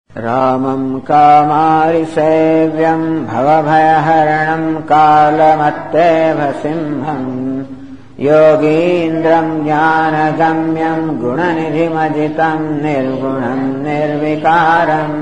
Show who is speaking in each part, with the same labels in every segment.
Speaker 1: रामम् कामारिसेव्यम् भवभयहरणम् कालमत्तेव सिंहम् योगीन्द्रम् ज्ञानगम्यम् गुणनिधिमजितम् निर्गुणम् निर्विकारम्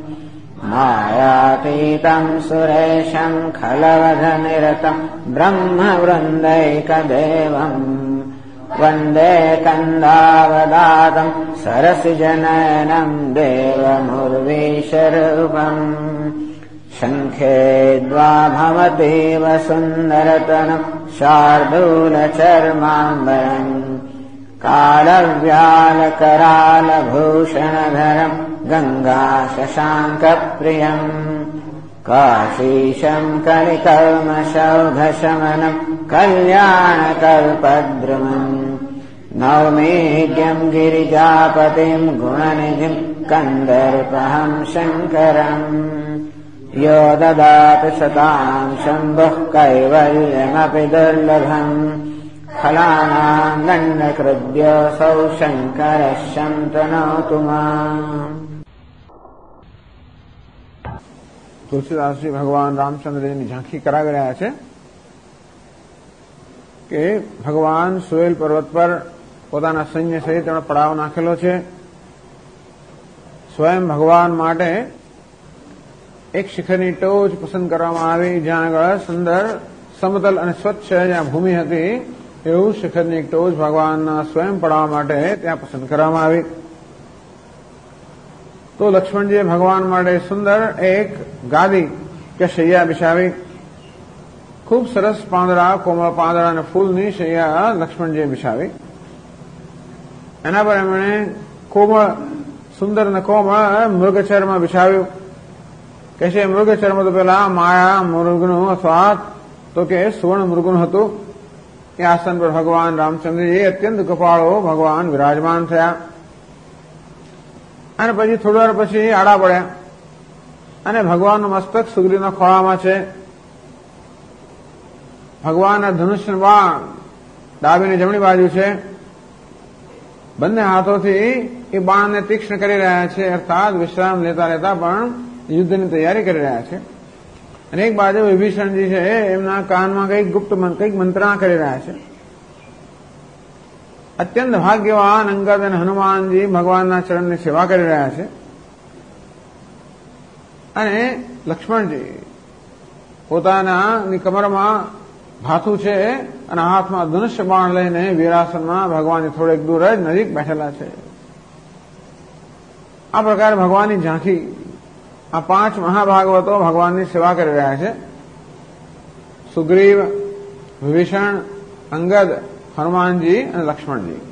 Speaker 1: मायातीतम् सुरेशम् खलवधनिरतम् ब्रह्मवृन्दैकदेवम् वन्दे कन्दावदातम् सरसिजनयनम् देवमुर्वीशरूपम् शङ्खे द्वाभवतीव सुन्दरतनम् शार्दूलचर्माम्बरम् कालव्यालकरालभूषणधरम् गङ्गाशशाङ्कप्रियम् काशीशम् कलिकल्मषौघशमनम् कल्याणकल्पद्रुमम् नौमीड्यम् गिरिजापतिम् गुणनिधिम् कन्दर्पहम् शङ्करम् यो ददाति सताम् शम्भुः कैवल्यमपि दुर्लभम् फलानाम् दण्डकृद्योऽसौ शङ्करः शन्तनोतु माम्।
Speaker 2: તુલસીદાસજી ભગવાન રામચંદ્રજીની ઝાંખી કરાવી રહ્યા છે કે ભગવાન સોયલ પર્વત પર પોતાના સૈન્ય સહિત તેમણે પડાવ નાખેલો છે. સ્વયં ભગવાન માટે એક શિખરની ટોચ પસંદ કરવામાં આવી, જ્યાં આગળ સુંદર સમતલ અને સ્વચ્છ જ્યાં ભૂમિ હતી એવું શિખરની એક ટોચ ભગવાનના સ્વયં પડાવવા માટે ત્યાં પસંદ કરવામાં આવી. તો લક્ષ્મણજીએ ભગવાન માટે સુંદર એક ગાદી કે શૈયા બિછાવી. ખૂબ સરસ પાંદડા, કોમળ પાંદડા અને ફૂલની શૈયા લક્ષ્મણજીએ બિછાવી. એના પર એમણે કોમળ, સુંદર અને કોમળ મૃગચર્મ બિછાવ્યું. કે છે મૃગચર્મ તો પેલા માયા મૃગનું અથવા તો કે સુવર્ણ મૃગનું હતું. એ આસન પર ભગવાન રામચંદ્રજી અત્યંત કૃપાળો ભગવાન વિરાજમાન થયા. અને પછી થોડી વાર પછી આડા પડ્યા અને ભગવાનનું મસ્તક સુગ્રીવના ખોળામાં છે. ભગવાનના ધનુષ્ય બાણ ડાબીની જમણી બાજુ છે. બંને હાથોથી એ બાણને તીક્ષ્ણ કરી રહ્યા છે, અર્થાત વિશ્રામ લેતા લેતા પણ યુદ્ધની તૈયારી કરી રહ્યા છે. અને એક બાજુ વિભીષણજી છે, એમના કાનમાં કંઈક મંત્રણા કરી રહ્યા છે. અત્યંત ભાગ્યવાન અંગદ અને હનુમાનજી ભગવાનના ચરણની સેવા કરી રહ્યા છે. અને લક્ષ્મણજી પોતાનાની કમરમાં ભાથું છે અને હાથમાં ધનુષ્ય બાણ લઈને વીરાસનમાં ભગવાનની થોડેક દૂર જ નજીક બેઠેલા છે. આ પ્રકારે ભગવાનની ઝાંખી આ 5 મહાભાગવતો ભગવાનની સેવા કરી રહ્યા છે. સુગ્રીવ, વિભીષણ, અંગદ, હનુમાનજી અને લક્ષ્મણજી.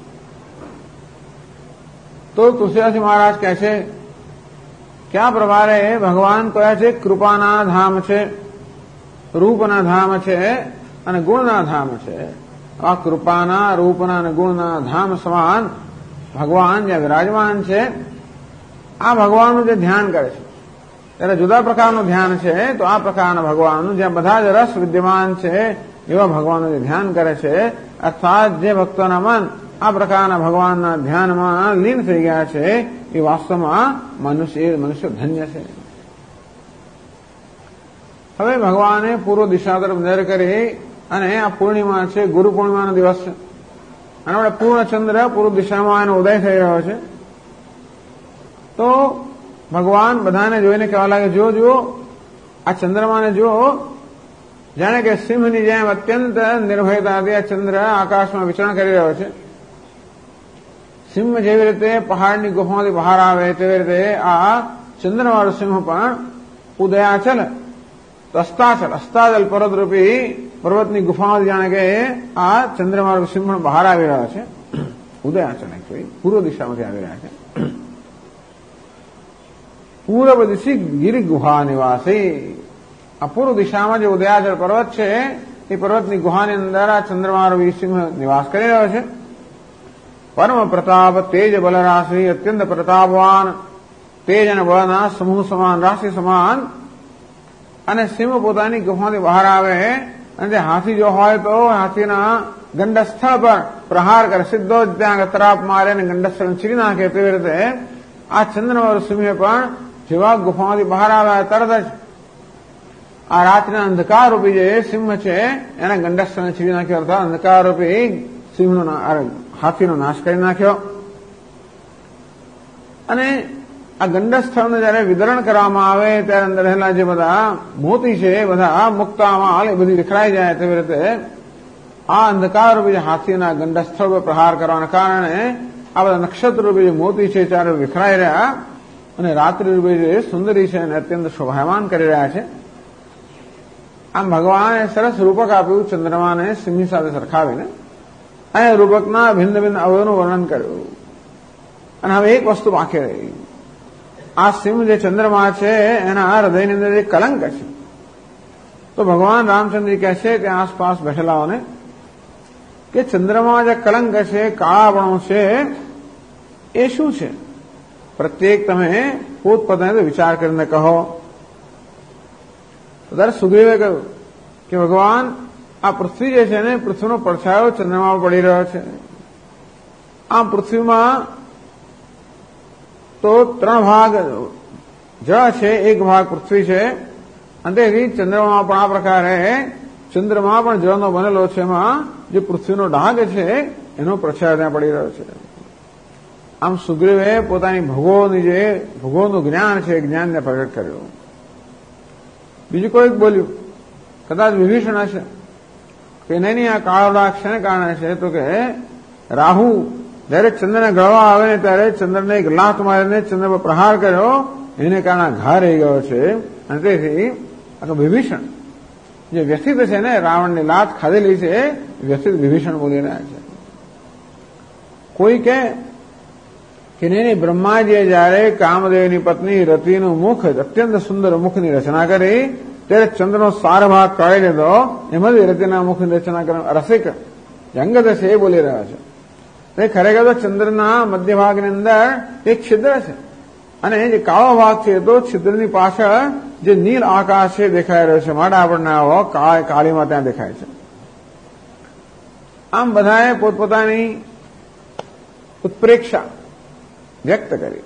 Speaker 2: તો તુલસીદાસજી મહારાજ કહે છે કે આ પ્રકારે ભગવાન કહે છે કૃપાના ધામ છે, રૂપના ધામ છે અને ગુણના ધામ છે. આ કૃપાના, રૂપના અને ગુણના ધામ સમાન ભગવાન જ્યાં વિરાજમાન છે, આ ભગવાનનું જે ધ્યાન કરે છે ત્યારે જુદા પ્રકારનું ધ્યાન છે. તો આ પ્રકારના ભગવાનનું જ્યાં બધા જ રસ વિદ્યમાન છે એવા ભગવાનનું જે ધ્યાન કરે છે, અર્થાત જે ભક્તોના મન આ પ્રકારના ભગવાનના ધ્યાનમાં લીન થઈ ગયા છે, એ વાસ્તવમાં મનુષ્ય ધન્ય છે. હવે ભગવાને પૂર્વ દિશા તરફ નજર કરી અને આ પૂર્ણિમા છે, ગુરુ પૂર્ણિમાનો દિવસ છે અને આપણે પૂર્ણચંદ્ર પૂર્વ દિશામાં એનો ઉદય થઈ રહ્યો છે. તો ભગવાન બધાને જોઈને કહેવા લાગે, જો આ ચંદ્રમાને જો, જાણે કે સિંહની જેમ અત્યંત નિર્ભયતાથી આ ચંદ્ર આકાશમાં વિચરણ કરી રહ્યો છે. સિંહ જેવી રીતે પહાડની ગુફામાંથી બહાર આવે તેવી રીતે આ ચંદ્રમાળો સિંહ પણ ઉદયાચલ અસ્તાચલ પર્વતરૂપી પર્વતની ગુફામાંથી જાણે કે આ ચંદ્રમાળો સિંહ પણ બહાર આવી રહ્યો છે. ઉદયાચલ પૂર્વ દિશામાંથી આવી રહ્યા છે. પૂર્વ દિશી ગિરિ ગુહા નિવાસી. આ પૂર્વ દિશામાં જે ઉદયાચલ પર્વત છે એ પર્વતની ગુહાની અંદર આ ચંદ્રમારૂપી સિંહ નિવાસ કરી રહ્યો છે. પરમ પ્રતાપ તેજ બલરાશિ, અત્યંત પ્રતાપવાન તેજ અને બળના સમૂહ સમાન, રાશિ સમાન. અને સિંહ પોતાની ગુફાથી બહાર આવે અને તે હાથી જો હોય તો હાથીના ગંડસ્થળ પર પ્રહાર કરે, સીધો જ ત્યાં તરાપ મારે અને ગંડસ્થળ છીરી નાખે. તેવી રીતે આ ચંદ્રમારૂ સિંહે પણ જેવા ગુફામાંથી બહાર આવ્યા તરત જ આ રાત્રિના અંધકાર રૂપી જે સિંહ છે એના ગંડસ્થળને છીવી નાખ્યો, અર્થાત અંધકાર રૂપી સિંહનો હાથીનો નાશ કરી નાખ્યો. અને આ ગંડસ્થળને જયારે વિતરણ કરવામાં આવે ત્યારે અંદર રહેલા જે બધા મોતી છે એ બધા મુક્તામાં એ બધી વિખરાઈ જાય. તેવી રીતે આ અંધકાર રૂપી જે હાથીના ગંડસ્થળ પર પ્રહાર કરવાના કારણે આ બધા નક્ષત્ર રૂપી જે મોતી છે ચારે વિખરાઈ રહ્યા અને રાત્રિ રૂપી જે સુંદરી છે એને અત્યંત શોભાયમાન કરી રહ્યા છે. આમ ભગવાને સરસ રૂપક આપ્યું ચંદ્રમાને સિંહની સાથે સરખાવીને, અને રૂપકના ભિન્ન ભિન્ન અવયવનું વર્ણન કર્યું. અને હવે એક વસ્તુ બાકી રહી. આ સિંહ જે ચંદ્રમા છે એના હૃદયની અંદર એક કલંક છે. તો ભગવાન રામચંદ્ર કહે છે ત્યાં આસપાસ બેઠેલાઓને કે ચંદ્રમાં જે કલંક છે, કાળાપણું છે, એ શું છે? પ્રત્યેક તમે પોતપોતાને વિચાર કરીને કહો. ત્યારે સુગ્રીવે કહ્યું કે ભગવાન આ પૃથ્વી જે છે ને પૃથ્વીનો પડછાયો ચંદ્રમામાં પડી રહ્યો છે. આમ પૃથ્વીમાં તો 3 ભાગ જળ છે, 1 ભાગ પૃથ્વી છે, અને તેથી ચંદ્રમામાં પણ આ પ્રકારે ચંદ્રમા પણ જળનો બનેલો છે. એમાં જે પૃથ્વીનો ડાઘ છે એનો પડછાયો ત્યાં પડી રહ્યો છે. આમ સુગ્રીવે પોતાની ભૂગોળનું જ્ઞાન છે એ જ્ઞાનને પ્રગટ કર્યું. બીજું કોઈક બોલ્યું, કદાચ વિભીષણ હશે કે નહીં, આ કાળો ડાઘ શેને કારણે છે? તો કે રાહુ જયારે ચંદ્રને ગળવા આવે ને ત્યારે ચંદ્રને એક લાત મારીને ચંદ્ર પર પ્રહાર કર્યો, એને કારણે ઘા રહી ગયો છે. અને તેથી આ વિભીષણ જે વ્યથિત છે ને, રાવણની લાત ખાધેલી છે, વ્યથિત વિભીષણ બોલી રહ્યા છે. કોઈ કે નહીં, બ્રહ્માજીએ જયારે કામદેવની પત્ની રતિનું મુખ, અત્યંત સુંદર મુખની રચના કરી ત્યારે ચંદ્રનો સાર ભાગ કાઢી લીધો, એમાંથી રતિના મુખની રચના કરી. રસિક અંગદ છે એ બોલી રહ્યા છે. ખરેખર તો ચંદ્રના મધ્ય ભાગની અંદર એક છિદ્ર છે, અને જે કાળો ભાગ છે તો છિદ્રની પાછળ જે નીલ આકાશ છે દેખાઈ રહ્યો છે. માટે આપણને આવો કાળીમાં ત્યાં દેખાય છે. આમ બધાએ પોતપોતાની ઉત્પ્રેક્ષા વ્યક્ત કરી.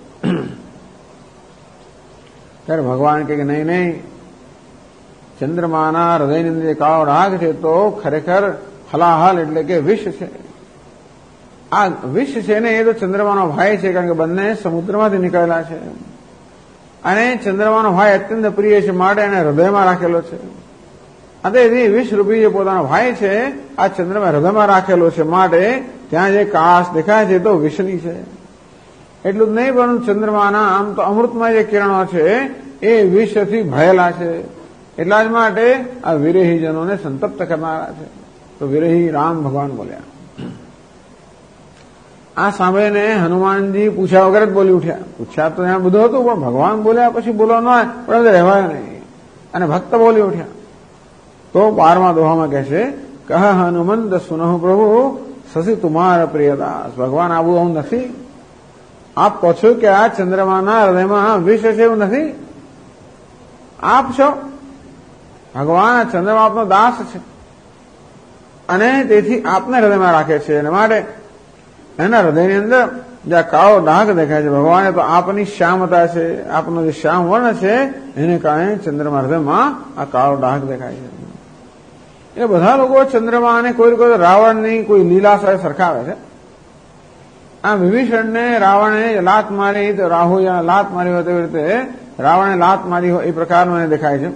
Speaker 2: ત્યારે ભગવાન કહે કે નહીં, ચંદ્રમાના હૃદયની અંદર જે કાળો ડાઘ છે તો ખરેખર હલાહલ એટલે કે વિષ છે. આ વિષ છે ને એ તો ચંદ્રમાનો ભાઈ છે, કારણ કે બંને સમુદ્રમાંથી નીકળેલા છે. અને ચંદ્રમાનો ભાઈ અત્યંત પ્રિય છે, માટે એને હૃદયમાં રાખેલો છે. અને વિષ રૂપી જે પોતાનો ભાઈ છે આ ચંદ્રમાં હૃદયમાં રાખેલો છે, માટે ત્યાં જે કાશ દેખાય છે તો વિષની છે. એટલું જ નહીં, પરંતુ ચંદ્રમાના આમ તો અમૃતમય જે કિરણો છે એ વિષથી ભયેલા છે. એટલા જ માટે આ વિરહીજનોને સંતપ્ત કરનારા છે. તો વિરહી રામ ભગવાન બોલ્યા. આ સાંભળીને હનુમાનજી પૂછ્યા વગર જ બોલી ઉઠ્યા. પૂછ્યા તો ત્યાં બધું હતું, પણ ભગવાન બોલ્યા પછી બોલવા ન આવે, પણ રહેવાય નહીં. અને ભક્ત બોલી ઉઠ્યા. તો 12મા દોહામાં કહે છે, કહ હનુમંત સુનહુ પ્રભુ શશી તુમાર પ્રિયદાસ. ભગવાન આવું એવું નથી. આપ કહો છો કે આ ચંદ્રમાના હૃદયમાં વિષ છે, એવું નથી. આપ છો ભગવાન, આ ચંદ્રમા આપનો દાસ છે, અને તેથી આપને હૃદયમાં રાખે છે. અને માટે એના હૃદયની અંદર જે કાળો ડાઘ દેખાય છે ભગવાને તો આપની શ્યામતા છે, આપનો જે શ્યામ વર્ણ છે એને કારણે ચંદ્રમા હૃદયમાં આ કાળો ડાઘ દેખાય છે. એ બધા લોકો ચંદ્રમાને કોઈ રાવણની કોઈ લીલા સાથે સરખાવે છે. આ વિભીષણને રાવણે લાત મારી તો રાહુ લાત મારી હોય તેવી રીતે રાવણે લાત મારી હોય એ પ્રકારનું એને દેખાય છે.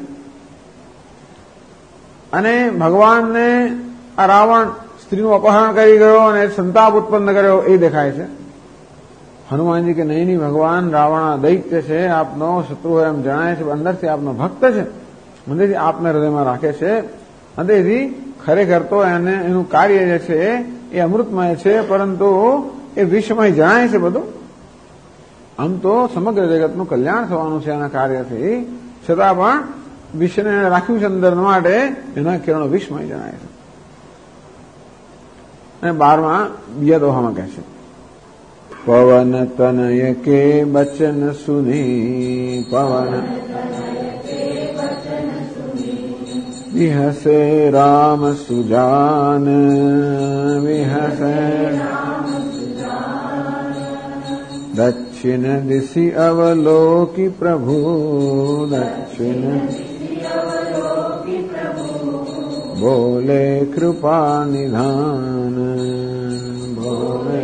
Speaker 2: અને ભગવાનને આ રાવણ સ્ત્રીનું અપહરણ કરી ગયો અને સંતાપ ઉત્પન્ન કર્યો એ દેખાય છે. હનુમાનજી કે નહીં, ભગવાન રાવણ દૈત્ય છે, આપનો શત્રુ હોય એમ જણાય છે, અંદરથી આપનો ભક્ત છે, અંદરથી આપને હૃદયમાં રાખે છે. અંદરથી ખરેખર તો એનું કાર્ય જે છે એ અમૃતમય છે, પરંતુ એ વિષમય જણાય છે બધું. આમ તો સમગ્ર જગતનું કલ્યાણ થવાનું છે એના કાર્યથી, છતાં પણ વિષને રાખ્યું છે અંદર માટે એના કિરણો વિષમય જણાય છે. અને 12મા બીજા દોહામાં કહે છે, પવન તનય કે બચન સુની, પવન વિહસે રામ સુજાન, વિહસે दक्षिण दिशि अवलोकि प्रभु दक्षिण बोले कृपा निधान बोले।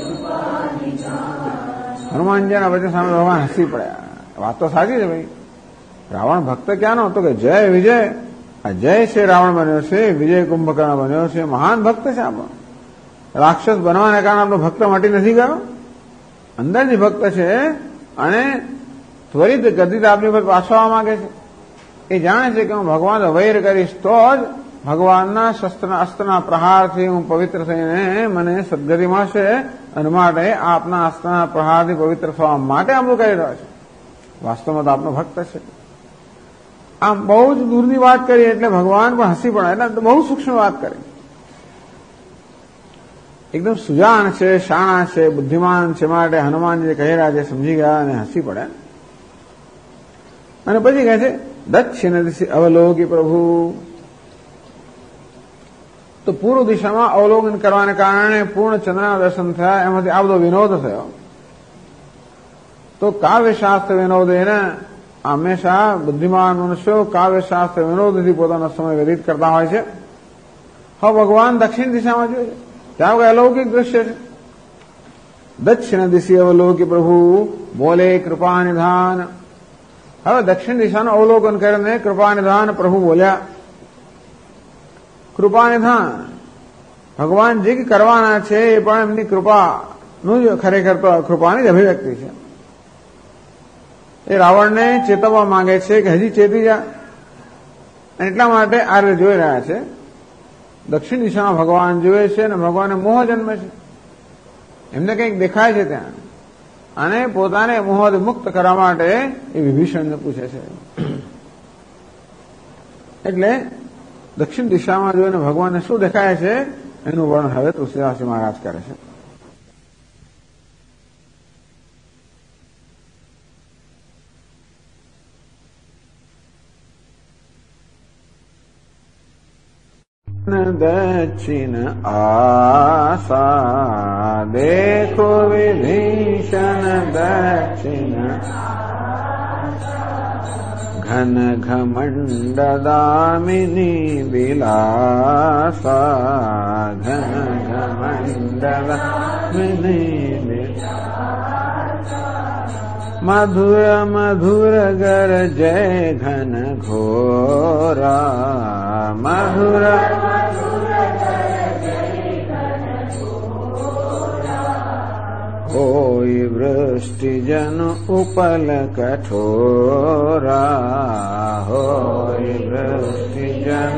Speaker 2: હનુમાનજીના વચન સામે ભગવાન હસી પડ્યા. વાત તો સાચી છે ભાઈ. રાવણ ભક્ત ક્યાંનો હતો કે જય વિજય, આ જય છે રાવણ બન્યો છે, વિજય કુંભકર્ણ બન્યો છે, મહાન ભક્ત છે આપણો. રાક્ષસ બનવાને કારણે આપણો ભક્ત મટી નથી ગયો, અંદરથી ભક્ત છે અને ત્વરિત ગતિત આપણી પર પાછો આવવા માંગે છે. એ જાણે છે કે હું ભગવાન વૈર કરીશ તો જ ભગવાનના અસ્ત્રના પ્રહારથી હું પવિત્ર થઈને મને સદગતિ મળશે, અને માટે આપના અસ્ત્રના પ્રહારથી પવિત્ર થવા માટે આપણું કરી રહ્યો છે. વાસ્તવમાં તો આપનો ભક્ત છે. આમ બહુ જ દૂરની વાત કરી એટલે ભગવાન પણ હસી પડે, એટલે બહુ સૂક્ષ્મ વાત કરી. એકદમ સુજાણ છે, શાણા છે, બુદ્ધિમાન છે, માટે હનુમાનજી કહી રહ્યા છે સમજી ગયા અને હસી પડે. અને પછી કહે છે દક્ષિણ દિશી અવલોકી પ્રભુ. તો પૂર્વ દિશામાં અવલોકન કરવાને કારણે પૂર્ણ ચંદ્રના દર્શન થયા, એમાંથી આ બધો વિનોદ થયો. તો કાવ્યશાસ્ત્ર વિનોદ એને હંમેશા બુદ્ધિમાન મનુષ્યો કાવ્યશાસ્ત્ર વિનોદથી પોતાનો સમય વ્યતીત કરતા હોય છે. હવે ભગવાન દક્ષિણ દિશામાં જોઈએ છે, ત્યાં કોઈ અલૌકિક દ્રશ્ય છે. દક્ષિણ દિશી અવલોકી પ્રભુ બોલે કૃપા નિધાન. હવે દક્ષિણ દિશાનું અવલોકન કરીને કૃપા નિધાન પ્રભુ બોલ્યા. કૃપા નિધાન ભગવાન જે કરવાના છે એ પણ એમની કૃપાનું જ ખરેખર તો કૃપાની જ અભિવ્યક્તિ છે. એ રાવણને ચેતવવા માંગે છે કે હજી ચેતી જા, એટલા માટે આ રીતે જોઈ રહ્યા છે. દક્ષિણ દિશામાં ભગવાન જોવે છે અને ભગવાનને મોહ જન્મે છે, એમને કંઈક દેખાય છે ત્યાં, અને પોતાને મોહથી મુક્ત કરવા માટે એ વિભીષણને પૂછે છે. એટલે દક્ષિણ દિશામાં જોઈને ભગવાનને શું દેખાય છે એનું વર્ણન હવે તુલસીદાસજી મહારાજ કરે છે. દક્ષિણ આસા દેખો વિભીષણ દક્ષિણ ઘન ઘમંડ દામિની વિલાસા ઘન ઘમંડ દામિની મધુર મધુર ગર જય ઘન ઘોરા મધુર હોય વૃષ્ટિ જન ઉપલ કઠોરા હોય વૃષ્ટિ જન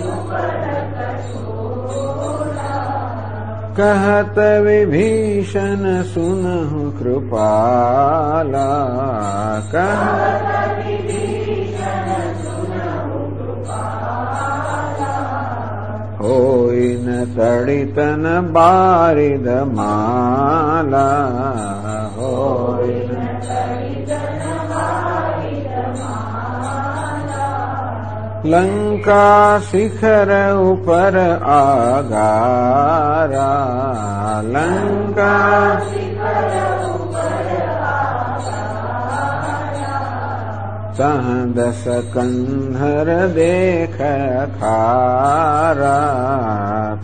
Speaker 2: કહત વિભીષણ સુનહુ કૃપાલા કહત હોય ન તડિતન બારિદ માલા હોય લંકા શિખર ઉપર આગારા લંકા તહ દસ કંધર દેખ ખારા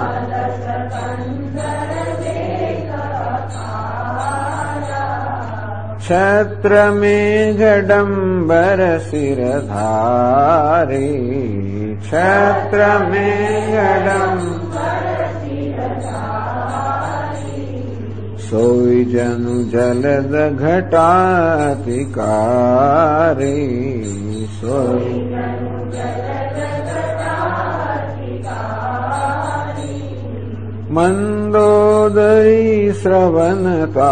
Speaker 2: છત્ર મેઘડંબર શિરધારી છત્ર મેઘડંબર સોઈ જનુ જલદ ઘટાતિકારી સોઈ મંદોદરી શ્રવણ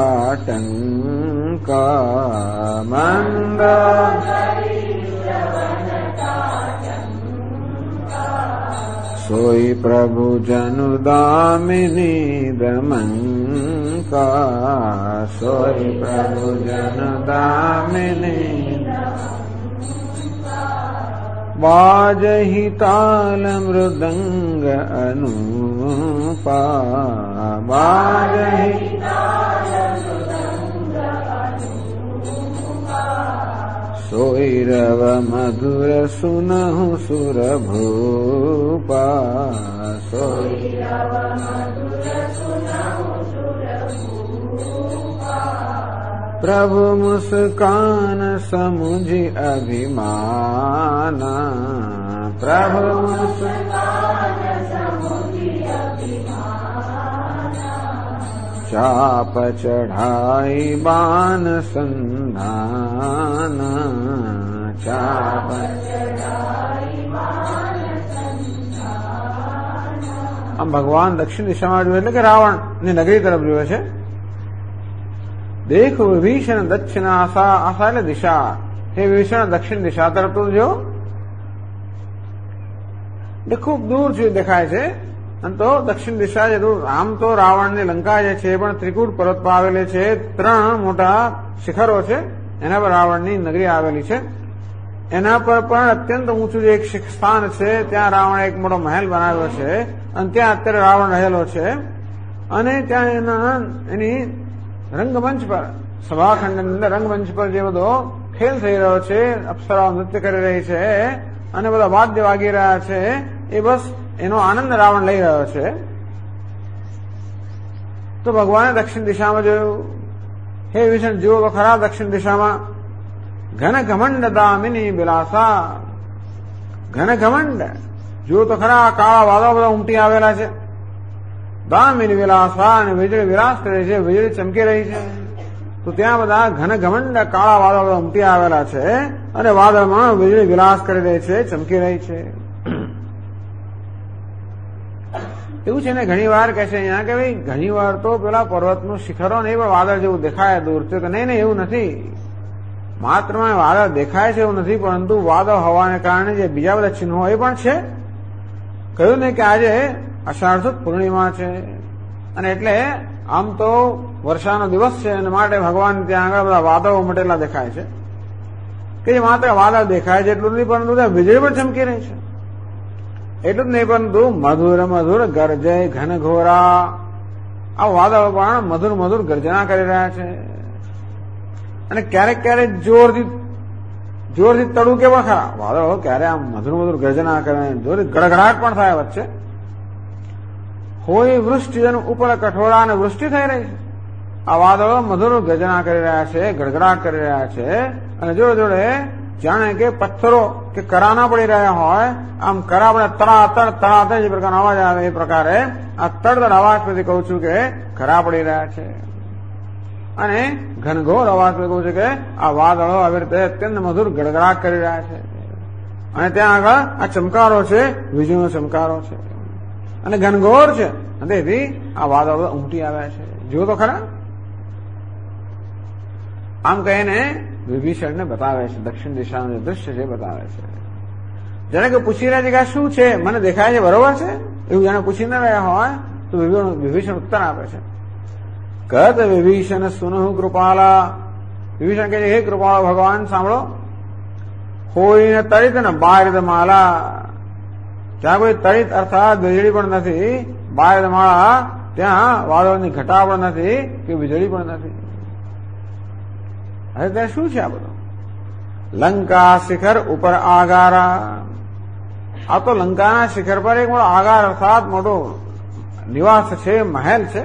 Speaker 2: તાટંકા મંદોદરી સોઈ પ્રભુ જનુ દામિની દમંકા સોઈ પ્રભુ જનુ દામિની વાજહિ તાલ મૃદંગ અનુપા વાજહિ સોઈરવ મધુર સુનહુ સુર ભૂપા સોઈરવ મધુર સુનહુ સુર ભૂપા પ્રભુ મુસ્કાન સમુજી અભિમાના પ્રભુ મુસ્કાન સમુજી અભિમાના ચાપ ચઢાઈ બાન સંધાન ચાપ ચઢાઈ બાન સંધાન આમ ભગવાન દક્ષિણ દિશામાં જોયું એટલે કે રાવણ ની નગરી તરફ જોયો છે. દેખ વિભીષણ દક્ષિણ આશા આશા એટલે દિશા હે વિભીષણ દક્ષિણ દિશા તરફ તો જો એટલે ખૂબ દૂર સુધી દેખાય છે. અને તો દક્ષિણ દિશા જરૂર આમ તો રાવણની લંકા જે છે પણ ત્રિકૂટ પર્વત પર આવેલી છે. 3 મોટા શિખરો છે એના પર રાવણની નગરી આવેલી છે. એના પર પણ અત્યંત ઊંચું જે એક સ્થાન છે ત્યાં રાવણે એક મોટો મહેલ બનાવ્યો છે અને ત્યાં અત્યારે રાવણ રહેલો છે. અને ત્યાં એની રંગમંચ પર સભાખંડની અંદર રંગમંચ પર જે બધો ખેલ થઈ રહ્યો છે, અપ્સરાઓ નૃત્ય કરી રહી છે અને બધા વાદ્ય વાગી રહ્યા છે, એ બસ એનો આનંદ રાવણ લઈ રહ્યો છે. તો ભગવાને દક્ષિણ દિશામાં જોયું. હે વિષ્ણુ જુઓ તો ખરા દક્ષિણ દિશામાં ઘન ઘમંડ દામિની બિલાસા ઘન ઘમંડ જુઓ તો ખરા કાળા વાદળા બધા ઉમટી આવેલા છે. દામિની વિલાસા અને વીજળી વિલાસ કરે છે, વીજળી ચમકી રહી છે. તો ત્યાં બધા ઘન ઘમંડ કાળા વાદળ બધા ઉમટી આવેલા છે અને વાદળમાં વીજળી વિલાસ કરી રહી છે, ચમકી રહી છે. એવું છે ને ઘણી વાર કહે છે અહીંયા કે ભાઈ ઘણી વાર તો પેલા પર્વતનું શિખરો ને એ પણ વાદળ જેવું દેખાય દૂરથી. કે નહીં એવું નથી, માત્ર વાદળ દેખાય છે એવું નથી, પરંતુ વાદળ હોવાને કારણે જે બીજા બધા ચિહ્નો એ પણ છે. કહ્યું ને કે આજે અષાઢ સુદ પૂર્ણિમા છે અને એટલે આમ તો વર્ષાનો દિવસ છે અને માટે ભગવાન ત્યાં આગળ બધા વાદળો ઉમટેલા દેખાય છે. કે જે માત્ર વાદળ દેખાય છે એટલું નહીં, પરંતુ ત્યાં વીજળી પણ ચમકી રહી છે. એટલું જ નહીં, પરંતુ મધુર મધુર ગરજે ઘન ઘોરા આ વાદળો પણ મધુર મધુર ગર્જના કરી રહ્યા છે. અને ક્યારેક ક્યારેક જોરથી તડું કે પણ ખરા વાદળો ક્યારે આમ મધુર મધુર ગર્જના કરે, જોરથી ગડગડાટ પણ થાય વચ્ચે. હોય વૃષ્ટિ ઉપર કઠોળા અને વૃષ્ટિ થઈ રહી છે. આ વાદળો મધુર ગર્જના કરી રહ્યા છે, ગડગડાટ કરી રહ્યા છે અને જોડે જોડે જાણે કે પથ્થરો કે કરા ના પડી રહ્યા હોય આમ કરા આપણે તળાતળ જે પ્રકારનો અવાજ આવે એ પ્રકારે આ તડતડ અવાજ પરથી કહું છું કે કરા પડી રહ્યા છે. અને ઘનઘોર અવાજ પરથી કહું છું કે આ વાદળો આવી રીતે અત્યંત મધુર ગડગડાટ કરી રહ્યા છે. અને ત્યાં આગળ આ ચમકારો છે, વીજળીનો ચમકારો છે અને ઘનઘોર છે. તેથી આ વાદળો ઉમટી આવ્યા છે. જુઓ તો ખરા. આમ કહીને વિભીષણને બતાવે છે દક્ષિણ દિશાનું જે દૃશ્ય છે બતાવે છે. જેને કે પૂછી રહ્યા છે કે આ શું છે, મને દેખાય છે બરોબર છે, એવું જાણે પૂછી ન રહ્યા હોય તો વિભીષણ ઉત્તર આપે છે. કત વિભીષણ સુનહુ કૃપાલા. વિભીષણ કહે છે હે કૃપાળો ભગવાન સાંભળો. હોઈને તરિત ને બારિદ માલા. ત્યાં કોઈ તરિત અર્થાત વીજળી પણ નથી, બારિદ માળા ત્યાં વાદળની ઘટા પણ નથી કે વીજળી પણ નથી. હવે ત્યાં શું છે આ બધું? લંકા શિખર ઉપર આગારા. આ તો લંકાના શિખર પર એક મોટો આગાર અર્થાત મોટો નિવાસ છે, મહેલ છે.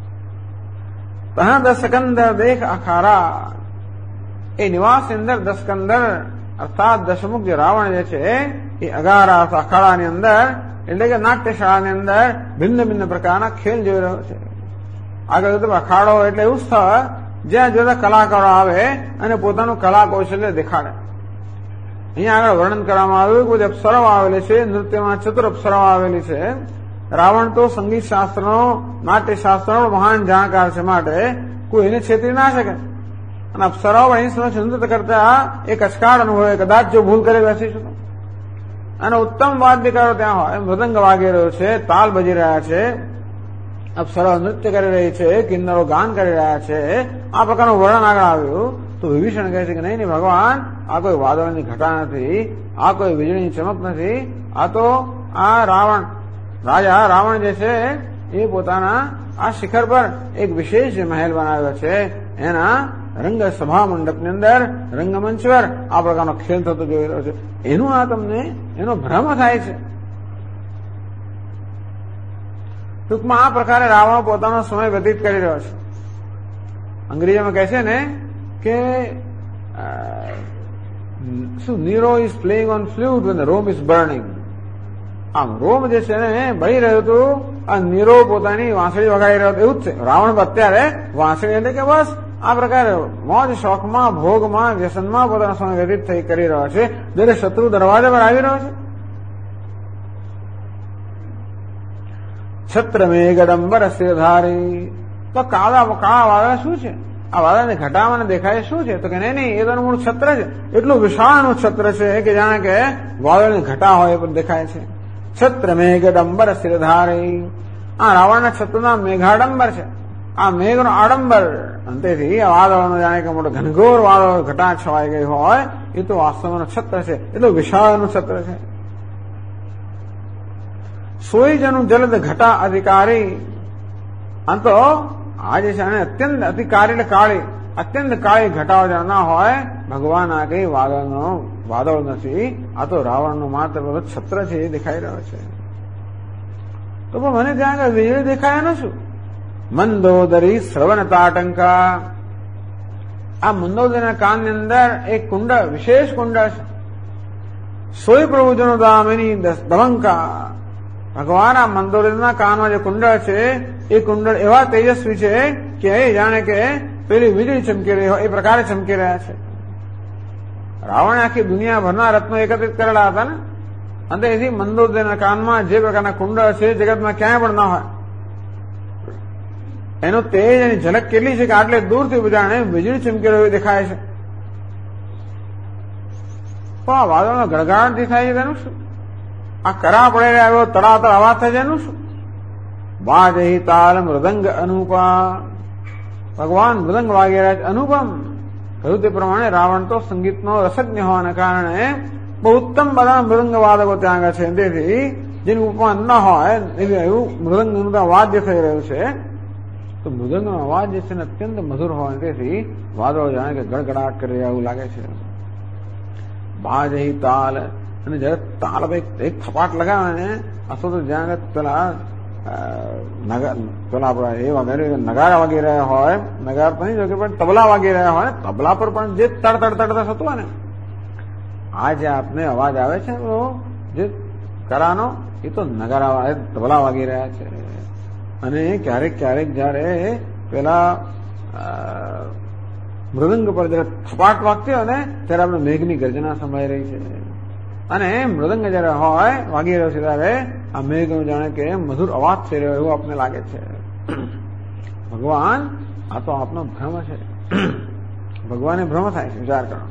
Speaker 2: તહા દસકંદર દેખ અખારા. એ નિવાસની અંદર દસકંદર અર્થાત દશમુખ જે રાવણ જે છે એ અગારા અખાડાની અંદર એટલે કે નાટ્યશાળાની અંદર ભિન્ન ભિન્ન પ્રકારના ખેલ જોઈ રહ્યો છે. આગળ અખાડો એટલે એવું સ્થળ જ્યાં જોતા કલાકારો આવે અને પોતાનું કલા કૌશલ્ય દેખાડે. અહીંયા આગળ વર્ણન કરવામાં આવ્યું કે બધી અપ્સરાઓ આવેલી છે, નૃત્યમાં ચતુર અપ્સરાઓ આવેલી છે. રાવણ તો સંગીત શાસ્ત્રનો નાટ્ય શાસ્ત્રનો મહાન જાણકાર છે, માટે કોઈ એને છેતરી ના શકે. અને અપ્સરાઓ અહીં સમક્ષ નૃત્ય કરતા એક અચકાળ અનુભવે, કદાચ જો ભૂલ કરે બેસી શકો. અને ઉત્તમ વાદ્યકારો ત્યાં હોય, મૃદંગ વાગી રહ્યો છે, તાલ બજી રહ્યા છે, અપ્સરાઓ નૃત્ય કરી રહી છે, કિન્નરો ગાન કરી રહ્યા છે. આ પ્રકારનું વર્ણન આગળ આવ્યું તો વિભીષણ કહે છે કે નહીં ભગવાન, આ કોઈ વાદળની ઘટા નથી, આ કોઈ વીજળીની ચમક નથી, આ તો આ રાજા રાવણ જે છે એ પોતાના આ શિખર પર એક વિશેષ મહેલ બનાવ્યો છે, એના રંગ સભા મંડપની અંદર રંગમંચ પર આ પ્રકારનો ખેલ થતો જોઈ રહ્યો છે. એનું આ તમને એનો ભ્રમ થાય છે. ટૂંકમાં આ પ્રકારે રાવણ પોતાનો સમય વ્યતીત કરી રહ્યો છે. અંગ્રેજીમાં કહે છે ને કે શું, Nero is playing on flute when Rome is burning. આમ રોમ જે છે ને બળી રહ્યું હતું, આ નીરો પોતાની વાંસળી વગાડી રહ્યો હતો, એવું જ છે. રાવણ અત્યારે વાંસળી એટલે કે બસ આ પ્રકારે મોજ શોખમાં, ભોગમાં, વ્યસનમાં પોતાનો સમય વ્યતીત કરી રહ્યો છે. જ્યારે શત્રુ દરવાજા પર આવી રહ્યો છે. છત્ર મેઘડંબર શિરધારી. તો કાળા વાદળ શું છે? આ વાદળને ઘટામાં દેખાય શું છે? તો કે નહીં, એ તો મૂળ છત્ર છે. એટલું વિશાળનું છત્ર છે કે જાણે કે વાદળને ઘટા હોય એ પણ દેખાય છે. છત્ર મેઘડંબર શિરધારી. આ રાવણના છત્રના મેઘાડંબર છે. આ મેઘનો આડંબર, અંતેથી આ વાદળનો જાણે કે મોટો ઘનઘોર વાદળ ઘટા છવાઈ ગઈ હોય, એ તો વાસ્તવનો છત્ર છે. એટલું વિશાળનું છત્ર છે. સોઈ જનું જલદ ઘટા અધિકારી. આમ તો આ જે છે અત્યંત અધિકારી એટલે કાળી, અત્યંત કાળી ઘટાઓ જાણ ના હોય, ભગવાન આ કઈ વાદળ નથી, આ તો રાવણનો માત્ર છત્ર છે એ દેખાઈ રહ્યો છે. તો મને ત્યાં આગળ વીજળી દેખાય એનું શું? મંદોદરી શ્રવણ તાટંકા. આ મંદોદરીના કાનની અંદર એક કુંડળ, વિશેષ કુંડળ છે. સોય પ્રભુજનો દામિની દમંકા. ભગવાન આ મંદોદરીના કાનમાં જે કુંડળ છે એ કુંડળ એવા તેજસ્વી છે કે એ જાણે કે પેલી વીજળી ચમકી રહી હોય એ પ્રકારે ચમકી રહ્યા છે. રાવણે આખી દુનિયાભરના રત્નો એકત્રિત કરેલા હતા ને, અને એથી મંદોદરીના કાનમાં જે પ્રકારના કુંડળ છે જગતમાં ક્યાંય પણ ના હોય. એનો તેજ, એની ઝલક કેટલી છે કે આટલે દૂરથી જાણે વીજળી ચમકી રહ્યું દેખાય છે. તો આ વાદળનો ગળગાટ દેખાય છે તેનું શું? આ કરા પડે આવ્યો તળાતળ અવાજ થાય છે એનું શું? વાજહી તાલ મૃદંગ અનુપા. ભગવાન મૃદંગ વાગી રહ્યા છે અનુપમ. કહ્યું તે પ્રમાણે રાવણ તો સંગીતનો રસજ્ઞ હોવાને કારણે બહુ ઉત્તમ બધા મૃદંગ વાદકો ત્યાં આગળ છે. તેથી જેનું ઉપમાન ન હોય એવું મૃદંગનું વાદ્ય થઈ રહ્યું છે. તો મૃદંગનો અવાજ જે છે ને અત્યંત મધુર હોય, તેથી વાદળો જાણે કે ગડગડાટ કરી રહ્યા એવું લાગે છે. વાજહી તાલ. અને જયારે તાલ એક થપાટ લગાવે ને, અથવા તો જ્યાં પેલા આપડા એ વગેરે નગારા વાગી રહ્યા હોય, નગાર તો નહીં જોકે પણ તબલા વાગી રહ્યા હોય, તબલા પર પણ જે તડતડ થતું હોય ને, આ જે આપને અવાજ આવે છે જે કરાનો, એ તો નગારા તબલા વાગી રહ્યા છે. અને ક્યારેક ક્યારેક જયારે પેલા મૃદંગ પર જયારે થપાટ વાગતી હોય ને, ત્યારે આપણે મેઘની ગર્જના સંભળાઈ રહી છે. અને મૃદંગ જયારે હોય વાગી રહ્યો છે ત્યારે આ મેઘનો જાણે કે મધુર અવાજ થઈ રહ્યો એવું આપને લાગે છે. ભગવાન આ તો આપનો ભ્રમ છે. ભગવાને ભ્રમ થાય છે, વિચાર કરો.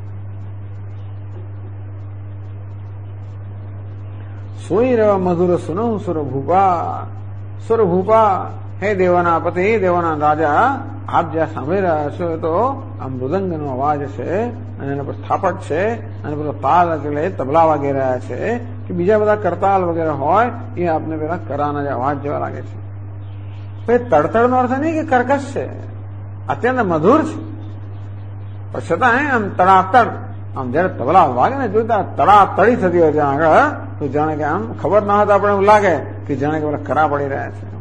Speaker 2: સોઈ રવા મધુર સુનો સુરભૂપા. સુરભૂપા, હે દેવાના પતિ, દેવાના રાજા, આપ જ્યાં સાંભળી રહ્યા છો તો આ મૃદંગનો અવાજ છે, અને એના પર થાપટ છે, અને પેલો તાલ એટલે તબલા વાગી રહ્યા છે, કે બીજા બધા કરતાલ વગેરે હોય એ આપને પેલા કરાના જે અવાજ જેવા લાગે છે. તો એ તડતડનો અર્થ નહીં કે કર્કશ છે, અત્યંત મધુર છે. પણ છતાં આમ તડાતડ, આમ જયારે તબલા વાગે ને જોતા તડાતડી થતી હોય ત્યાં આગળ, તો જાણે કે આમ ખબર ના હોય તો આપણે એવું લાગે કે જાણે કે પેલા કરા પડી રહ્યા છે.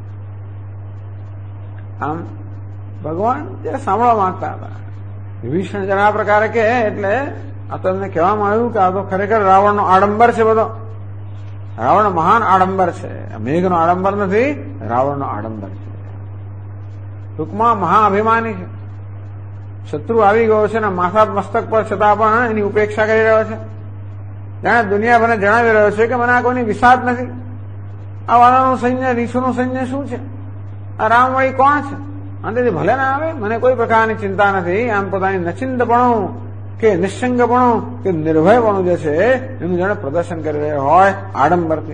Speaker 2: આમ ભગવાન જયારે સાંભળવા માંગતા હતા, વિભીષણ જરા આ પ્રકારે કે, એટલે આ તો એમને કહેવામાં આવ્યું કે આ તો ખરેખર રાવણનો આડંબર છે બધો. રાવણ મહાન આડંબર છે, મેઘનો આડંબર નથી, રાવણનો આડંબર છે. ટૂંકમાં મહાઅભિમાની છે. શત્રુ આવી ગયો છે ને માથા મસ્તક પર, છતાં પણ એની ઉપેક્ષા કરી રહ્યો છે. જાણે દુનિયાભરને જણાવી રહ્યો છે કે મને આ કોઈની વિષાદ નથી. આ વાળાનું સૈન્ય, રીછુનું સૈન્ય શું છે? આ રામવાળી કોણ છે? અંતેથી ભલે ના આવે, મને કોઈ પ્રકારની ચિંતા નથી. આમ પોતાની નચિંતપણું કે નિશ્ચંગપણું કે નિર્ભયપણું જે છે એનું જાણે પ્રદર્શન કરી રહ્યો હોય આડંબરથી.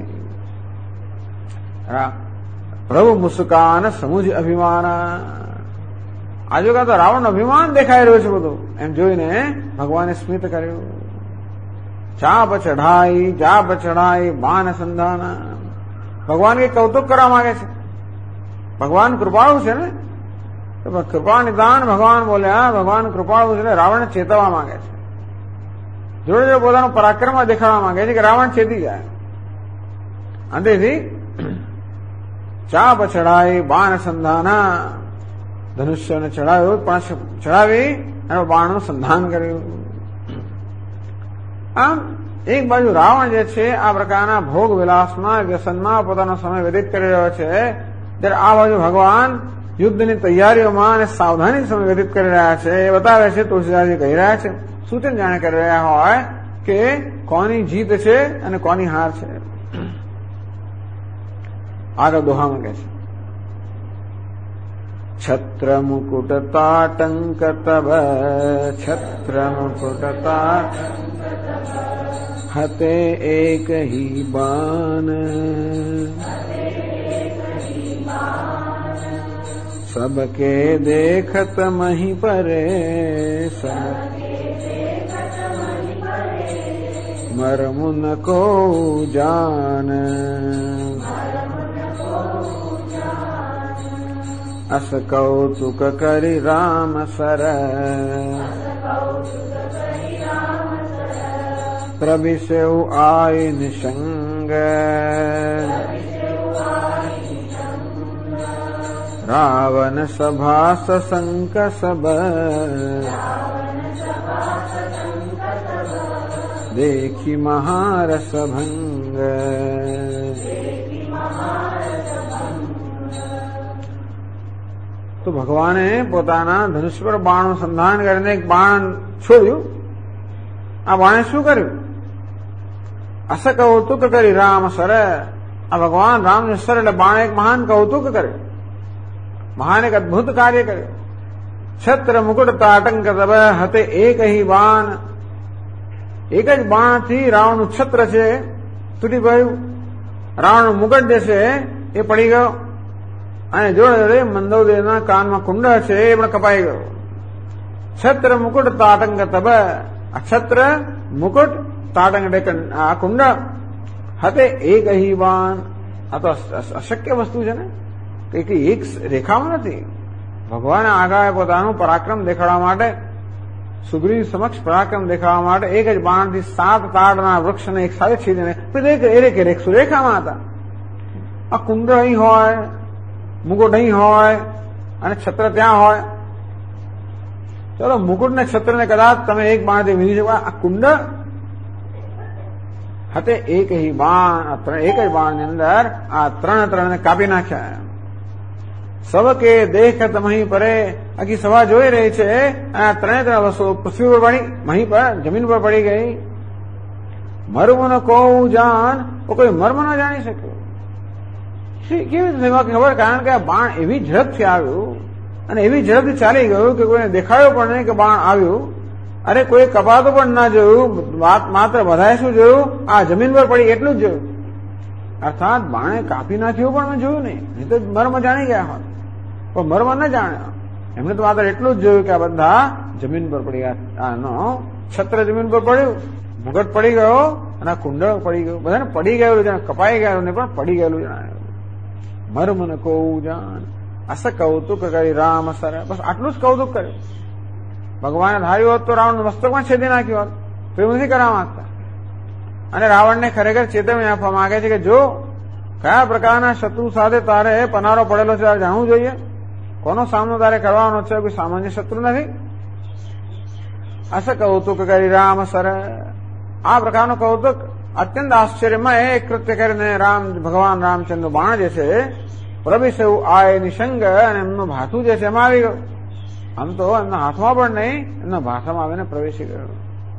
Speaker 2: પ્રભુ મુસ્કાન સમુજ અભિમાન. આજુ તો રાવણનું અભિમાન દેખાઈ રહ્યું છે બધું. એમ જોઈને ભગવાને સ્મિત કર્યું. ચાપ ચઢાઈ બાન સંધાન. ભગવાન કે કૌતુક કરવા માંગે છે. ભગવાન કૃપાળુ છે ને, તો કૃપા નિદાન ભગવાન બોલ્યા, ભગવાન કૃપાળુ છે, રાવણને ચેતવવા માંગે છે. જોડે જોડે પોતાનું પરાક્રમ દેખાડવા માંગે છે કે રાવણ ચેતી જાય. અંતેથી ચાપ ચડાઈ બાણ સંધાના, ધનુષ્યને ચડાવ્યું, પણ ચડાવી અને બાણનું સંધાન કર્યું. આમ એક બાજુ રાવણ જે છે આ પ્રકારના ભોગ વિલાસમાં, વ્યસનમાં પોતાનો સમય વ્યતીત કરી રહ્યો છે, જ્યારે આ બાજુ ભગવાન યુદ્ધની તૈયારીઓમાં અને સાવધાની સમય વ્યતીત કરી રહ્યા છે. એ બતાવે છે, તુલસીદાસજી કહી રહ્યા છે, સૂચન જાણે કરી રહ્યા હોય કે કોની જીત છે અને કોની હાર છે. આગળ દોહામાં કહે છે, છત્ર મુકુટ તાટંક તબ, છત્ર મુકુટ હતે એક હી બાન, सबके देखत मही परे, मरमुन को जान, अस कौतुक करि राम सर, प्रभिसेउ आय निशंग, रावण सभा ससंक सब, देखी महारस भंग, તો ભગવાને પોતાના ધનુષ પર બાણનું સંધાન કરીને એક બાણ છોડ્યું. આ બાણે શું કર્યું? અસ કૌતુક કરી રામ સર. આ ભગવાન રામનું સર એટલે બાણે એક મહાન કૌતુક કર્યું, મહાન એક અદભુત કાર્ય કર્યું. છત્ર મુકુટ તાટંક તબ હતે એક હી બાણ, એક જ બાણથી રાવણનું છત્ર છે તૂટી ગયું, રાવણનું મુકટ જે છે એ પડી ગયો, અને જોડે જોડે મંદોદરીના કાનમાં કુંડળ છે એ પણ કપાઈ ગયો. છત્ર મુકુટ તાટંક તબ, આ છત્ર મુકુટ તાટંક એટલે આ કુંડળ, હતે એક હી બાણ. આ તો અશક્ય વસ્તુ છે ને, કે એક રેખામાં નથી. ભગવાને આગળ પોતાનું પરાક્રમ દેખાડવા માટે, સુગ્રીવ સમક્ષ પરાક્રમ દેખાડવા માટે એક જ બાણથી 7 તાડના વૃક્ષને એક સાથે છેદીને એક સુરેખામાં હતા. આ કુંડ અહીં હોય, મુકુટ અહીં હોય અને છત્ર ત્યાં હોય. ચલો મુકુટ ને છત્ર ને કદાચ તમે એક બાણથી વીણી શકો, આ કુંડ હતે એક હી બાણ, એક જ બાણની અંદર આ ત્રણે કાપી નાખ્યા. સબકે દેખત મહી પરે, આખી સભા જોઈ રહી છે, અને આ ત્રણે વસ્તુ પૃથ્વી પર પડી, મહી પર જમીન પર પડી ગઈ. મર્મ ન કહું જાન, કોઈ મર્મ ન જાણી શક્યો. કેવી રીતે ખબર? કારણ કે આ બાણ એવી ઝડપથી આવ્યું અને એવી ઝડપથી ચાલી ગયું કે કોઈને દેખાયો પણ નહીં કે બાણ આવ્યું. અરે કોઈ કપાતો પણ ના જોયું, માત્ર બધાએ શું જોયું? આ જમીન પર પડી એટલું જ જોયું. અર્થાત બાણે કાપી નાખ્યું પણ મેં જોયું નહીં તો મર્મ જાણી ગયા હોત, પણ મર્મ ન જાણ્યા. એમને તો માત્ર એટલું જ જોયું કે આ બધા જમીન પર પડી ગયા. આનો છત્ર જમીન પર પડ્યું, મુગટ પડી ગયો અને આ કુંડળ પડી ગયું. બધાને પડી ગયેલું જાણે, કપાઈ ગયેલું નહીં પણ પડી ગયેલું જણાયું. મર્મ ન કહું જાણ, અસ કૌતુક કરી રામ સર. બસ આટલું જ કૌતુક કર્યું. ભગવાને ધાર્યું હોત તો રાવણ મસ્તક પણ છેદી નાખ્યું હોત, તો એવું નથી કરવા માંગતા. અને રાવણને ખરેખર ચેતવણી આપવા માંગે છે કે જો કયા પ્રકારના શત્રુ સાથે તારે પનારો પડેલો છે તારે જાણવું જોઈએ, કોનો સામનો તારે કરવાનો છે, કોઈ સામાન્ય શત્રુ નથી. અસ કૌતુક કરી રામ સર. આ પ્રકારનું કૌતુક અત્યંત આશ્ચર્યમય એક કૃત્ય કરીને ભગવાન રામચંદ્ર બાણ જે છે પ્રવેશ એવું આય નિશંગ, અને એમનું ભાથું જે છે એમાં આવી ગયું. આમ તો એમના હાથમાં પણ નહીં, એમના ભાથામાં આવીને પ્રવેશી ગયો.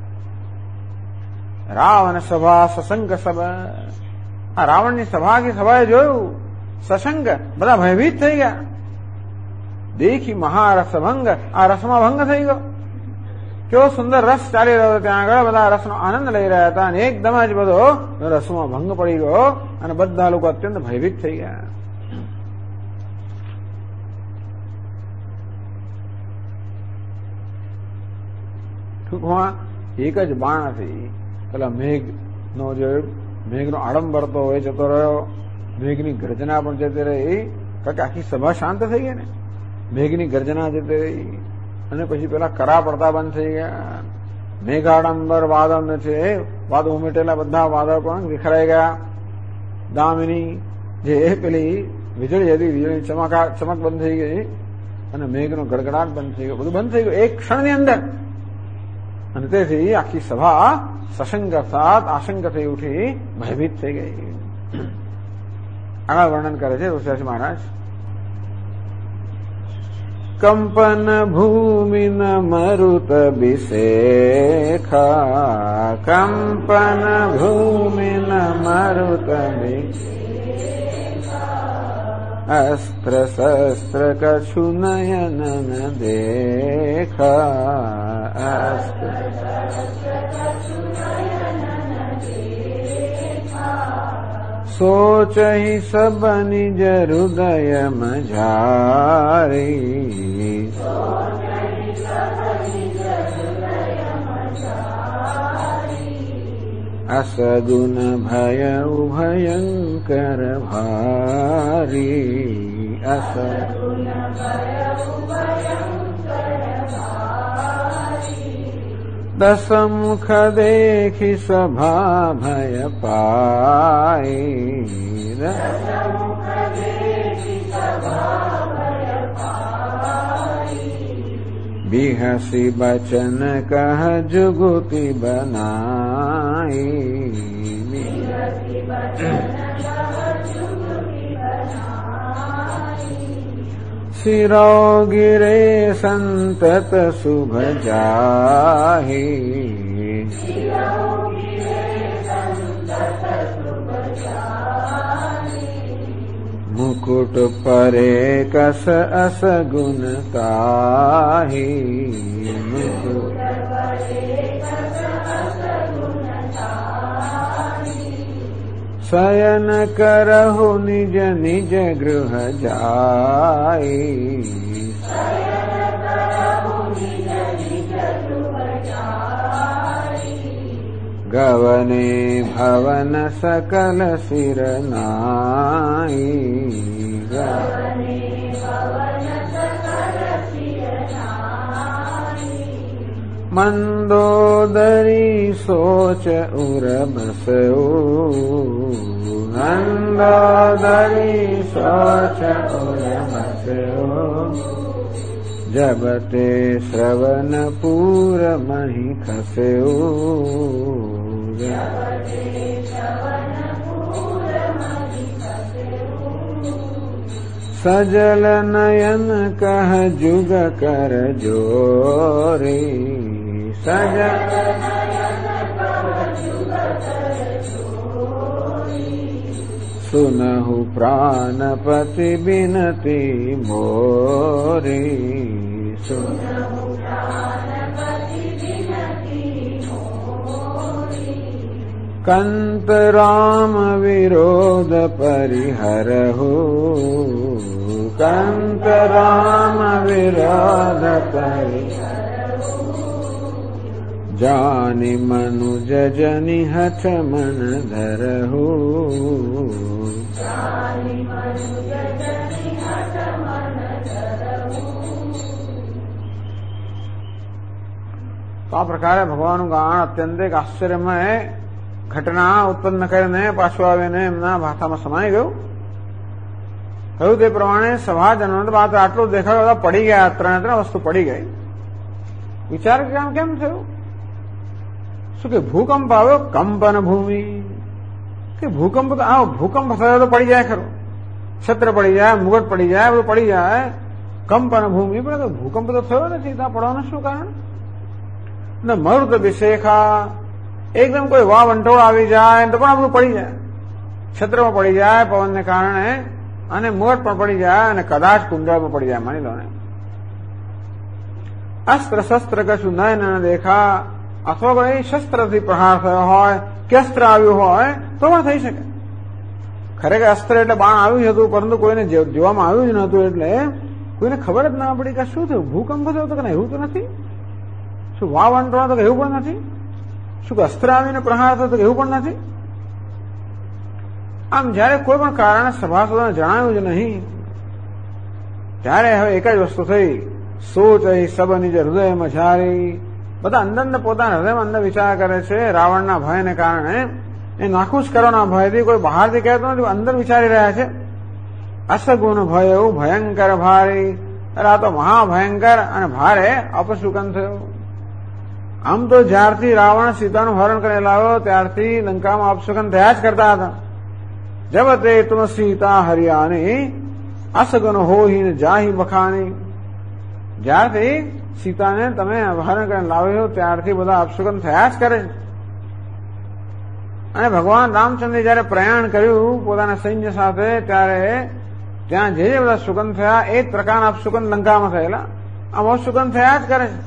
Speaker 2: રાવણ સભા સસંગ સબ. આ રાવણની સભાએ જોયું, સસંગ બધા ભયભીત થઈ ગયા. દેખી મહારસ ભંગ. આ રસમાં ભંગ થઈ ગયો. કેવો સુંદર રસ ચાલી રહ્યો હતો ત્યાં આગળ, બધા રસનો આનંદ લઈ રહ્યા હતા, અને એકદમ જ બધો રસમાં ભંગ પડી ગયો અને બધા લોકો અત્યંત ભયભીત થઈ ગયા. ટૂંકમાં એક જ બાણ હતી. પેલા મેઘનો આડંબર તો હોય જતો રહ્યો, મેઘની ગર્જના પણ જતી રહી, કારણ કે આખી સભા શાંત થઈ ગઈ ને. મેઘની ગર્જના જતી રહી અને પછી પેલા કરા પડતા બંધ થઈ ગયા. મેઘાડંબર વાદળ છે, વાદળ ઉમેટેલા બધા વાદળ પણ વિખરાઈ ગયા. દામિની જે પેલી વીજળી હતી, વીજળી ચમક બંધ થઈ ગઈ અને મેઘનો ગડગડાટ બંધ થઈ ગયો. બધું બંધ થઈ ગયું એક ક્ષણની અંદર. અને તેથી આખી સભા સશંક સાત આશંક થઈ ઉઠી, ભયભીત થઈ ગઈ. આગળ વર્ણન કરે છે ઋષિ મહારાજ. કંપન ભૂમિન મરુત બિશેખા, કંપન ભૂમિન મરુત અસ્ત્ર શસ્ત્ર કછુ નયન ન દેખા, સોચહિ સબ નિજ હૃદય મજારી, અસગુન ભય ઉભયંકર ભારી, અસગુન ભય ઉભયંકર ભારી, દસમુખ દેખી સભા ભય પાઈ, દસમુખ દેખી સભા ભય પાઈ, બિહસી બચન કહ જુગુતિ બનાઈ, બિહસી બચન કહ જુગુતિ બનાઈ, શિરો ગિરે સંતત શુભ જાહી, શિરો ગિરે સંતત શુભ જાહી, મુકુટ પરે કસ અસગુન તાહી, મુકુટ પરે કસ અસગુન તાહી, શયન કરહુ નિજ નિજ ગૃહ જાઈ, શયન કરહુ નિજ નિજ ગૃહ જાઈ, ગવને ભવન સકલ શિર નાઈ, ગવને ભવન સકલ શિર નાઈ, મંદોદરી સોચ ઉર બસયો, મંદોદરી સોચ ઉર બસયો, જબ તે શ્રવણ પૂર મહી ખસ્યો, જબ તે શ્રવણ પૂર મહી ખસ્યો, સજલ નયન કહ જુગ કર જોરી, સજલ નયન કહ જુગ કર જોરી, સુનહુ પ્રાણપતિ બિનતી મોરી, સુનહુ પ્રાણપતિ બિનતી મોરી, કંત રામ વિરોધ પરિહરહુ, કંત રામ વિરોધ પરિહરહુ, જાની મનુજ જની હઠ મન ધરહુ, જાની મનુજ જની હઠ મન ધરહુ. તો આ પ્રકારે ભગવાનનું ગાન અત્યંત એક આશ્ચર્યમય ઘટના ઉત્પન્ન કરીને પાછું આવીને એમના ભાષામાં સમાઈ ગયું. કહ્યું તે પ્રમાણે સભાજનો વાત આટલું દેખાયું, પડી ગયા, ત્રણ વસ્તુ પડી ગઈ. વિચાર કેમ થયું? શું કે ભૂકંપ આવ્યો, કંપન ભૂમિ, કે ભૂકંપ તો આવો, ભૂકંપ થયો તો પડી જાય ખરો, છત્ર પડી જાય, મુગટ પડી જાય, બધું પડી જાય, કંપન ભૂમિ, પણ ભૂકંપ તો થયો નથી, ત્યાં પડવાનું શું કારણ? ને મરુત બિશેખા, એકદમ કોઈ વાવંટોળ આવી જાય તો પણ આ બધું પડી જાય, છત્રમાં પડી જાય પવનને કારણે, અને મુગટ પણ પડી જાય, અને કદાચ કુંડળમાં પડી જાય, માની લો ને. અસ્ત્ર શસ્ત્ર કશું નયન ન દેખા, અથવા કોઈ શસ્ત્રથી પ્રહાર થયો હોય કે અસ્ત્ર આવ્યું હોય તો પણ થઈ શકે. ખરેખર અસ્ત્ર એટલે બાણ આવ્યું હતું, પરંતુ કોઈને જોવામાં આવ્યું જ નહોતું, એટલે કોઈને ખબર જ ના પડી કે શું થયું. ભૂકંપ થયો તો કે એવું તો નથી, શું વાવંટોળ તો એવું પણ નથી, શું અસ્ત્ર આવીને પ્રહાર થયો તો એવું પણ નથી. આમ જયારે કોઈ પણ કારણે સભાસદોને જણાવ્યું જ નહીં, ત્યારે હવે એક જ વસ્તુ થઈ, સોચ સબ નિજ હૃદય મઝારી. બધા અંદર પોતાના હૃદયમાં અંદર વિચાર કરે છે રાવણના ભયને કારણે, એ નાખુશ કરવાના ભયથી, કોઈ બહારથી કહેતો નથી, અંદર વિચારી રહ્યા છે. અસગુણ ભય એવું ભયંકર ભારી. અરે આ તો મહાભયંકર અને ભારે અપશુકન થયું. આમ તો જ્યારથી રાવણ સીતાનું હરણ કરી લાવ્યો ત્યારથી લંકામાં અપશુકન થયા જ કરતા હતા. જબ તે તુમ સીતા હરિયાની અસગુણ હોહીન જાહી બખાની. જ્યારથી સીતાને તમે હરણ કરીને લાવ્યો ત્યારથી બધા અપશુકન થયા જ કરે છે. અને ભગવાન રામચંદ્રે જયારે પ્રયાણ કર્યું પોતાના સૈન્ય સાથે, ત્યારે ત્યાં જે બધા શુકન થયા એ જ પ્રકારના અપશુકન લંકામાં થયેલા. આમ અપશુકન થયા જ કરે છે.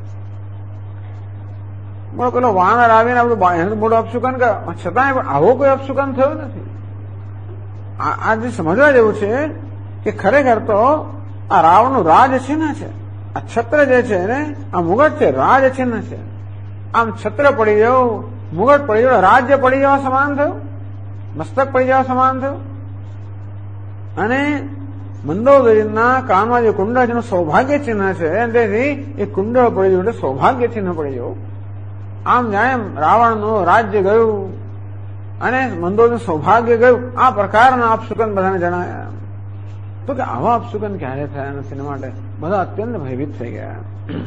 Speaker 2: પેલો વાનર આવીને આપણું મોટું અપશુકન કર્યો, છતાંય પણ આવો કોઈ અપશુકન થયું નથી. આ જે સમજવા જેવું છે કે ખરેખર તો આ રાવણનું રાજ છિન્ન છે. આ છત્ર જે છે ને, આ મુગટ છે, રાજ છિન્ન છે. આમ છત્ર પડી જવું, મુગટ પડી જવું, રાજ્ય પડી જવા સમાન થયું, મસ્તક પડી જવા સમાન થયું. અને મંદોદરીના કાનમાં જે કુંડળ જેનું સૌભાગ્ય ચિહ્ન છે, તેથી એ કુંડળ પડી જવું એટલે સૌભાગ્ય ચિહ્ન પડી જવું. આમ જાણે રાવણનું રાજ્ય ગયું અને મંદોદરીનું સૌભાગ્ય ગયું. આ પ્રકારના અપશુકન બધાને જણાયા. તો કે આવા અપશુકન ક્યારે થયા નથી, માટે બધા અત્યંત ભયભીત થઈ ગયા.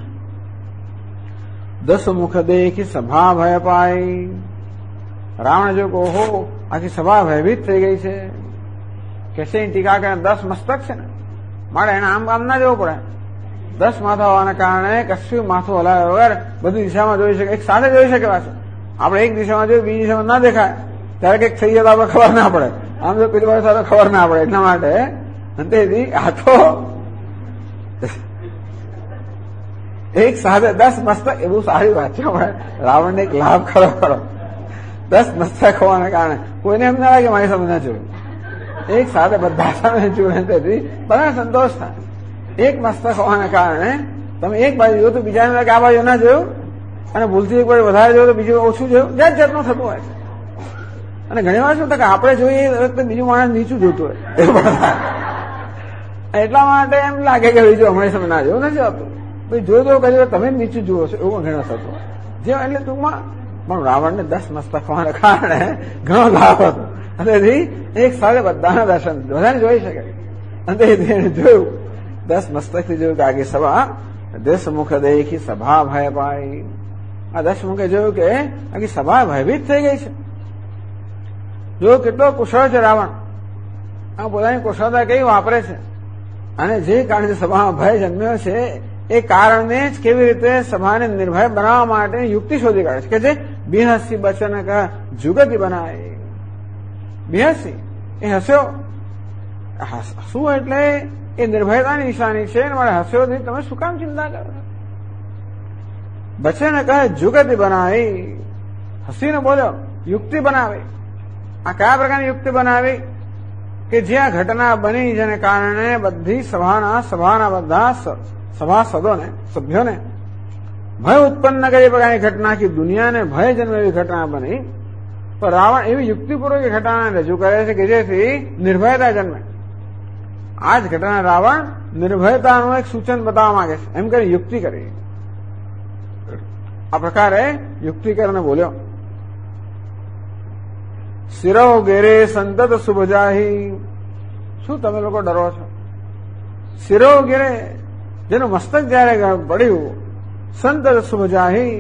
Speaker 2: 10 મુખ દેખી સભા ભય પાઈ. રાવણ જો કહો આખી સભા ભયભીત થઈ ગઈ છે. કેસે ટીકા કરે 10 મસ્તક છે ને, મારે એને આમ ના જવું પડે. 10 માથા હોવાના કારણે કશું માથું હલાવ્યા વગર બધી દિશામાં જોઈ શકે, એક સાથે જોઈ શકે. પાછું આપણે એક દિશામાં જોયું, બીજી દિશામાં ના દેખાય, ત્યારે કંઈક થઈ જાય તો આપણે ખબર ના પડે. આમ જો પેલી વાર સાથે ખબર ના પડે. એટલા માટે તેથી આ તો એક સાથે 10 મસ્તક, એ બહુ સારી વાત છે. રાવણને એક લાભ ખરો ખરો. 10 મસ્તક હોવાના કારણે કોઈને એમ ના લાગે મારી સામે ના જોયું, એક સાથે બધા સામે જોયું, તેથી બધા સંતોષ થાય. એક મસ્તક હોવાના કારણે તમે એક બાજુ જોયું તો બીજાને લાગે આ બાજુ ના જોયું, અને ભૂલથી એક બાજુ વધારે જોયું તો બીજું ઓછું જોયું. જાત જાતનું થતું હોય છે. અને ઘણી વાર શું થાય કે આપણે જોઈએ તો બીજું માણસ નીચું જોતું હોય, એવું બધા. એટલા માટે એમ લાગે કે બીજું હમણાં સામે ના જોયું નથી હોતું. ભાઈ જોયું તો કઈ તમે નીચું જુઓ છો, એવું ઘણું થતું. જે એટલે ટૂંકમાં પણ રાવણને 10 મસ્તક હોવાના કારણે ઘણો લાભ હતો. તેથી એક સાથે બધાના દર્શન બધાને જોઈ શકે. અને એને જોયું 10 મસ્તકથી જોયું કે આગે સભા 10 મુખ દેખી સભા ભય પાઈ. આ 10 મુખે જોયું કે આખી સભા ભયભીત થઈ ગઈ છે. જો કેટલો કુશળ છે રાવણ, આ પોતાની કુશળતા કઈ વાપરે છે. અને જે કારણે સભામાં ભય જન્મ્યો છે એ કારણે જ કેવી રીતે સભાને નિર્ભય બનાવવા માટે યુક્તિ શોધી કાઢે છે કે જે બિહસી બચન જુગતિ બનાવે. બિહસી એ હસ્યો, હસવું એટલે એ નિર્ભયતાની નિશાની છે. મારે હસ્યો નહીં, તમે શું કામ ચિંતા કરો? બચન કહે જુગતિ બનાવી, હસીને બોલ્યો યુક્તિ બનાવી. આ કયા પ્રકારની યુક્તિ બનાવી કે જે આ ઘટના બની જેને કારણે બધી સભાના બધા સભાસદોને, સભ્યોને ભય ઉત્પન્ન કરી પ્રકારની ઘટના કે દુનિયાને ભય જન્મે એવી ઘટના બની. તો રાવણ એવી યુક્તિપૂર્વક ઘટનાને રજૂ કરે છે કે જેથી નિર્ભયતા જન્મે. આ જ ઘટના રાવણ નિર્ભયતાનું એક સૂચન બતાવવા માંગે છે, એમ કરી યુક્તિ કરી. આ પ્રકારે યુક્તિ કરીને બોલ્યો શિરો ગેરે સંતત સુભજાહી. શું તમે લોકો ડરો છો? શિરો ગેરે, જેનું મસ્તક જયારે પડ્યું, સંતત સુભજાહી,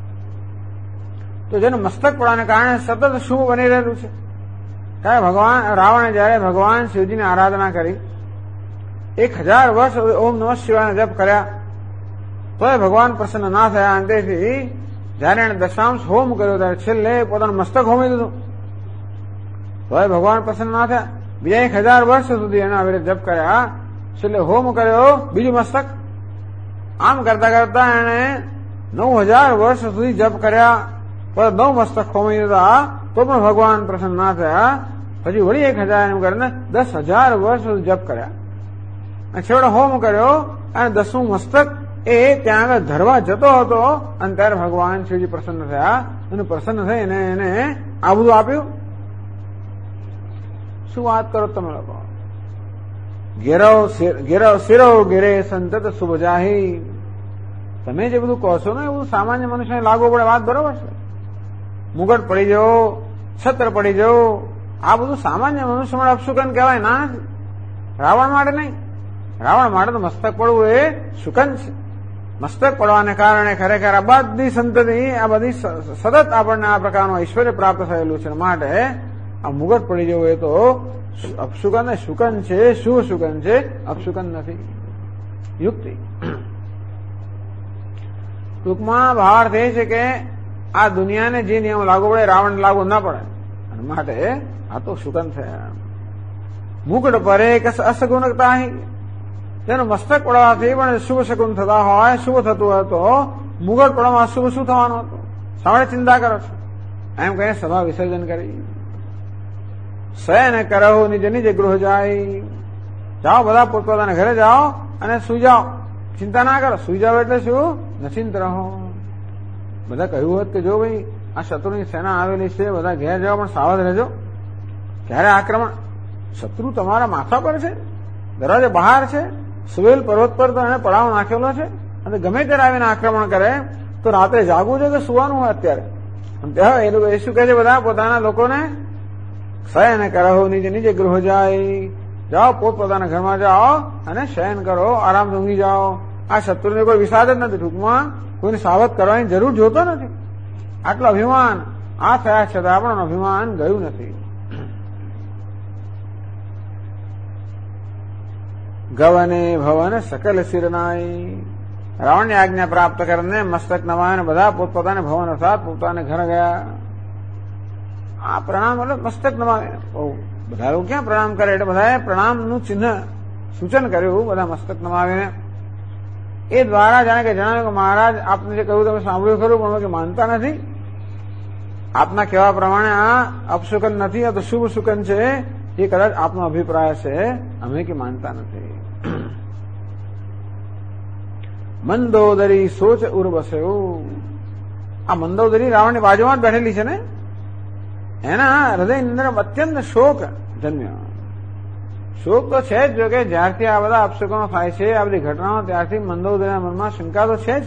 Speaker 2: તો જેનું મસ્તક પડવાને કારણે સતત શુભ બની રહેલું છે. ત્યારે ભગવાન રાવણે જયારે ભગવાન શિવજીની આરાધના કરી, 1000 વર્ષ ઓમ નમઃ શિવાયનો જપ કર્યા, તોય ભગવાન પ્રસન્ન ના થયા. અંતેથી જયારે એને દશાંશ હોમ કર્યો ત્યારે છેલ્લે પોતાનું મસ્તક હોમી દીધું, તોય ભગવાન પ્રસન્ન ના થયા. બીજા 1000 વર્ષ સુધી એના આવી જપ કર્યા, છેલ્લે હોમ કર્યો બીજું મસ્તક. આમ કરતા કરતા એને 9000 વર્ષ સુધી જપ કર્યા, પણ 9 મસ્તક હોમી દીધા, તો પણ ભગવાન પ્રસન્ન ના થયા. પછી વળી 1000 એમ કરીને 10000 વર્ષ સુધી જપ કર્યા, અને છેવટે હોમ કર્યો. અને 10મું મસ્તક એ ત્યાં આગળ ધરવા જતો હતો, અને ત્યારે ભગવાન શિવજી પ્રસન્ન થયા, અને પ્રસન્ન થઈને એને આ બધું આપ્યું. શું વાત કરો તમે લોકો? શિરો ગિરે સંતત શુભ જાહી. તમે જે બધું કહો છો ને એવું સામાન્ય મનુષ્યને લાગુ પડે, વાત બરોબર છે. મુગટ પડી જવો, છત્ર પડી જવું, આ બધું સામાન્ય મનુષ્ય માટે અપશુકન કહેવાય ના નથી. રાવણ માટે નહીં. રાવણ માટે તો મસ્તક પડવું એ શુકન છે. મસ્તક પડવાને કારણે ખરેખર આ બધી સંતતિ, આ બધી સતત આપણને આ પ્રકારનું ઐશ્વર્ય પ્રાપ્ત થયેલું છે. માટે આ મુગટ પડી જવું એ તો અપશુકન ને શુકન છે. શું શુકન છે? અપશુકન નથી. યુક્તિ. ટૂંકમાં ભાવાર્થ એ છે કે આ દુનિયાને જે નિયમ લાગુ પડે રાવણ લાગુ ના પડે, અને માટે આ તો શુકન છે. મુગટ પરે અસગુણતા, તેનું મસ્તક પડવાથી પણ શુભ શકુન થતા હોય, શુભ થતું હોય તો મુગટ પડવામાં શુભ શું થવાનું હતું? સામે ચિંતા કરો છો એમ કહીને સભા વિસર્જન કરી. શયન કરો નિજ નિજ ગૃહ જાય. જાઓ બધા પોતપોતાના ઘરે જાઓ અને સુઈ જાઓ. ચિંતા ના કરો. સુઈ જાઓ એટલે શું? નચિંત રહો. બધા કહ્યું હોત કે જો ભાઈ આ શત્રુની સેના આવેલી છે, બધા ઘેર જાઓ પણ સાવધ રહેજો. ક્યારે આક્રમણ? શત્રુ તમારા માથા પર છે, દરવાજે બહાર છે, સુવેલ પર્વત પર તો એને પડાવ નાખેલો છે, અને ગમે ત્યારે આવીને આક્રમણ કરે તો રાત્રે જાગવું છે કે સુવાનું હોય અત્યારે? એ લોકો એ શું કહે છે બધા પોતાના લોકોને? શયન કરો નિજ નિજ ગૃહ જાય. જાઓ પોતપોતાના ઘરમાં જાઓ અને શયન કરો, આરામ ઊંઘી જાઓ. આ શત્રુને કોઈ વિષાદ જ નથી. ટૂંકમાં કોઈને સાવધ કરવાની જરૂર જોતો નથી. આટલું અભિમાન આ થયા છતાં પણ અભિમાન ગયું નથી. ગવને ભવન સકલ શિરનાય. રાવણની આજ્ઞા પ્રાપ્ત કરીને મસ્તક નવાય બધા પોતપોતાને ભવન અર્થાત પોતાને ઘર ગયા. આ પ્રણામ મતલબ મસ્તક નમાવે. બધા લોકો ક્યાં પ્રણામ કરે? એટલે બધાએ પ્રણામનું ચિહ્ન સૂચન કર્યું. બધા મસ્તક નમાવીને એ દ્વારા જાણે કે જણાવ્યું કે મહારાજ આપને જે કહ્યું તમે સાંભળ્યું ખરું, પણ કે માનતા નથી. આપના કહેવા પ્રમાણે આ અપશુકન નથી, આ તો શુભ શુકન છે. એ કદાચ આપનો અભિપ્રાય છે, અમે કે માનતા નથી. મંદોદરી સોચ ઉર્વસ્યો. આ મંદોદરી રાવણની બાજુમાં જ બેઠેલી છે ને, એના હૃદયની અંદર અત્યંત શોક જન્મ્યો. શોક તો છે જ, જો કે જ્યારથી આ બધા અપશુકનો થાય છે, આ બધી ઘટનાઓ, ત્યારથી મંદોદરીના મનમાં શંકા તો છે જ.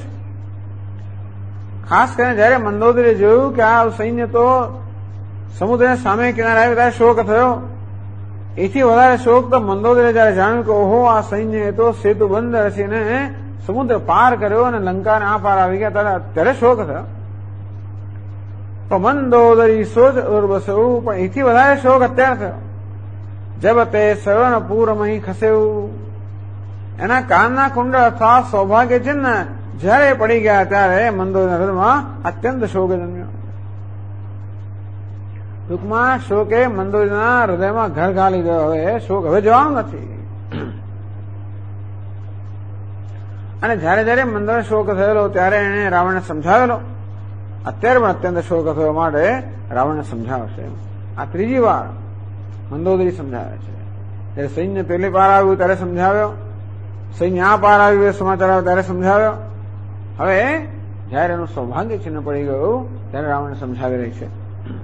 Speaker 2: ખાસ કરીને જયારે મંદોદરીએ જોયું કે આ સૈન્ય તો સમુદ્રના સામે કિનારે આવ્યું ત્યારે શોક થયો. એથી વધારે શોક તો મંદોદરીએ જયારે જાણ્યું કે ઓહો આ સૈન્ય તો સેતુ બંધ રચીને સમુદ્ર પાર કર્યો અને લંકાને આ પાર આવી ગયા, ત્યારે શોક થયો. તો મંદોદરી સોચ ઉર્વસવું, પણ એથી વધારે શોક અત્યારે થયો. જબ તે શ્રવણ પૂરમહી ખસેવું. એના કાનના કુંડળ અથવા સૌભાગ્ય ચિહ્ન જયારે પડી ગયા ત્યારે મંદોદરીના હૃદયમાં અત્યંત શોક જન્મ્યો. ટૂંકમાં શોકે મંદોદરીના હૃદયમાં ઘર ઘાલી ગયો. હવે શોક હવે જવાનું નથી. અને જયારે જયારે મંદોદરીને શોક થયેલો ત્યારે એને રાવણને સમજાવેલો. અત્યારે પણ અત્યંત શોક થયો માટે રાવણને સમજાવશે. આ ત્રીજી વાર મંદોદરી સમજાવે છે. જયારે સૈન્ય પેલી પાર આવ્યું ત્યારે સમજાવ્યો, સૈન્ય આ પાર આવ્યું સમાચાર આવ્યો ત્યારે સમજાવ્યો. હવે જયારે એનું સૌભાગ્ય ચિહ્ન પડી ગયું ત્યારે રાવણને સમજાવી રહી છે.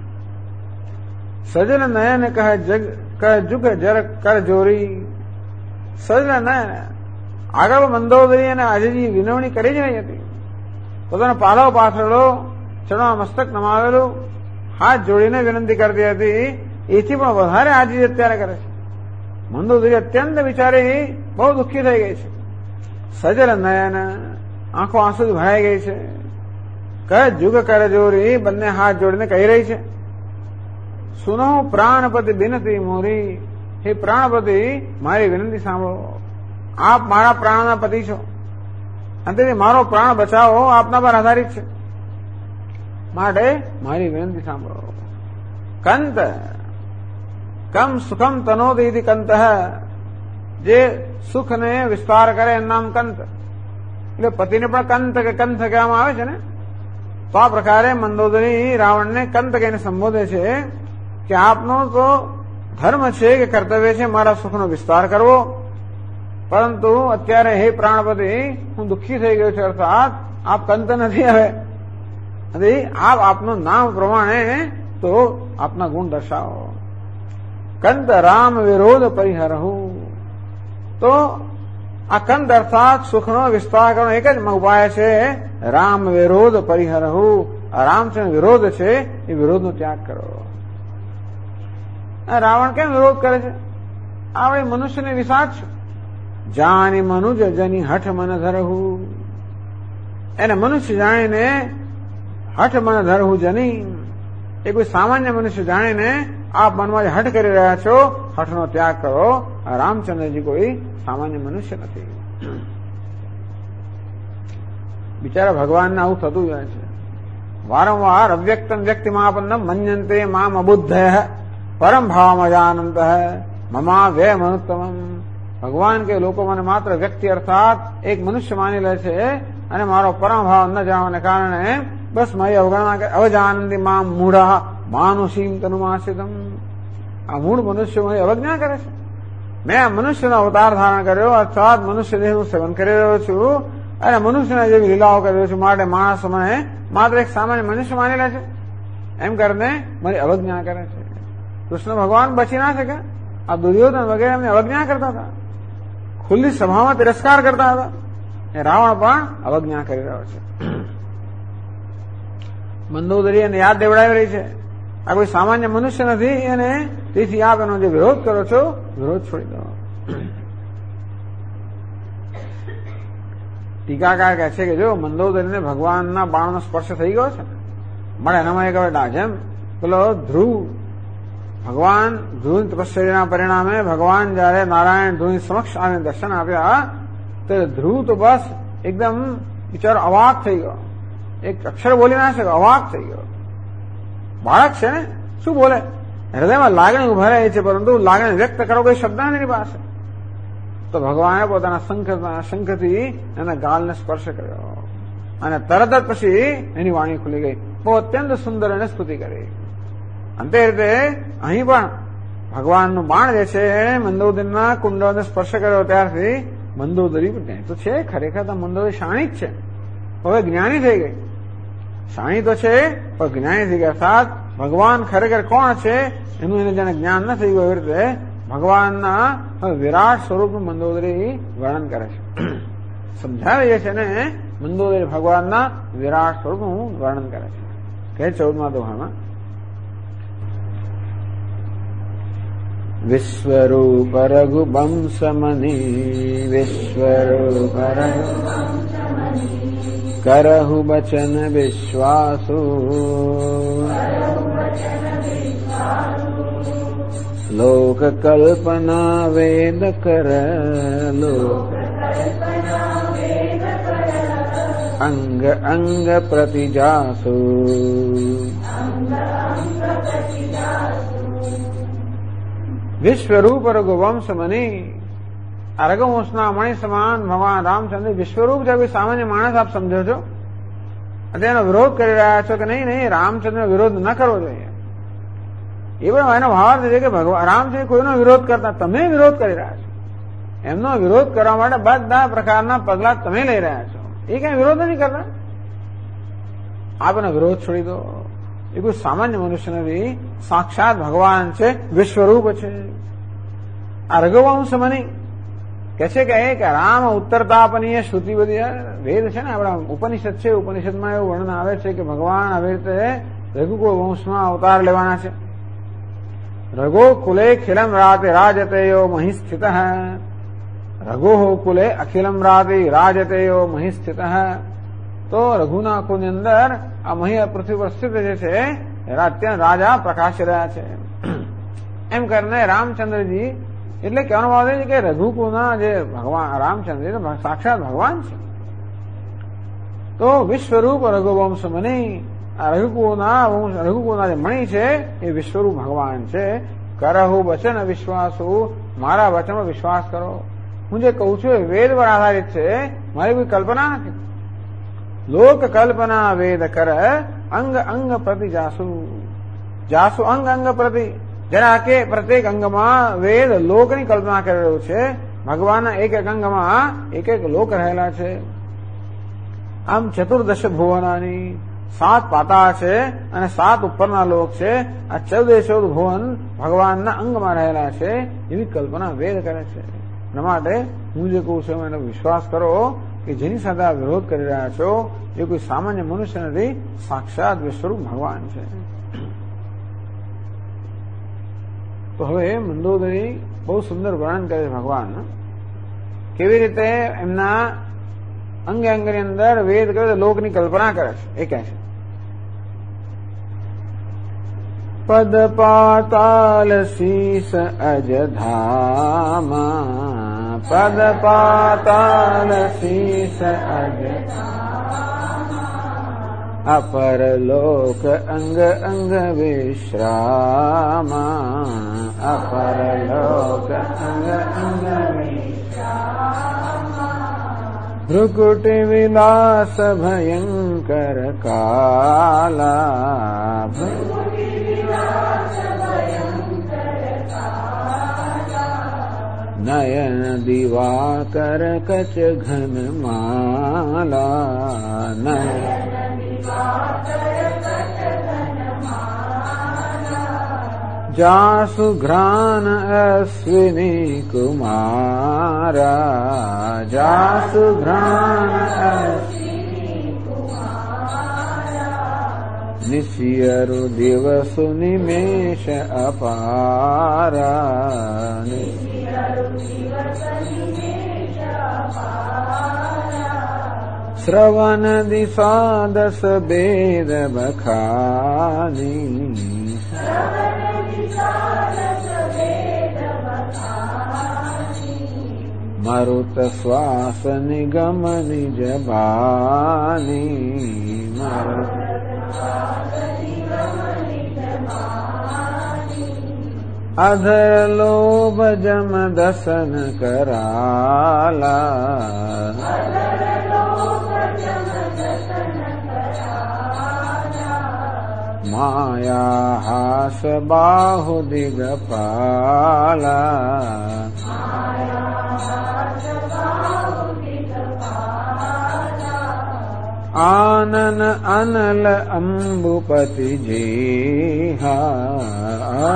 Speaker 2: સજલ નયન કહે જુગ જર કર જોરી. સજલ નયન. આગળ મંદોદરી અને આજજી વિનવણી કરી જ રહી હતી. પોતાનો પાલો પાથરેલો, ચરણમાં મસ્તક નમાવેલું, હાથ જોડીને વિનંતી કરતી હતી. એથી પણ વધારે આજી અત્યારે કરે છે. મંદોદરી અત્યંત બિચારી બહુ દુઃખી થઈ ગઈ છે. સજલ નયન, આંખો આંસુ ભરાઈ ગઈ છે. કહે જુગ કર જોરી, બંને હાથ જોડીને કહી રહી છે. સુનો પ્રાણપતિ બિનતી મોરી. હે પ્રાણપતિ, મારી વિનંતી સાંભળો. આપ મારા પ્રાણના પતિ છો, અને મારો પ્રાણ બચાવો આપના પર આધારિત છે. માટે મારી વિનંતી સાંભળો. કંત કમ સુખમ તનોદિ કંત. જે સુખને વિસ્તાર કરે એનું નામ કંત. એટલે પતિને પણ કંત કે કંથ કહેવામાં આવે છે ને. તો આ પ્રકારે મંદોદરી રાવણને કંત કહીને સંબોધે છે કે આપનો તો ધર્મ છે કે કર્તવ્ય છે મારા સુખનો વિસ્તાર કરવો, પરંતુ અત્યારે હે પ્રાણપતિ હું દુઃખી થઈ ગયો છું. અર્થાત આપ કંત નથી. હવે આપ આપનું નામ પ્રમાણે તો આપના ગુણ દર્શાવો. કંત રામ વિરોધ પરિહરહુ. તો આ કંદ અર્થાત સુખનો વિસ્તાર કરવાનો એક જ ઉપાય છે રામ વિરોધ પરિહરહુ. રામચંદ્ર વિરોધ છે એ વિરોધનો ત્યાગ કરો. રાવણ કેમ વિરોધ કરે છે? આપણે મનુષ્યને વિષાદ છે. જાની મનુજ જની હઠ મન ધરહુ. એને મનુષ્ય જાણીને હઠ મન ધરહુ જની, એ કોઈ સામાન્ય મનુષ્ય જાણીને આપ મનમાં જે હઠ કરી રહ્યા છો, હઠનો ત્યાગ કરો. રામચંદ્રજી કોઈ સામાન્ય મનુષ્ય નથી. બિચારા ભગવાનને આવું થતું જાય છે. વારંવાર અવ્યક્તમ વ્યક્તિમાપન્નમ મન્યંતે મામ અબુદ્ધય પરમ ભાવમજાનંત મમા વે મનુત્તમમ. ભગવાન કે લોકો મને માત્ર વ્યક્તિ અર્થાત એક મનુષ્ય માની લે છે અને મારો પરમ ભાવ ન જાણવાને કારણે બસ મારી અવગણના અવજાનંદી મામ મૂઢા માનુષીમ તનુમાસિતમ. આ મૂળ મનુષ્ય મારી અવજ્ઞા કરે છે. મેં આ મનુષ્યનો અવતાર ધારણ કર્યો અર્થાત મનુષ્ય દેહનું સેવન કરી રહ્યો છું અને મનુષ્યના જેવી લીલાઓ કરી રહ્યો છું, માટે માણસ મને માત્ર એક સામાન્ય મનુષ્ય માની લે છે એમ કરીને મારી અવજ્ઞા કરે છે. કૃષ્ણ ભગવાન બચી ના શકે. આ દુર્યોધન વગેરે એમને અવજ્ઞા કરતા હતા, ખુલ્લી સભામાં તિરસ્કાર કરતા હતા. એ રાવણ પણ અવજ્ઞા કરી રહ્યો છે. મંદોદરી એને યાદ દેવડાવી રહી છે આ કોઈ સામાન્ય મનુષ્ય નથી અને તેથી આપ એનો જે વિરોધ કરો છો વિરોધ છોડી દો. ટીકાકાર કહે છે કે જો મંદોદરીને ભગવાનના બાણનો સ્પર્શ થઈ ગયો છે, મળે એનામાં એક હવે જેમ પેલો ધ્રુવ, ભગવાન ધ્રુવ તપશ્ચર્યાના પરિણામે ભગવાન જયારે નારાયણ ધ્રુવની સમક્ષ આવીને દર્શન આપ્યા તો ધ્રુવ તો બસ એકદમ બિચારો અવાક થઈ ગયો. એક અક્ષર બોલી ના શકે, અવાક થઈ ગયો. બાળક છે ને, શું બોલે? હૃદયમાં લાગણી ઉભા રહે છે પરંતુ લાગણી વ્યક્ત કરો કોઈ શબ્દ નથી એની પાસે. તો ભગવાને પોતાના શંખથી એના ગાલને સ્પર્શ કર્યો અને તરત જ પછી એની વાણી ખુલી ગઈ. બહુ અત્યંત સુંદર એને સ્તુતિ કરી. અંતે રીતે અહીં પણ ભગવાનનું બાણ જે છે મંદોદરીના કુંડળને સ્પર્શ કર્યો ત્યારથી મંદોદરી તો છે ખરેખર તો મંદોદરી શાણી જ છે, હવે જ્ઞાની થઈ ગઈ. શાણી તો છે પણ જ્ઞાની થઈ ગઈ અર્થાત ભગવાન ખરેખર કોણ છે એનું એને જેને જ્ઞાન ન થઈ ગયું એવી રીતે ભગવાનના વિરાટ સ્વરૂપનું મંદોદરી વર્ણન કરે છે. સમજાવે છે ને મંદોદરી ભગવાનના વિરાટ સ્વરૂપનું વર્ણન કરે છે. કે 14મા દોહામાં વિશ્વરૂપ રઘુવંશમની વિશ્વરૂપ કરહુ બચન વિશ્વાસુ લોક કલ્પના વેદ કર લોક અંગ અંગ પ્રતિજાસુ. વિશ્વરૂપ રઘુવંશ મની, આ રઘુવંશના મણિ સમાન ભગવાન રામચંદ્ર વિશ્વરૂપ છે. કોઈ સામાન્ય માણસ આપ સમજો છો, તેનો વિરોધ કરી રહ્યા છો કે નહીં? રામચંદ્રનો વિરોધ ન કરવો જોઈએ. એ પણ એનો ભાવાર્થ છે કે ભગવાન રામચંદ્ર કોઈનો વિરોધ કરતા તમે વિરોધ કરી રહ્યા છો. એમનો વિરોધ કરવા માટે બધા પ્રકારના પગલા તમે લઈ રહ્યા છો. એ કઈ વિરોધ નથી કરતા. આપ એનો વિરોધ છોડી દો. એ કોઈ સામાન્ય મનુષ્ય નથી, સાક્ષાત ભગવાન છે, વિશ્વરૂપ છે. આ રઘુવંશ મની કે છે કે રામ ઉત્તરતાપનીય શ્રુતિ બધી વેદ છે ને આપણા ઉપનિષદ છે, ઉપનિષદમાં એવું વર્ણન આવે છે કે ભગવાન આવી રીતે રઘુકુળ વંશમાં અવતાર લેવાના છે. રઘો કુલે ખિલમ રાતે રાજતેયો મહી સ્થિત રઘો કુલે અખિલમ રાતે રાજતેયો મહી સ્થિત. તો રઘુના કુળની અંદર આ મહી પૃથ્વી પર સ્થિત જે છે એના અત્યંત રાજા પ્રકાશી રહ્યા છે. એમ કરીને રામચંદ્રજી એટલે કહેવાનો ભાવ છે કે રઘુકુળના જે ભગવાન રામચંદ્ર સાક્ષાત ભગવાન છે. તો વિશ્વરૂપ રઘુવંશ મની, આ રઘુકુળના જે મણિ છે એ વિશ્વરૂપ ભગવાન છે. કરહુ વચન વિશ્વાસુ, મારા વચનમાં વિશ્વાસ કરો. હું જે કહું છું એ વેદ પર આધારિત છે, મારી કોઈ કલ્પના નથી. લોક કલ્પના વેદ કર અંગ અંગ પ્રતિ જાસુ. જાસુ અંગ અંગ પ્રતિ, જેના કે પ્રત્યેક અંગમાં વેદ લોકની કલ્પના કરી રહ્યું છે. ભગવાનના એક એક અંગમાં એક એક લોક રહેલા છે. આમ ચતુર્દશ ભુવનાની 7 પાતાળ છે અને 7 ઉપરના લોક છે. આ 14 ભુવન ભગવાનના અંગમાં રહેલા છે એવી કલ્પના વેદ કરે છે. એના માટે હું જે કહું છું એનો વિશ્વાસ કરો કે જેની સાથે આ વિરોધ કરી રહ્યા છો એ કોઈ સામાન્ય મનુષ્ય નથી, સાક્ષાત વિશ્વરૂપ ભગવાન છે. તો હવે મંદોદરી બહુ સુંદર વર્ણન કરે છે ભગવાન કેવી રીતે એમના અંગે અંગની અંદર વેદ કરે લોકની કલ્પના કરે છે. એ કહે છે પદ પાતાલ શીસ અજધામા, પદ પાતાલ શીસ અજધામા, અપર લોક અંગ અંગ વિશ્રામા, અપર લોક અંગ અંગ વિશ્રામા, ભૃકુટી વિલાસ ભયંકર કાલા, નયન દિવાકર કચ ઘન માલા, નયન જાસુ ઘ્રાન અશ્વિની કુમારા, જાસુ ઘ્રાન નિશિયરુ દિવસુ નિમેષ અપારા, શ્રવણ દિશા દસ બેદ બખાની, મરુત શ્વાસ નિગમ નિજ બાની, મરુત અધર લોભ જમ દસન કરાલા, માયા હાસ બાહુ દિગપાલા, આનન અનલ અંબુપતિ જીહા,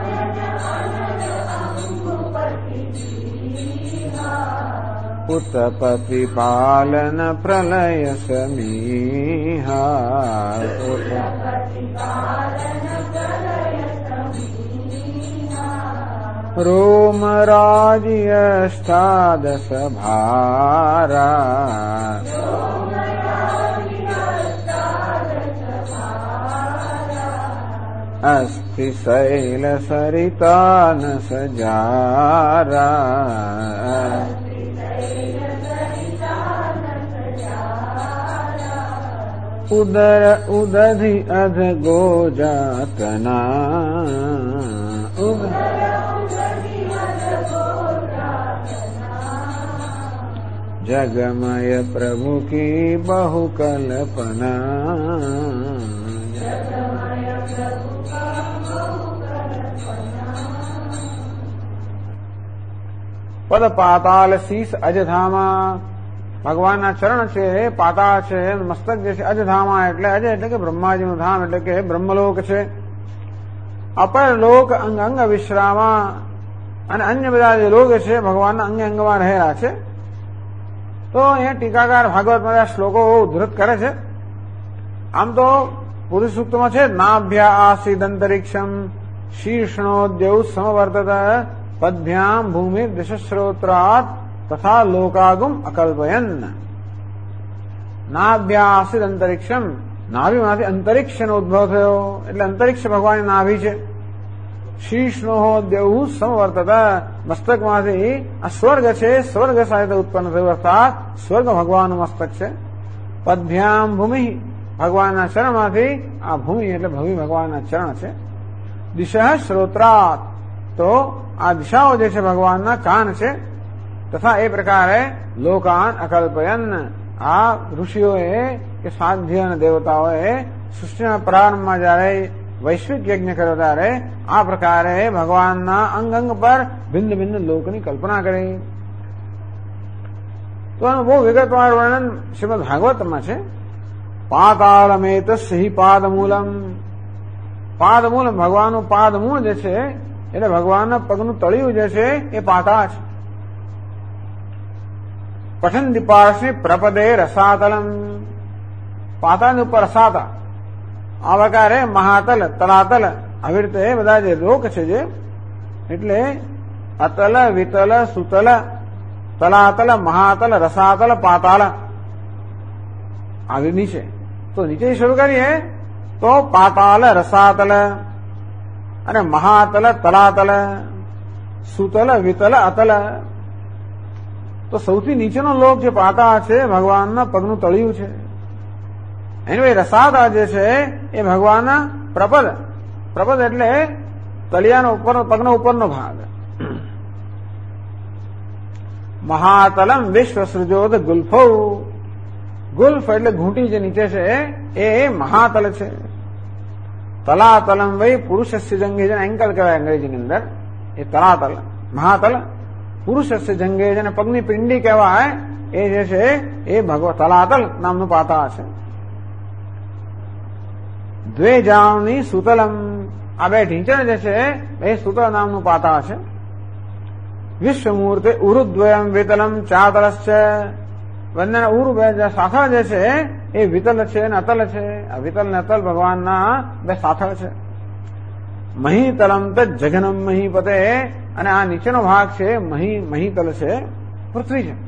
Speaker 2: ઉતપતિ પાલન પ્રલય સમીહા, રોમ રાજ્યષ્ટાદશ ભારા, અસ્તિ શૈલ સરિતાન સજારા, ઉદર ઉદધિ અધ ગોજાતના, જગમય પ્રભુ કી બહુ કલ્પના, પદ પાતાલ શીશ અજધામા, ભગવાનના ચરણ છે પાતાળ છે, મસ્તક જે છે અજધામા એટલે અજ એટલે કે બ્રહ્માજીનું ધામ એટલે કે બ્રહ્મલોક છે. અપર લોક અંગ અંગ વિશ્રામા, અને અન્ય બધા જે લોક છે ભગવાનના અંગે અંગમાં રહેલા છે. તો અહીંયા ટીકાકાર ભાગવતમાં આ શ્લોકો ઉદ્ધૃત કરે છે. આમ તો પુરુષ સૂક્તમાં છે નાભ્યા આસીદ અંતરિક્ષમ શીર્ષણોદ્યૌ સમવર્તત પદ્ભ્યામ ભૂમિ દિશશ્રોત્રાત તથા લોકાગુમ અકલ્પયન. નાભ્યા આસીદ અંતરિક્ષમ, નાભીમાંથી અંતરિક્ષનો ઉદ્ભવ થયો એટલે અંતરિક્ષ ભગવાનની નાભી છે. શીર્ષણોદ્યૌ સમવર્તત, મસ્તકમાંથી આ સ્વર્ગ છે, સ્વર્ગ સાથે ઉત્પન્ન થયું અર્થાત સ્વર્ગ ભગવાનનું મસ્તક છે. પદ્ભ્યામ ભૂમિ, ભગવાનના ચરણમાંથી આ ભૂમિ એટલે ભવિ ભગવાનના ચરણ છે. દિશ શ્રોત્રાત, તો આ દિશાઓ જે છે ભગવાનના કાન છે. તથા એ પ્રકારે લોકાન અકલ્પયન, આ ઋષિઓએ કે સાધ્ય અને દેવતાઓએ સૃષ્ટિના પ્રારંભમાં જયારે વૈશ્વિક યજ્ઞ કર્યો ત્યારે આ પ્રકારે ભગવાનના અંગ અંગ પર ભિન્ન ભિન્ન લોકની કલ્પના કરી. તો આનું બહુ વિગતવાર વર્ણન શ્રીમદ ભાગવતમાં છે. પાતાળમેતસ્ય હિ પાદમૂલમ, પાદમૂલમ ભગવાનનું પાદમૂળ જે છે એટલે ભગવાનના પગનું તળિયું જે છે એ પાતાળ છે. પઠંતિ પાર્શ્વે પ્રપદે રસાતલમ, પાતાળની ઉપર રસાતા. આ પ્રકારે મહાતલ, તલાતલ આવી રીતે બધા જે લોક છે, જે એટલે અતલ, વિતલ, સુતલ, તલાતલ, મહાતલ, રસાતલ, પાતાળ આવી નીચે. તો નીચે શરૂ કરીએ તો પાતાળ, રસાતલ અને મહાતલ, તલાતલ, સુતલ, વિતલ, અતલ. તો સૌથી નીચેનો લોક જે પાતાળ છે ભગવાનના પગનું તળિયું છે. એની રસાતળ જે છે એ ભગવાનના પ્રપદ, પ્રપદ એટલે તળિયાનો ઉપર, પગનો ઉપરનો ભાગ. મહાતલમ વિશ્વસૃજોદ ગુલ્ફો, ગુલ્ફ એટલે ઘૂંટી જે નીચે છે એ મહાતલ છે. તલાતલમ વೈ પુરુષસ્ય જંગે, જેને એન્કલ કહેવાય અંગ્રેજીની અંદર, એ તલાતલ. મહાતલ પુરુષસ્ય જંગે, જેને પગની પિંડી કહેવાય, એ જે છે એ તલાતલ નામનું પાતાળ છે. દ્વેજાવની સુતલમ, આ બે ઢીંચણ જે છે એ સુતલ નામનું પાતાળ છે. વિશ્વમૂર્તિ ઉરુદ્વયમ વિતલમ ચાતલશ્ચ, બંનેના ઉરુ બે શાખા જે છે એ વિતલ છે અને અતલ છે. આ વિતલ ને અતલ ભગવાનના બે શાખા છે. મહીતલમ તજ જઘનમ મહીપતે, અને આ નીચેનો ભાગ છે મહીતલ છે, પૃથ્વી છે.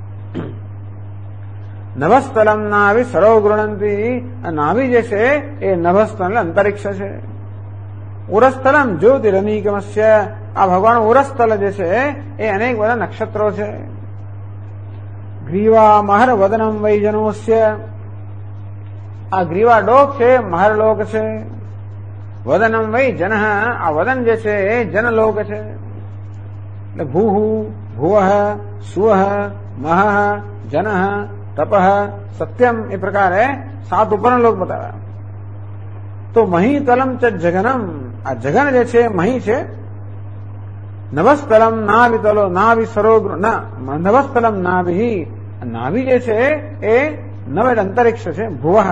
Speaker 2: નભસ્થલમ નાભિ સર્વ ગૃણંતી, નાભિ જે છે એ નભસ્થલ અંતરિક્ષ છે. ઉરસ્થલમ જ્યોતિરનીકમસ્ય, આ ભગવાન ઉરસ્થલ જે છે એ અનેક બધા નક્ષત્રો છે. ગ્રીવા મહર વદનમ વૈજનોસ્ય, આ ગ્રીવા ડોક છે મહરલોક છે. વદનમ વૈ જન, આ વદન જે છે એ જનલોક છે. એટલે ભૂહુ, ભુવઃ, સુવઃ, મહઃ, જનઃ, તપઃ, સત્યમ, એ પ્રકારે 7 ઉપરના લોક બતાવ્યા. તો મહીતલમ ચ જગનમ, આ જગન જે છે મહી છે. નભસ્થલમ નાભિતલો નાભિ સરોગ્ર, નભસ્થલમ નાભિ, નાભિ જે છે એ નવ અંતરિક્ષ છે. ભુવઃ,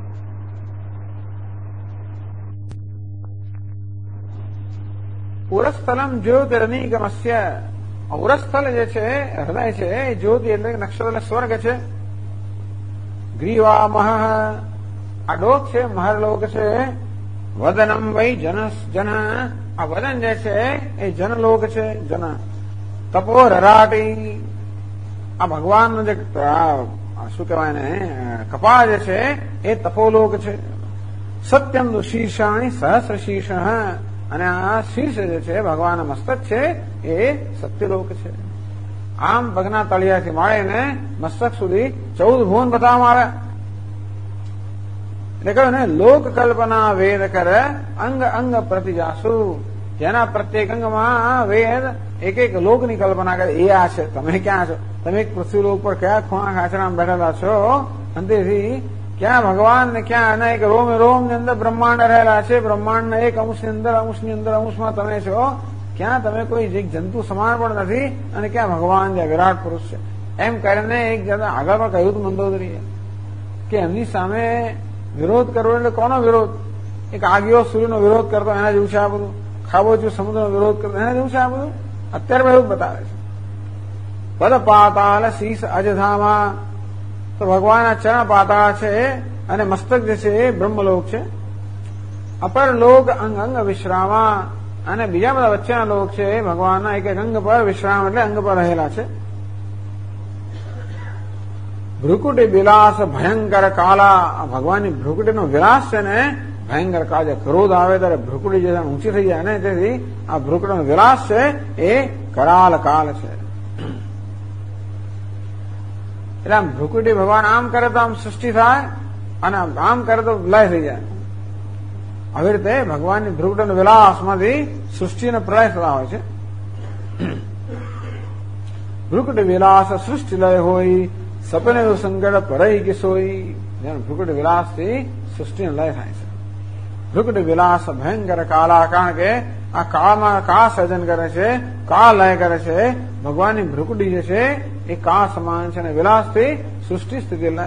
Speaker 2: ઉરસ્થલમ જ્યોતિરનીગમસ્ય, ઉરસ્થલ જે છે હૃદય છે, એ જ્યોતિ એટલે નક્ષત્ર એટલે સ્વર્ગ છે. ગ્રીવા મહ, આ ડોક છે મહરલોક છે. વદનમ વૈ જન, આ વદન જે છે એ જનલોક છે, જન. તપો રરાટી, આ ભગવાનનો જે શું કહેવાય ને કપાળ જે છે એ તપોલોક છે. સત્યમ શીર્ષાણી સહસ્ર શીર્ષ, અને આ શીર્ષ જે છે ભગવાનના મસ્તક છે એ સત્યલોક છે. આમ પગના તળિયાથી માંડીને મસ્તક સુધી 14 ભુવન બતાવવામાં આવે. એટલે કહ્યું ને, લોક કલ્પના વેદ કર અંગ અંગ પ્રતિજાસુ, જેના પ્રત્યેક અંગમાં વેદ એક એક લોકની કલ્પના કરે. એ આ છે, તમે ક્યાં છો? તમે એક પૃથ્વી લોક પર કયા ખૂણા ખાંચરામાં બેઠેલા છો? અંતેથી ક્યાં ભગવાન ને ક્યાં અનેક રોમે રોમ ની અંદર બ્રહ્માંડ રહેલા છે. બ્રહ્માંડના એક અંશની અંદર અંશમાં તમે છો. ક્યાં તમે કોઈ જંતુ સમાન પણ નથી, અને ક્યાં ભગવાન જે વિરાટ પુરુષ છે. એમ કરીને એક જણા આગળ પણ કહ્યું હતું મંદોદરીએ કે એમની સામે વિરોધ કરવો એટલે કોનો વિરોધ? એક આગિયો સૂર્યનો વિરોધ કરતો એના જેવું છે આ બધું. ખાબોચિયું સમુદ્રનો વિરોધ કરતો એના જેવું છે આ બધું. અત્યારે એવું બતાવે છે. પદ પાતાળ શીશ અજધામા, તો ભગવાનના ચરણ પાતાળ છે અને મસ્તક જે છે એ બ્રહ્મલોક છે. અપર લોક અંગ અંગ વિશ્રામા, અને બીજા બધા વચ્ચેના લોક છે એ ભગવાનના એક એક અંગ પર વિશ્રામ એટલે અંગ પર રહેલા છે. ભ્રુકુટી વિલાસ ભયંકર કાલા, ભગવાનની ભ્રુકુટીનો વિલાસ છે ને ભયંકર કાળ, જે ક્રોધ આવે ત્યારે ભ્રુકુટી જે ઊંચી થઈ જાય ને, તેથી આ ભ્રુકુટીનો વિલાસ છે એ કરાલ કાલ છે. એટલે આમ ભ્રુકુટી ભગવાન આમ કરે તો આમ સૃષ્ટિ થાય, અને આમ કરે તો લય થઈ જાય. આવી રીતે ભગવાનની ભ્રુકુટીના વિલાસમાંથી સૃષ્ટિ અને પ્રલય થતા હોય છે. ભ્રુકુટી વિલાસ સૃષ્ટિ લય હોય, સપને સંકટ પરઈ કે સોઈ, જેનો ભ્રુકુટી વિલાસથી સૃષ્ટિનો લય થાય છે. ભ્રુકુટી વિલાસ ભયંકર કાળા, કારણ કે આ કાળમાં કાળ સર્જન કરે છે, કાળ લય કરે છે. ભગવાનની ભ્રુકુટી જે છે એ કાળ સમાન છે, અને વિલાસથી સૃષ્ટિ સ્થિતિ લય.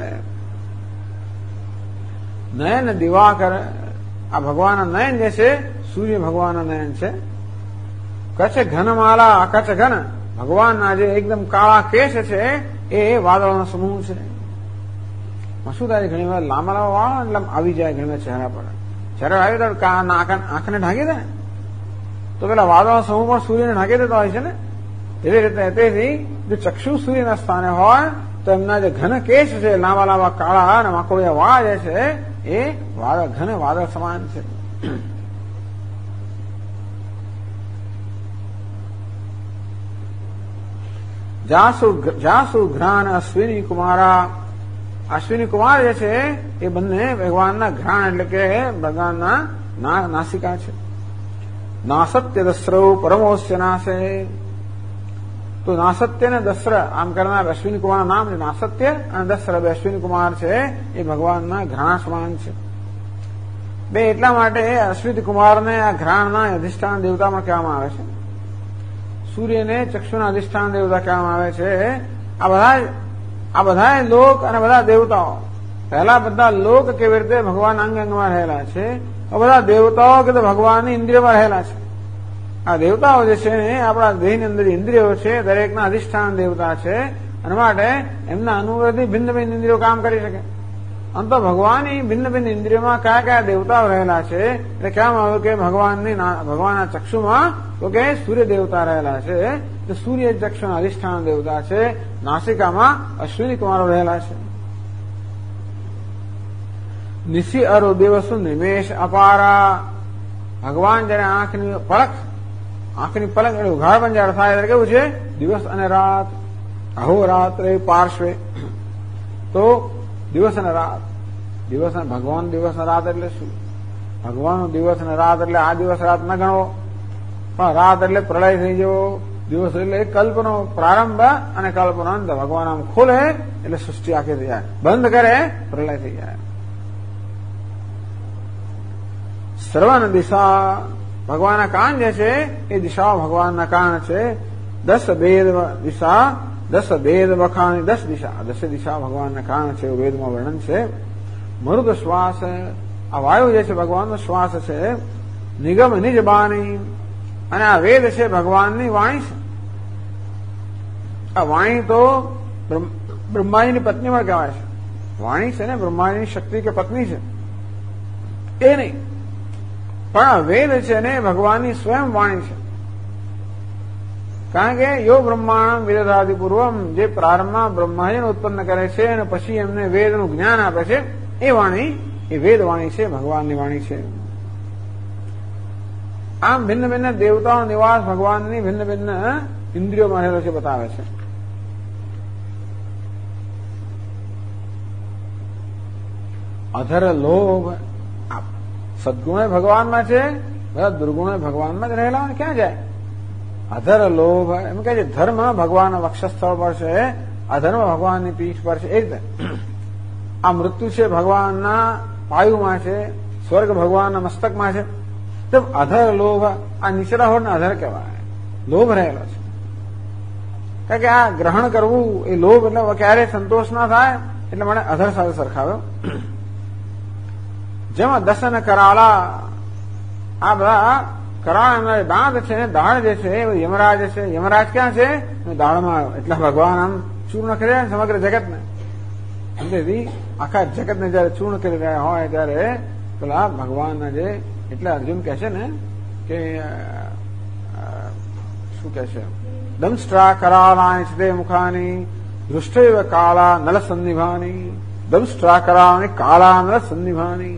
Speaker 2: નયન દિવાકર, આ ભગવાનના નયન જે છે સૂર્ય ભગવાનના નયન છે. કચ્છ ઘનમાલા, કચ્છ ઘન, ભગવાનના જે એકદમ કાળા કેશ છે એ વાદળોનો સમૂહ છે. શું થાય ઘણી વાર લાંબા લાંબા વાળો એટલે આવી જાય ઘણી વાર ચહેરા પર. ચહેરા આવી તો આંખને ઢાંકી દે ને, તો પેલા વાદળનો સમૂહ પણ સૂર્યને ઢાંકી દેતો હોય છે ને. એવી રીતે તેથી જો ચક્ષુ સૂર્યના સ્થાને હોય તો એમના જે ઘન કેશ છે, લાંબા લાંબા કાળા અને માકોડિયા વાળ જે છે એ ઘન વાદળ સમાન છે. જાસુ ઘ્રાણ અશ્વિની કુમારા, અશ્વિની કુમાર જે છે એ બંને ભગવાનના ઘ્રાણ એટલે કે ભગવાનના નાસિકા છે. નાસત્ય દસ્રવ પરમોસ્ય નાશે, તો નાસત્ય ને દસ્ર આમ કરનાર અશ્વિની કુમાર નામ છે. નાસત્ય અને દસ્ર બે અશ્વિની કુમાર છે એ ભગવાનના ઘ્રાણ સમાન છે. બે એટલા માટે અશ્વિની કુમારને આ ઘ્રાણના અધિષ્ઠાન દેવતામાં કહેવામાં આવે છે. સૂર્યને ચક્ષુના અધિષ્ઠાન દેવતા કહેવામાં આવે છે. આ બધા લોક અને બધા દેવતાઓ, પહેલા બધા લોક કેવી રીતે ભગવાન અંગ અંગમાં રહેલા છે, બધા દેવતાઓ કે ભગવાનની ઇન્દ્રિયોમાં રહેલા છે. આ દેવતાઓ જે છે ને આપણા દેહની અંદર ઇન્દ્રિયો છે, દરેકના અધિષ્ઠાન દેવતા છે, અને માટે એમના અનુવર્તી ભિન્ન ભિન્ન ઇન્દ્રિયો કામ કરી શકે. આમ તો ભગવાનની ભિન્ન ભિન્ન ઇન્દ્રિયોમાં કયા કયા દેવતાઓ રહેલા છે એટલે કહેવામાં આવ્યું કે ભગવાનના ચક્ષુમાં તો કે સૂર્ય દેવતા રહેલા છે, તો સૂર્ય ચક્ષુના અધિષ્ઠાન દેવતા છે. નાસિકામાં અશ્વિની કુમારો રહેલા છે. નિશિ અરો દિવસુ નિમેષ અપારા, ભગવાન જયારે આંખની પલક એટલે ઉઘાડપણ જયારે થાય ત્યારે કેવું છે, દિવસ અને રાત. અહોરાત્રે પાર્શ્વે, તો દિવસ અને રાત, દિવસ અને ભગવાન દિવસ અને રાત એટલે શું? ભગવાનનો દિવસ અને રાત એટલે આ દિવસ રાત ન ગણવો, પણ રાત એટલે પ્રલય થઈ જવો, દિવસ એટલે કલ્પનો પ્રારંભ અને કલ્પનો અંત. ભગવાન આમ ખોલે એટલે સૃષ્ટિ આખી થઈ જાય, બંધ કરે પ્રલય થઈ જાય. સર્વન દિશા, ભગવાનના કાન જે છે એ દિશાઓ ભગવાનના કાન છે. 10 ભેદ દિશા, 10 ભેદ વખાણી 10 દિશા, 10 દિશા ભગવાનના કાન છે એવું વેદમાં વર્ણન છે. મૃદ શ્વાસ, આ વાયુ જે છે ભગવાનનો શ્વાસ છે. નિગમ નિજ બાણી, અને આ વેદ છે ભગવાનની વાણી છે. આ વાણી તો બ્રહ્માજીની પત્ની પણ કહેવાય છે. વાણી છે ને બ્રહ્માજીની શક્તિ કે પત્ની છે એ નહીં, પણ આ વેદ છે ને ભગવાનની સ્વયં વાણી છે. કારણ કે યો બ્રહ્માણમ વિદધાતિ પૂર્વમ, જે પ્રારંભમાં બ્રહ્માજીને ઉત્પન્ન કરે છે અને પછી એમને વેદનું જ્ઞાન આપે છે, એ વાણી એ વેદ વાણી છે, ભગવાનની વાણી છે. આમ ભિન્ન ભિન્ન દેવતાઓનો નિવાસ ભગવાનની ભિન્ન ભિન્ન ઇન્દ્રિયોમાં રહેલો છે બતાવે છે. અધર લોભ, સદગુણ ભગવાનમાં છે, બધા દુર્ગુણ ભગવાનમાં જ રહેલા ક્યાં જાય? અધર લોભ એમ કહે છે ધર્મ ભગવાનના વક્ષસ્થળ પર છે, અધર્મ ભગવાનની પીઠ પર છે. એ રીતે આ મૃત્યુ છે ભગવાનના પાયુમાં છે, સ્વર્ગ ભગવાનના મસ્તકમાં છે. તો અધર લોભ, આ નીચલા હોડ અધર કહેવાય, લોભ રહેલો છે. કારણ કે આ ગ્રહણ કરવું એ લોભ એટલે ક્યારે સંતોષ ના થાય એટલે મને અધર સાથે સરખાવ્યો. જેમાં દસન કરાળા, આ બધા કરાળ દાંત છે, દાળ જે છે યમરાજ છે. યમરાજ ક્યાં છે? દાળમાં. એટલે ભગવાન આમ ચૂર્ણ કરી રહ્યા સમગ્ર જગતને. તેથી આખા જગતને જયારે ચૂર્ણ કરી રહ્યા હોય ત્યારે પેલા ભગવાનના જે, એટલે અર્જુન કહે છે ને કે શું કહે છે, દંષ્ટ્રા કરાળાની છે મુખાની દૃષ્ટૈવ કાળા નલ સન્નિભાની, દંષ્ટ્રા કરાળાની કાળા નલ સન્નિભાની.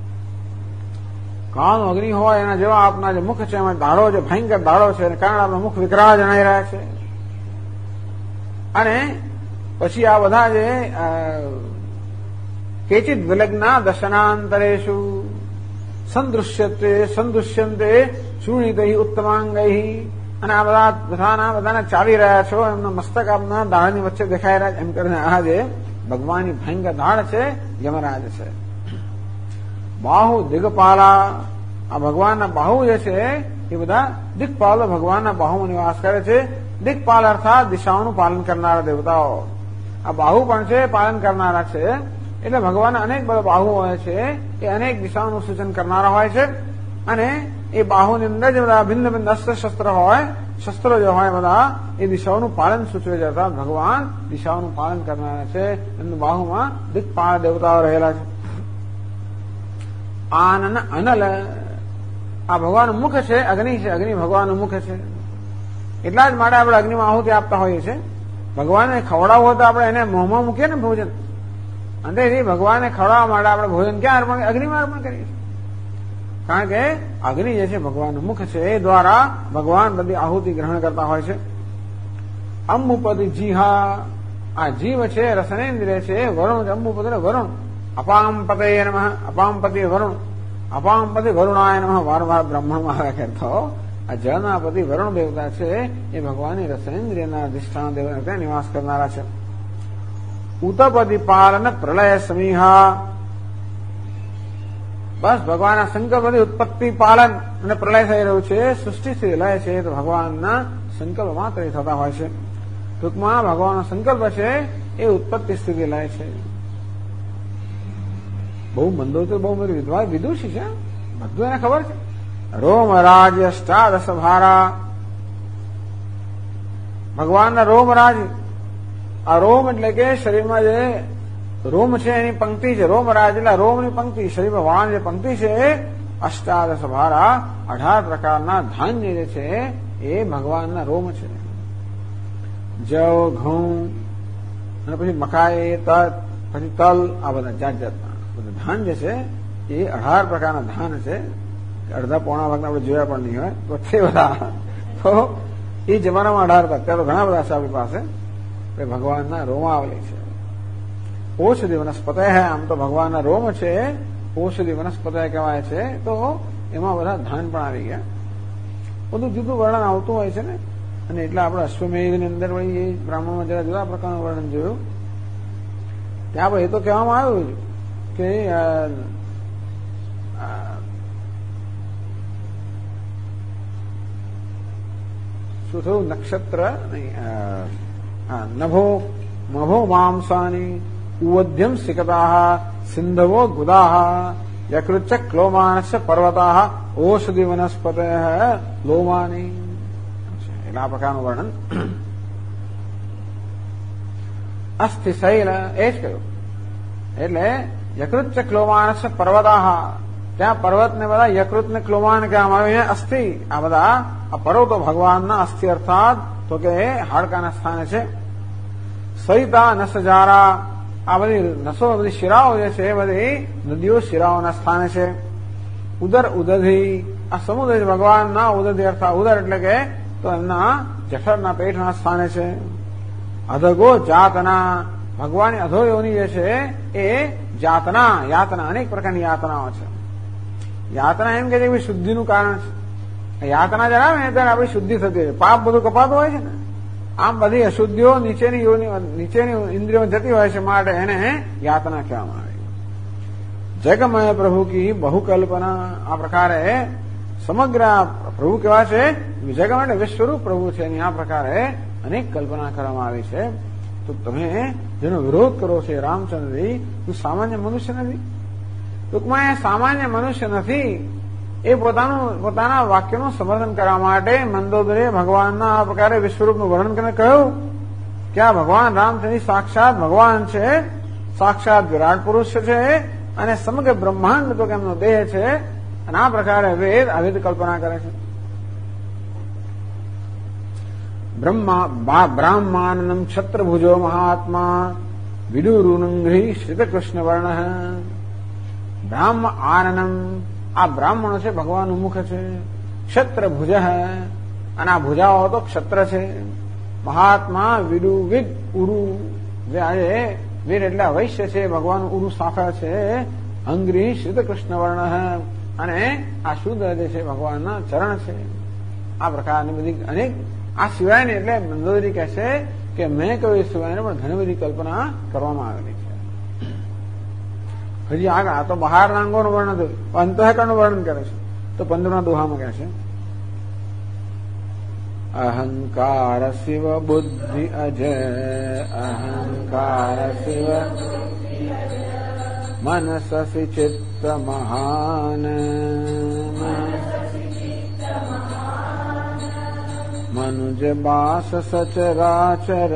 Speaker 2: કાળનો અગ્નિ હોય એના જેવા આપના જે મુખ છે એમાં દાડો છે, ભયંકર દાડો છે, અને કારણ આપણા મુખ વિકરાળ જણાઈ રહ્યા છે. અને પછી આ બધા જે કેચિત વિલગ્ના દશનાંતરેષુ સંદૃશ્યંતે ચૂર્ણિતૈ ઉત્તમાંગૈ, અને આ બધાને ચાવી રહ્યા છો, એમના મસ્તક આપના દાળની વચ્ચે દેખાઈ રહ્યા છે. એમ કરીને આ જે ભગવાનની ભયંકર દાળ છે યમરાજ છે. બાહુ દિગપાલા, આ ભગવાનના બાહુ જે છે એ બધા દિગપાલો ભગવાનના બાહુમાં નિવાસ કરે છે. દિગપાલ અર્થાત દિશાઓનું પાલન કરનારા દેવતાઓ. આ બાહુ પણ છે પાલન કરનારા છે, એટલે ભગવાનના અનેક બધા બાહુ હોય છે, એ અનેક દિશાઓનું સૂચન કરનારા હોય છે. અને એ બાહુની અંદર જે બધા ભિન્ન ભિન્ન અસ્ત્ર શસ્ત્ર હોય, શસ્ત્રો જે હોય બધા એ દિશાઓનું પાલન સૂચવે છે. અર્થાત ભગવાન દિશાઓનું પાલન કરનારા છે. એમની બાહુમાં દિક્પાલ દેવતાઓ રહેલા છે. આનન અનલ, આ ભગવાનનું મુખ છે, અગ્નિ છે, અગ્નિ ભગવાનનું મુખ છે. એટલા જ માટે આપણે અગ્નિમાં આહુતિ આપતા હોઈએ છીએ. ભગવાનને ખવડાવવું હોય તો આપણે એને મોંમાં મૂકીએ ને ભોજન, અંતેથી ભગવાનને ખવડાવવા માટે આપણે ભોજન ક્યાં અર્પણ, અગ્નિમાં અર્પણ કરીએ છીએ. કારણ કે અગ્નિ જે છે ભગવાનનું મુખ છે, એ દ્વારા ભગવાન બધી આહુતિ ગ્રહણ કરતા હોય છે. અંબુપતિ જીહા, આ જીવ છે રસનેન્દ્રિય છે, વરુણ છે. અંબુપતિ વરુણ, અપામ પતે નમઃ, અપામ પતિ વરુણ, અપામ પતિ વરુણાય નમઃ વારંવાર બ્રાહ્મણમાં આવ્યા કહેતો. આ જળના પતિ વરુણ દેવતા છે એ ભગવાનની રસનેન્દ્રિયના અધિષ્ઠાન દેવતા નિવાસ કરનારા છે. ઉતપતિ પાલન પ્રલય સમીહા, બસ ભગવાનના સંકલ્પથી ઉત્પત્તિ પાલન અને પ્રલય થઈ રહ્યું છે. સૃષ્ટિ સ્થિતિ લય છે તો ભગવાનના સંકલ્પ માત્ર થતા હોય છે. ટૂંકમાં ભગવાનનો સંકલ્પ છે એ ઉત્પત્તિ સ્થિતિ લય છે. બહુ મંદોદર બહુ બધું વિદુષી છે, બધું એને ખબર છે. રોમ રાજ અષ્ટાદશ ભારા, ભગવાનના રોમ રાજ. આ રોમ એટલે કે શરીરમાં જે રોમ છે એની પંક્તિ છે. રોમ રાજ એટલે રોમની પંક્તિ, શરીરમાં વાળની જે પંક્તિ છે. અષ્ટાદશ ભારા, 18 પ્રકારના ધાન્ય જે છે એ ભગવાનના રોમ છે. જવ, ઘઉં અને પછી મકાઈ, તત, પછી તલ, આ બધા જાત જાતના બધા ધાન જે છે એ 18 પ્રકારના ધાન છે. અડધા પોણા ભાગના આપણે જોયા પણ નહીં હોય તો તે બધા, તો એ જમાનામાં 18 ભાગ, ત્યાં તો ઘણા બધા છે આપણી પાસે. ભગવાનના રોમાવલી છે. ઔષધિ વનસ્પતિ હે, આમ તો ભગવાનના રોમ છે, ઔષધિ વનસ્પતિ કહેવાય છે. તો એમાં બધા ધાન પણ આવી ગયા. બધું જુદું વર્ણન આવતું હોય છે ને. અને એટલે આપણે અશ્વમેધની અંદર એ બ્રાહ્મણમાં જરા જુદા પ્રકારનું વર્ણન જોયું. ત્યાં પણ એ તો કહેવામાં આવ્યું કે શું થયું, નક્ષત્ર નભો મભો માંસાની ઉવધ્યમ સિકતા સિંધવો ગુદા યકૃચ્ચ ક્લોમાનસ પર્વતા ઔષધિ વનસ્પતે લોમાની. એટલે આ પ્રકારનું વર્ણન. અસ્થિ શૈલ એ જ કહ્યું. એટલે યકૃચ્ચ ક્લોમાનસ પર્વતા, ત્યાં પર્વતને બધા યકૃત ને ક્લોમાન કહેવામાં આવે. અસ્થિ, આ બધા આ પર્વતો ભગવાનના અસ્થિ અર્થાત તો કે હાડકાના સ્થાને છે. સહિતા નસજારા, આ બધી નસો બધી શિરાઓ જે છે એ બધી નદીઓ શિરાઓના સ્થાને છે. ઉદર ઉદધી, આ સમુદ્ર ભગવાનના ઉદધી અર્થાત ઉદર એટલે કે તો એમના જઠરના પેટના સ્થાને છે. અધગો જાતના, ભગવાનની અધોયોની જે છે એ જાતના, યાતના, અનેક પ્રકારની યાતનાઓ છે. યાતના એમ કે છે કે શુદ્ધિનું કારણ છે. યાતના જણાવે ને ત્યારે આપણી શુદ્ધિ થતી હોય, પાપ બધું કપાતું હોય છે ને. આમ બધી અશુદ્ધિઓ નીચેની ઇન્દ્રિયો જતી હોય છે, માટે એને યાતના કહેવામાં આવે. જગમય પ્રભુ કી બહુ કલ્પના, આ પ્રકારે સમગ્ર પ્રભુ કેવા છે, જગમ એટલે વિશ્વરૂપ પ્રભુ છે, એની આ પ્રકારે અનેક કલ્પના કરવામાં આવી છે. તો તમે જેનો વિરોધ કરો છો રામચંદ્રજી, તું સામાન્ય મનુષ્ય નથી. ટૂંકમાં એ સામાન્ય મનુષ્ય નથી. એ પોતાના વાક્યનું સમર્થન કરવા માટે મંદોદરે ભગવાનના આ પ્રકારે વિશ્વરૂપનું વર્ણન કરીને કહ્યું કે આ ભગવાન રામચંદ્ર સાક્ષાત ભગવાન છે, સાક્ષાત વિરાટ પુરુષ છે, અને સમગ્ર બ્રહ્માંડ તો એમનો દેહ છે. અને આ પ્રકારે વેદ અવિધ કલ્પના કરે છે. બ્રાહ્માનંદમ ક્ષત્રભુજો મહાત્મા વિદુરુનંઘ્રી શ્રિત કૃષ્ણ વર્ણ. બ્રાહ્મ આનનમ, આ બ્રાહ્મણો છે ભગવાનનું મુખ છે. ક્ષત્રભુજ, અને આ ભુજાઓ તો ક્ષત્ર છે. મહાત્મા વિદુ વિદ ઉરુ, જે આજે વીર એટલે વૈશ્ય છે, ભગવાન ઉરુ શાખા છે. અંગ્રી શ્રિત કૃષ્ણ વર્ણ, અને આ શુદ્ધ જે છે ભગવાનના ચરણ છે. આ પ્રકારની બધી અનેક, આ સિવાયની એટલે મંદોદરી કહે છે કે મેં કહ્યું એ સિવાયને પણ ઘણી બધી કલ્પના કરવામાં આવેલી છે. હજી આગળ આ તો બહારના અંગોનું વર્ણન થયું, અંતઃકરણનું વર્ણન કરે છે. તો 15ના દોહામાં કહે છે અહંકાર શિવ બુદ્ધિ અજય, અહંકાર શિવ મનસસી ચિત્ત મહાન, मनुज बास सचराचर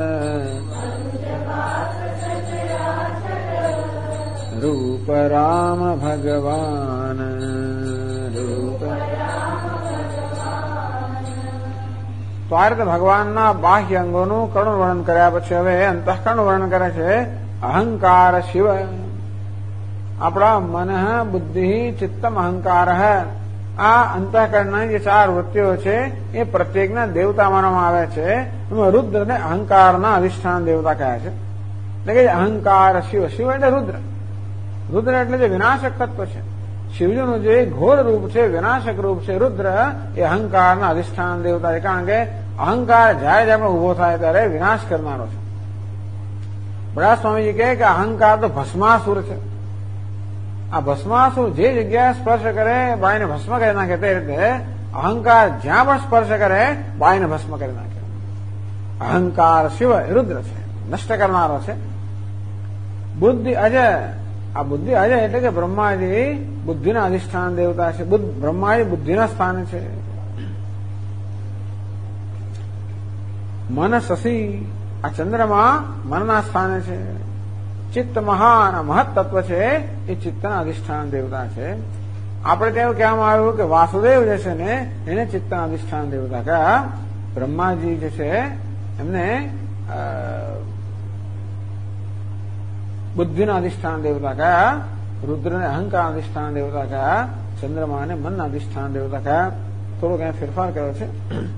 Speaker 2: रूप राम भगवान रूप। તો આ રીતે ભગવાનના બાહ્ય અંગોનું કરુણ વર્ણન કર્યા પછી હવે અંતઃકરણ વર્ણન કરે છે. અહંકાર શિવ, આપણા મન બુદ્ધિ ચિત્તમ અહંકાર. આ અંતઃકરણની જે 4 વૃત્તિઓ છે એ પ્રત્યેકના દેવતા માનવામાં આવે છે. એમાં રુદ્રને અહંકારના અધિષ્ઠાન દેવતા કહ્યા છે. એટલે કે અહંકાર શિવ, શિવ એટલે રુદ્ર. રુદ્ર એટલે જે વિનાશક તત્વ છે. શિવજીનું જે ઘોર રૂપ છે, વિનાશક રૂપ છે રુદ્ર, એ અહંકારના અધિષ્ઠાન દેવતા છે. કારણ કે અહંકાર જ્યારે જ્યારે ઉભો થાય ત્યારે વિનાશ કરનારો છે. બડા સ્વામીજી કહે કે અહંકાર તો ભસ્માસુર છે. આ ભસ્માસુર જે જગ્યાએ સ્પર્શ કરે બાઈને ભસ્મ કરી નાખે, તે રીતે અહંકાર જ્યાં પણ સ્પર્શ કરે બાઈને ભસ્મ કરી નાખે. અહંકાર શિવ રુદ્ર છે, નષ્ટ કરનારો છે. બુદ્ધિ અજય, આ બુદ્ધિ અજય એટલે કે બ્રહ્માજી બુદ્ધિના અધિષ્ઠાન દેવતા છે. બ્રહ્માજી બુદ્ધિના સ્થાને છે. મન શશી, આ ચંદ્રમા મનના સ્થાને છે. ચિત્ત મહાન, મહત તત્વ છે, એ ચિત્તના અધિષ્ઠાન દેવતા છે. આપણે ત્યાં કહેવામાં આવ્યું કે વાસુદેવ જે છે ને એને ચિત્તના અધિષ્ઠાન દેવતા કહ્યા. બ્રહ્માજી જે છે એમને બુદ્ધિના અધિષ્ઠાન દેવતા કહ્યા. રુદ્રને અહંકાર અધિષ્ઠાન દેવતા કહ્યા. ચંદ્રમાને મનના અધિષ્ઠાન દેવતા કહ્યા. થોડો ક્યાં ફેરફાર કર્યો છે.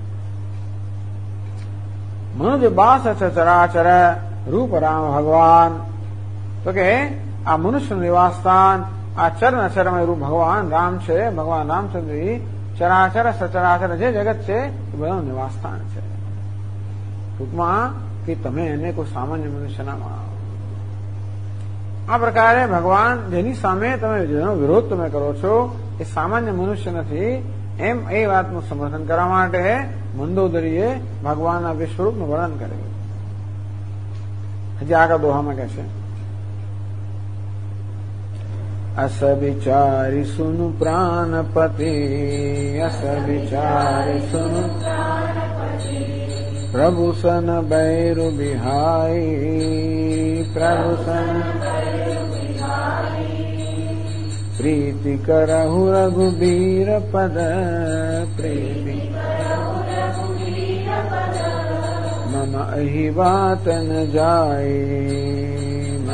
Speaker 2: મનુજ બાસ ચરાચર રૂપ રામ ભગવાન, તો કે આ મનુષ્યનું નિવાસ સ્થાન, આ ચરણ અચરમય રૂપ ભગવાન રામ છે. ભગવાન રામચંદ્ર ચરાચર સચરાચર જે જગત છે એ બધાનું નિવાસ સ્થાન છે. ટૂંકમાં કે તમે એને કોઈ સામાન્ય મનુષ્ય ના માનો. આ પ્રકારે ભગવાન જેની સામે તમે જેનો વિરોધ તમે કરો છો એ સામાન્ય મનુષ્ય નથી, એમ એ વાતનું સમર્થન કરવા માટે મંદોદરીએ ભગવાનના વિશ્વરૂપનું વર્ણન કર્યું. હજી આગળ દોહામાં કહે છે, અસ વિચારી સુનુ પ્રાણપતિ, અસ વિચારી સુનુ પ્રભુ સન બૈરુ બિહાઈ, પ્રભુ સન પ્રીતિ કરહુ રઘુબીર પદ, પ્રીતિ મમ અહી વાત ન જાય.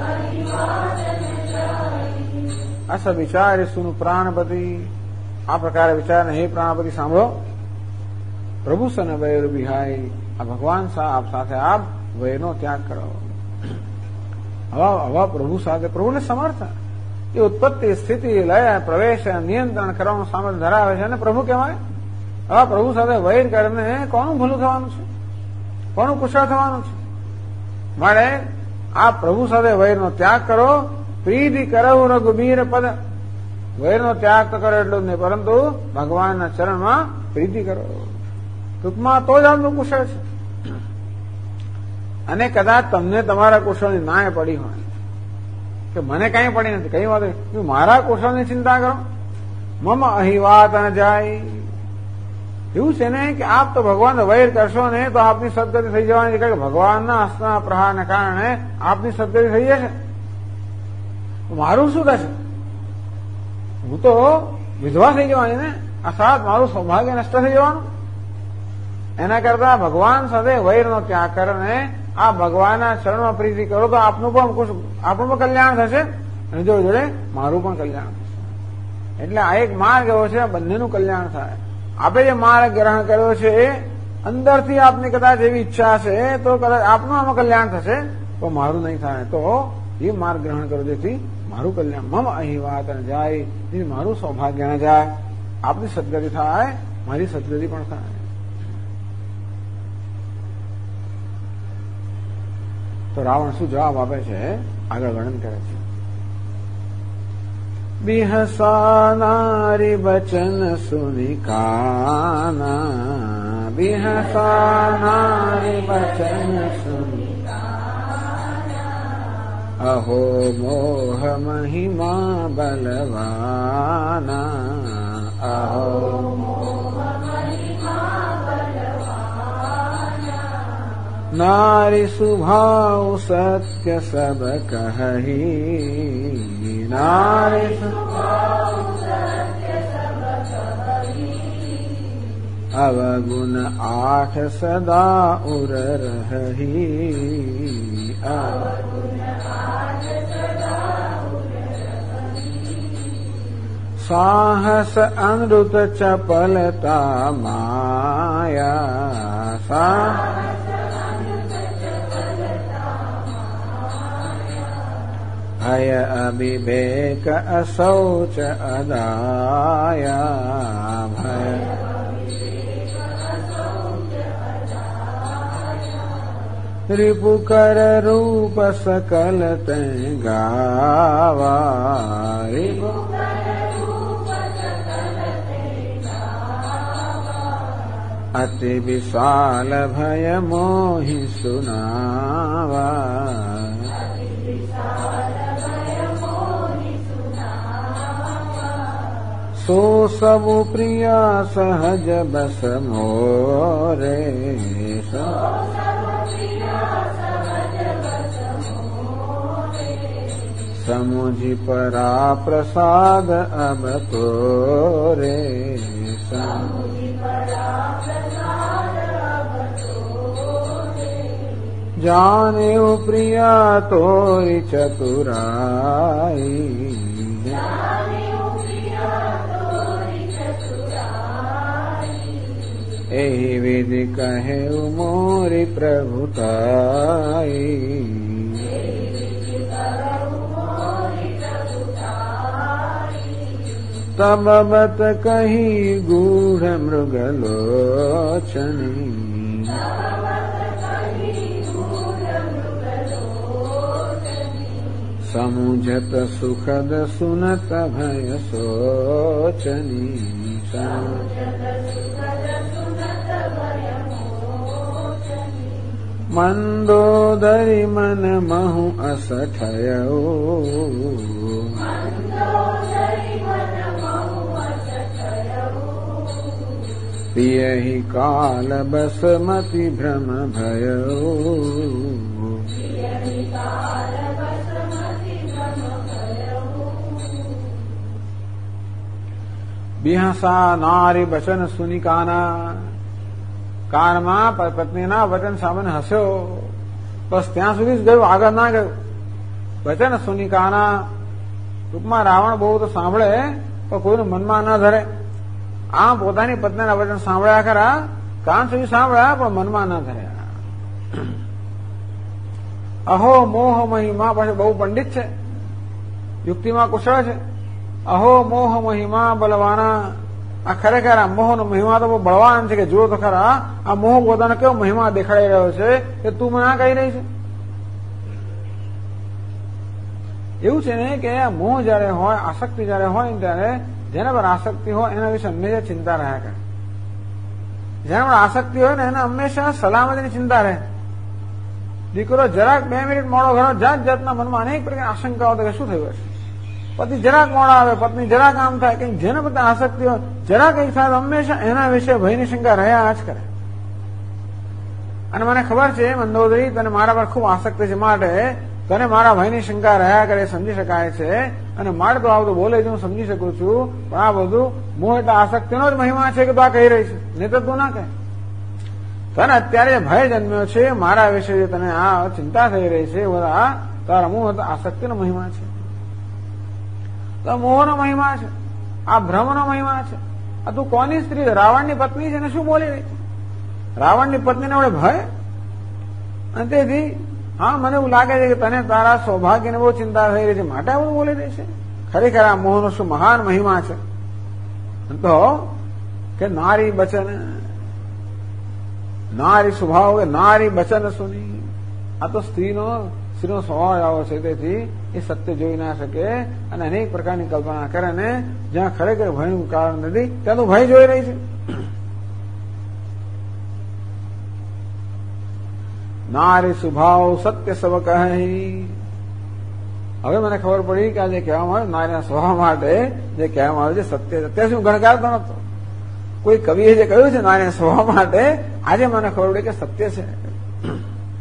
Speaker 2: અસ વિચારી સુનુ પ્રાણપતિ, આ પ્રકારે વિચાર હે પ્રાણપતિ સાંભળો. પ્રભુ સન વૈર બિહાઈ, આ ભગવાન આપ સાથે આપ વૈરનો ત્યાગ કરો. હવા પ્રભુ સાથે, પ્રભુને સમર્થ, એ ઉત્પત્તિ સ્થિતિ લય પ્રવેશ નિયંત્રણ કરવાનું સામર્થ્ય ધરાવે છે અને પ્રભુ કહેવાય. હવા પ્રભુ સાથે વૈર કરીને કોનું ભલું થવાનું છે, કોનું કુશળ થવાનું છે? માટે આ પ્રભુ સાથે વૈરનો ત્યાગ કરો. પ્રીતિ કરવું રઘુબીર પદ, વૈરનો ત્યાગ તો કરો એટલું જ નહીં, પરંતુ ભગવાનના ચરણમાં પ્રીતિ કરો. ટૂંકમાં તો જ આપનું કુશળ છે. અને કદાચ તમને તમારા કુશળની નાય પડી હોય કે મને કઈ પડી નથી, કઈ વાત મારા કુશળની ચિંતા કરો. મમ અહીં વાત ન જાય. એવું છે ને કે આપ તો ભગવાન વૈર કરશો ને તો આપની સદગતિ થઈ જવાની છે, કારણ કે ભગવાનના હસ્તના પ્રહારને કારણે આપની સદગતિ થઈ જશે. મારું શું થશે? હું તો વિધવા થઈ જવાની ને, આ સાથ મારું સૌભાગ્ય નષ્ટ થઈ જવાનું. એના કરતા ભગવાન સાથે વૈરનો ત્યાગ કરીને આ ભગવાનના ચરણમાં પ્રીતિ કરો તો આપનું પણ કલ્યાણ થશે અને જોડે જોડે મારું પણ કલ્યાણ થશે. એટલે આ એક માર્ગ એવો છે, બંનેનું કલ્યાણ થાય. આપે જે માર્ગ ગ્રહણ કર્યો છે એ અંદરથી આપની કદાચ એવી ઈચ્છા છે તો કદાચ આપનું આમાં કલ્યાણ થશે, તો મારું નહીં થાય. તો એ માર્ગ ગ્રહણ કરો જેથી મારું કલ્યાણ, મમ અહીં વાત ન જાય, જેથી મારું સૌભાગ્ય ન જાય, આપની સદગતિ થાય, મારી સદગતિ પણ થાય. તો રાવણ શું જવાબ આપે છે આગળ વર્ણન કરે છે. બિહસા નારી બચન સુની કાના, બિહસા નારી બચન સુની કાના, અહો મોહ મહિમા બલવાના, અહો મોહ મહિમા બલવાના. नारी स्वभाव सत्य सब कहि, नारी स्वभाव सत्य सब कहि, अवगुण 8 सदा उर रहि, अवगुण 8 सदा उर रहि, साहस अनृत चपलता माया, साहस भय अविवेक अशौच अदाया, भय रिपुकर रूप सकल तैं गावा, अति विशाल भय मोहि सुनावा, सो सब प्रिया सहज बस मोरे, समुझि परा प्रसाद अब तोरे, जाने प्रिया तोरी चतुराई, एहि विधि कहे मोरी प्रभुताई, तब बत कही गूढ़ मृगलोचनी, समुझत सुखद सुनत भय सोचनी, मंदोदरी मन महु असठयो, पियहि काल बसमति भ्रम भयो, बिहसा नारी वचन सुनी काना, કાનમાં પત્નીના વચન સામે હસ્યો, બસ ત્યાં સુધી જ ગયું, આગળ ના ગયું. વચન સુની કાના, ટૂંકમાં રાવણ બહુ તો સાંભળે પણ કોઈનું મનમાં ન ધરે. આમ પોતાની પત્નીના વચન સાંભળ્યા ખરા, કાન સુધી સાંભળ્યા પણ મનમાં ન ધર્યા. અહો મોહ મહિમા, પાછું બહુ પંડિત છે, યુક્તિમાં કુશળ છે. અહો મોહ મહિમા બલવાના, આ ખરેખર આ મોહનો મહિમા તો બહુ બળવાન છે કે જુઓ તો ખરા, આ મોહ પોતાનો કેવો મહિમા દેખાડી રહ્યો છે કે તું મને આ કહી રહી છે. એવું છે ને કે આ મોહ જયારે હોય, આસક્તિ જયારે હોય ને ત્યારે જેના પર આસક્તિ હોય એના વિશે હંમેશા ચિંતા રહ્યા કરે. જેના પર આસક્તિ હોય ને એને હંમેશા સલામતીની ચિંતા રહે. દીકરો જરાક 2 મિનિટ મોડો ઘરો, જાત જાતના મનમાં અનેક પ્રકારની આશંકાઓ કે શું થયું હશે, પતિ જરાક મોડા આવે, પત્ની જરાક આમ થાય, કે જેના બધા આસક્તિ હોય જરાક એક થાય હંમેશા એના વિશે ભયની શંકા રહ્યા જ કરે. અને મને ખબર છે મંદોદરી, તને મારા પર ખૂબ આસક્તિ છે, માટે તને મારા ભયની શંકા રહ્યા કરે સમજી શકાય છે. અને મારે તો આ બધું બોલે છે હું સમજી શકું છું, પણ આ બધું મોહ એટલે આસક્તિનો જ મહિમા છે કે તું આ કહી રહી છે, નહીં તો તું ના કહે. તને અત્યારે જે ભય જન્મ્યો છે, મારા વિશે જે તને આ ચિંતા થઈ રહી છે, બધા તારા મોહ આસક્તિનો મહિમા છે, તો મોહનો મહિમા છે, આ ભ્રમનો મહિમા છે. આ તું કોની સ્ત્રી છે? રાવણની પત્ની છે ને શું બોલી રહી છે? રાવણની પત્નીને વડે ભય, અને તેથી હા મને એવું લાગે છે કે તને તારા સૌભાગ્યને બહુ ચિંતા થઈ રહી છે, માટે આવું બોલી રહી છે. ખરેખર આ મોહનો શું મહાન મહિમા છે. તો કે નારી બચન, નારી સ્વભાવ કે નારી બચન સુની, આ તો સ્ત્રીનો સ્વભાવ આવો છે, તેથી એ સત્ય જોઈ ના શકે અને અનેક પ્રકારની કલ્પના કરે, ને જ્યાં ખરેખર ભયનું કારણ નથી ત્યાં તો ભય જોઈ રહી છે. નારી સ્વભાવ સત્ય સબ કહી. હવે મને ખબર પડી કે આ જે કહેવામાં આવે નારીના સ્વભાવ માટે જે કહેવામાં આવે છે સત્ય, અત્યાર સુધી ગણકારતો નતો. કોઈ કવિએ જે કહ્યું છે નારીના સ્વભાવ માટે, આજે મને ખબર પડી કે સત્ય છે.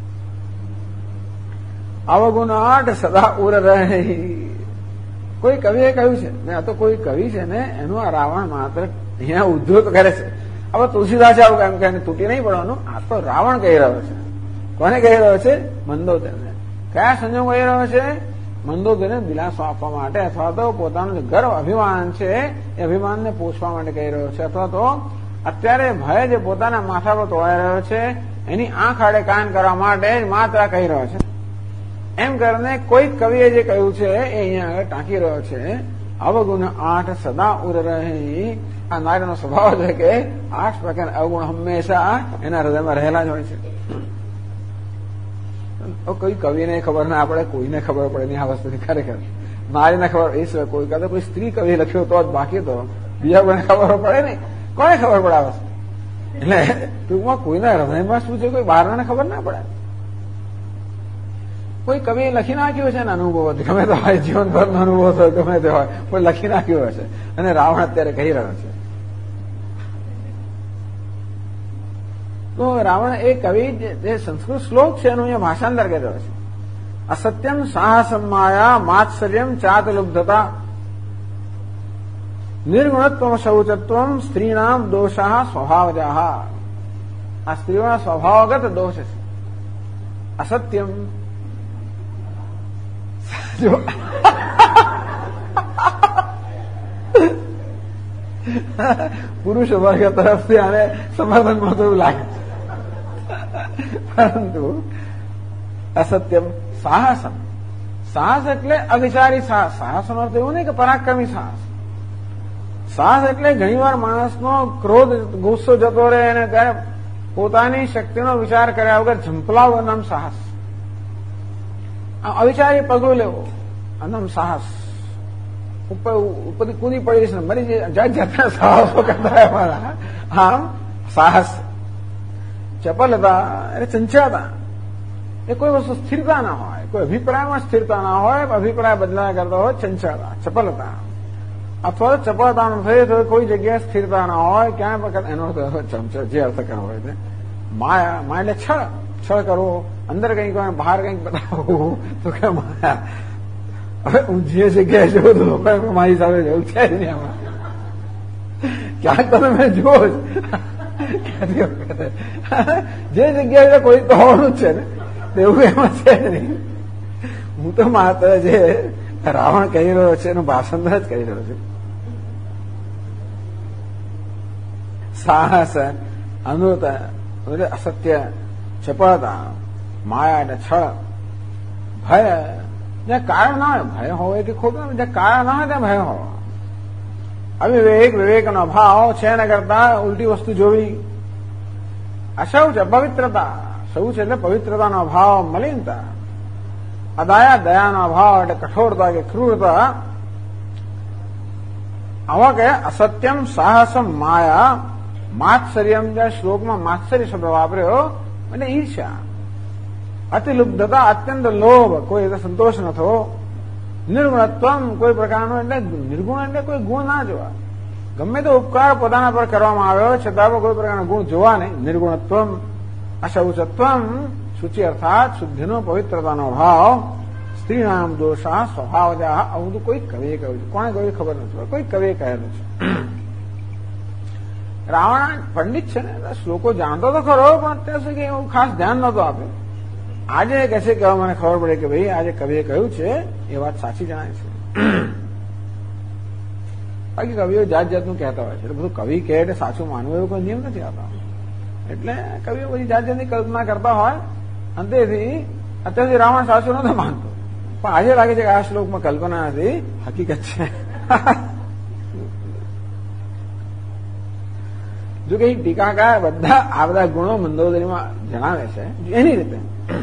Speaker 2: અવગુણાટ સદા ઉર રહે. કોઈ કવિએ કહ્યું છે ને, આ તો કોઈ કવિ છે ને એનું આ રાવણ માત્ર અહીંયા ઉદ્ધત કરે છે. હવે તુલસીદાસ આવું કેમ કે તૂટી નહીં પડવાનું, આ તો રાવણ કહી રહ્યો છે. કોને કહી રહ્યો છે? મંદોદરીને. કયા સંજોગ કહી રહ્યો છે? મંદોદરીને દિલાસો આપવા માટે, અથવા તો પોતાનું જે ગર્વ અભિમાન છે એ અભિમાનને પોષવા માટે કહી રહ્યો છે, અથવા તો અત્યારે ભય જે પોતાના માથા પર તોડાઈ રહ્યો છે એની આંખ આડે કાન કરવા માટે માત્ર કહી રહ્યો છે. એમ કરીને કોઈ કવિએ જે કહ્યું છે એ અહીંયા આગળ ટાંકી રહ્યો છે. અવગુણ 8 સદા ઉર રહે. આ નારીનો સ્વભાવ છે કે 8 પ્રકારના અવગુણ હંમેશા એના હૃદયમાં રહેલા જ હોય છે. કોઈ કવિને ખબર ના પડે, કોઈને ખબર પડે નહીં આ વસ્તુની. ખરેખર નારીને ખબર એ સિવાય કોઈ કાં તો કોઈ સ્ત્રી કવિ લખ્યો તો જ, બાકી તો બીજા કોઈને ખબર પડે નહીં. કોને ખબર પડે આ વસ્તુ? એટલે ટૂંકમાં કોઈના હૃદયમાં શું છે કોઈ બહારને ખબર ના પડે. કોઈ કવિએ લખી નાખ્યું છે ને અનુભવ, ગમે તે હોય, જીવનભરનો અનુભવ થયો ગમે તે હોય, કોઈ લખી નાખ્યો હશે અને રાવણ અત્યારે કહી રહ્યો છે. તો રાવણ એ કવિ જે સંસ્કૃત શ્લોક છે એનું અહીંયા ભાષાંતર કરી રહ્યો છે. અસત્યમ સાહસમ માયા માત્સર્યમ ચાતલુબ્ધતા નિર્ગુણત્વમ શૌચત્વમ સ્ત્રીનામ દોષા સ્વભાવજાહ. આ સ્ત્રીઓના સ્વભાવગત દોષ છે. અસત્યમ પુરુષ વર્ગ તરફથી આને સમર્થન મળતું એવું લાગે છે, પરંતુ અસત્યમ સાહસમ. સાહસ એટલે અવિચારી સાહસ. સાહસનો અર્થ એવું નહીં કે પરાક્રમી સાહસ. સાહસ એટલે ઘણીવાર માણસનો ક્રોધ ગુસ્સો જતો રહે અને ત્યારે પોતાની શક્તિનો વિચાર કર્યા વગર ઝંપલાવવાનું નામ સાહસ. અવિચારી પગલું લેવો આનામ સાહસ. ઉપર કૂદી પડીશ ને મરી જાય, જાત જાતના સાહસો કરતા અમારા. આમ સાહસ. ચપલતા એટલે ચંચળતા. એ કોઈ વસ્તુ સ્થિરતા ના હોય, કોઈ અભિપ્રાયમાં સ્થિરતા ના હોય, અભિપ્રાય બદલાયા કરતા હોય ચંચળતા, ચપલતા. અથવા તો ચપળતાનો થઈ તો કોઈ જગ્યાએ સ્થિરતા ના હોય, ક્યાંય વખત એનો જે અર્થ કરવો હોય તે. માયા, માયા એટલે છળ. છળ કરવો, અંદર કંઈક બહાર કંઈક બતાવવું, તો કે માયા. હવે હું જે જગ્યાએ જોઉં તો લોકો મારી સાથે જવું છે જ નહીં આમાં. ક્યાંક તો તમે જુઓ જ જે જગ્યાએ કોઈ તો હોવાનું જ છે ને, એવું એમાં છે નહીં. હું તો માત્ર જે રાવણ કહી રહ્યો છે એનું ભાષાંતર જ કરી રહ્યો છું. સાહસ, અનૃત એટલે અસત્ય, ચપળતા, માયા એટલે છળ, ભય જ્યાં કારણ ના હોય, ભય હોય કે ખોટું, જ્યાં કારણ ના હોય ત્યાં ભય હોય. અવિવેક, વિવેકનો અભાવ છે એના કરતા ઉલટી વસ્તુ જોવી. અશૌચ, પવિત્રતા. શૌચ એટલે પવિત્રતાનો અભાવ, મલિનતા. અદયા, દયાનો અભાવ એટલે કઠોરતા કે ક્રૂરતા. આવા કે અસત્યમ સાહસમ માયા માત્સર્યમ. જ્યાં શ્લોકમાં માત્સર્ય શબ્દ વાપર્યો એટલે ઈર્ષ્યા. અતિલુબ્ધતા અત્યંત લોભ, કોઈ સંતોષ ન થવો. નિર્ગુણત્વમ, કોઈ પ્રકારનો એટલે નિર્ગુણ એટલે કોઈ ગુણ ના જોવા. ગમે તો ઉપકાર પોતાના પર કરવામાં આવ્યો છતાં પણ કોઈ પ્રકારના ગુણ જોવા નહીં. નિર્ગુણત્વમ. અશૌચત્વમ, શુચિ અર્થાત શુદ્ધિનો પવિત્રતાનો અભાવ. સ્ત્રીનામ દોષા સ્વભાવજાહ. આવું તો કોઈ કવિએ કહ્યું છે. કોણે કહ્યું ખબર નથી, કોઈ કવિએ કહેલું છે. રાવણ પંડિત છે ને, શ્લોકો જાણતો તો ખરો, પણ અત્યાર સુધી એવું ખાસ ધ્યાન નહોતું આપ્યું. આજે કહે છે કે મને ખબર પડે કે ભાઈ આજે કવિએ કહ્યું છે એ વાત સાચી જણાય છે. બાકી કવિઓ જાત જાતનું કહેતા હોય છે, એટલે બધું કવિ કહે એટલે સાચું માનવું એવું કોઈ નિયમ નથી આવતા. એટલે કવિઓ બધી જાત જાતની કલ્પના કરતા હોય, અંતેથી અત્યારથી રાવણ સાચું નતો માનતો, પણ આજે લાગે છે કે આ શ્લોકમાં કલ્પના નથી, હકીકત છે. જો કે ટીકાકાર બધા આ બધા ગુણો મંદોદરીમાં જણાવે છે એની રીતે.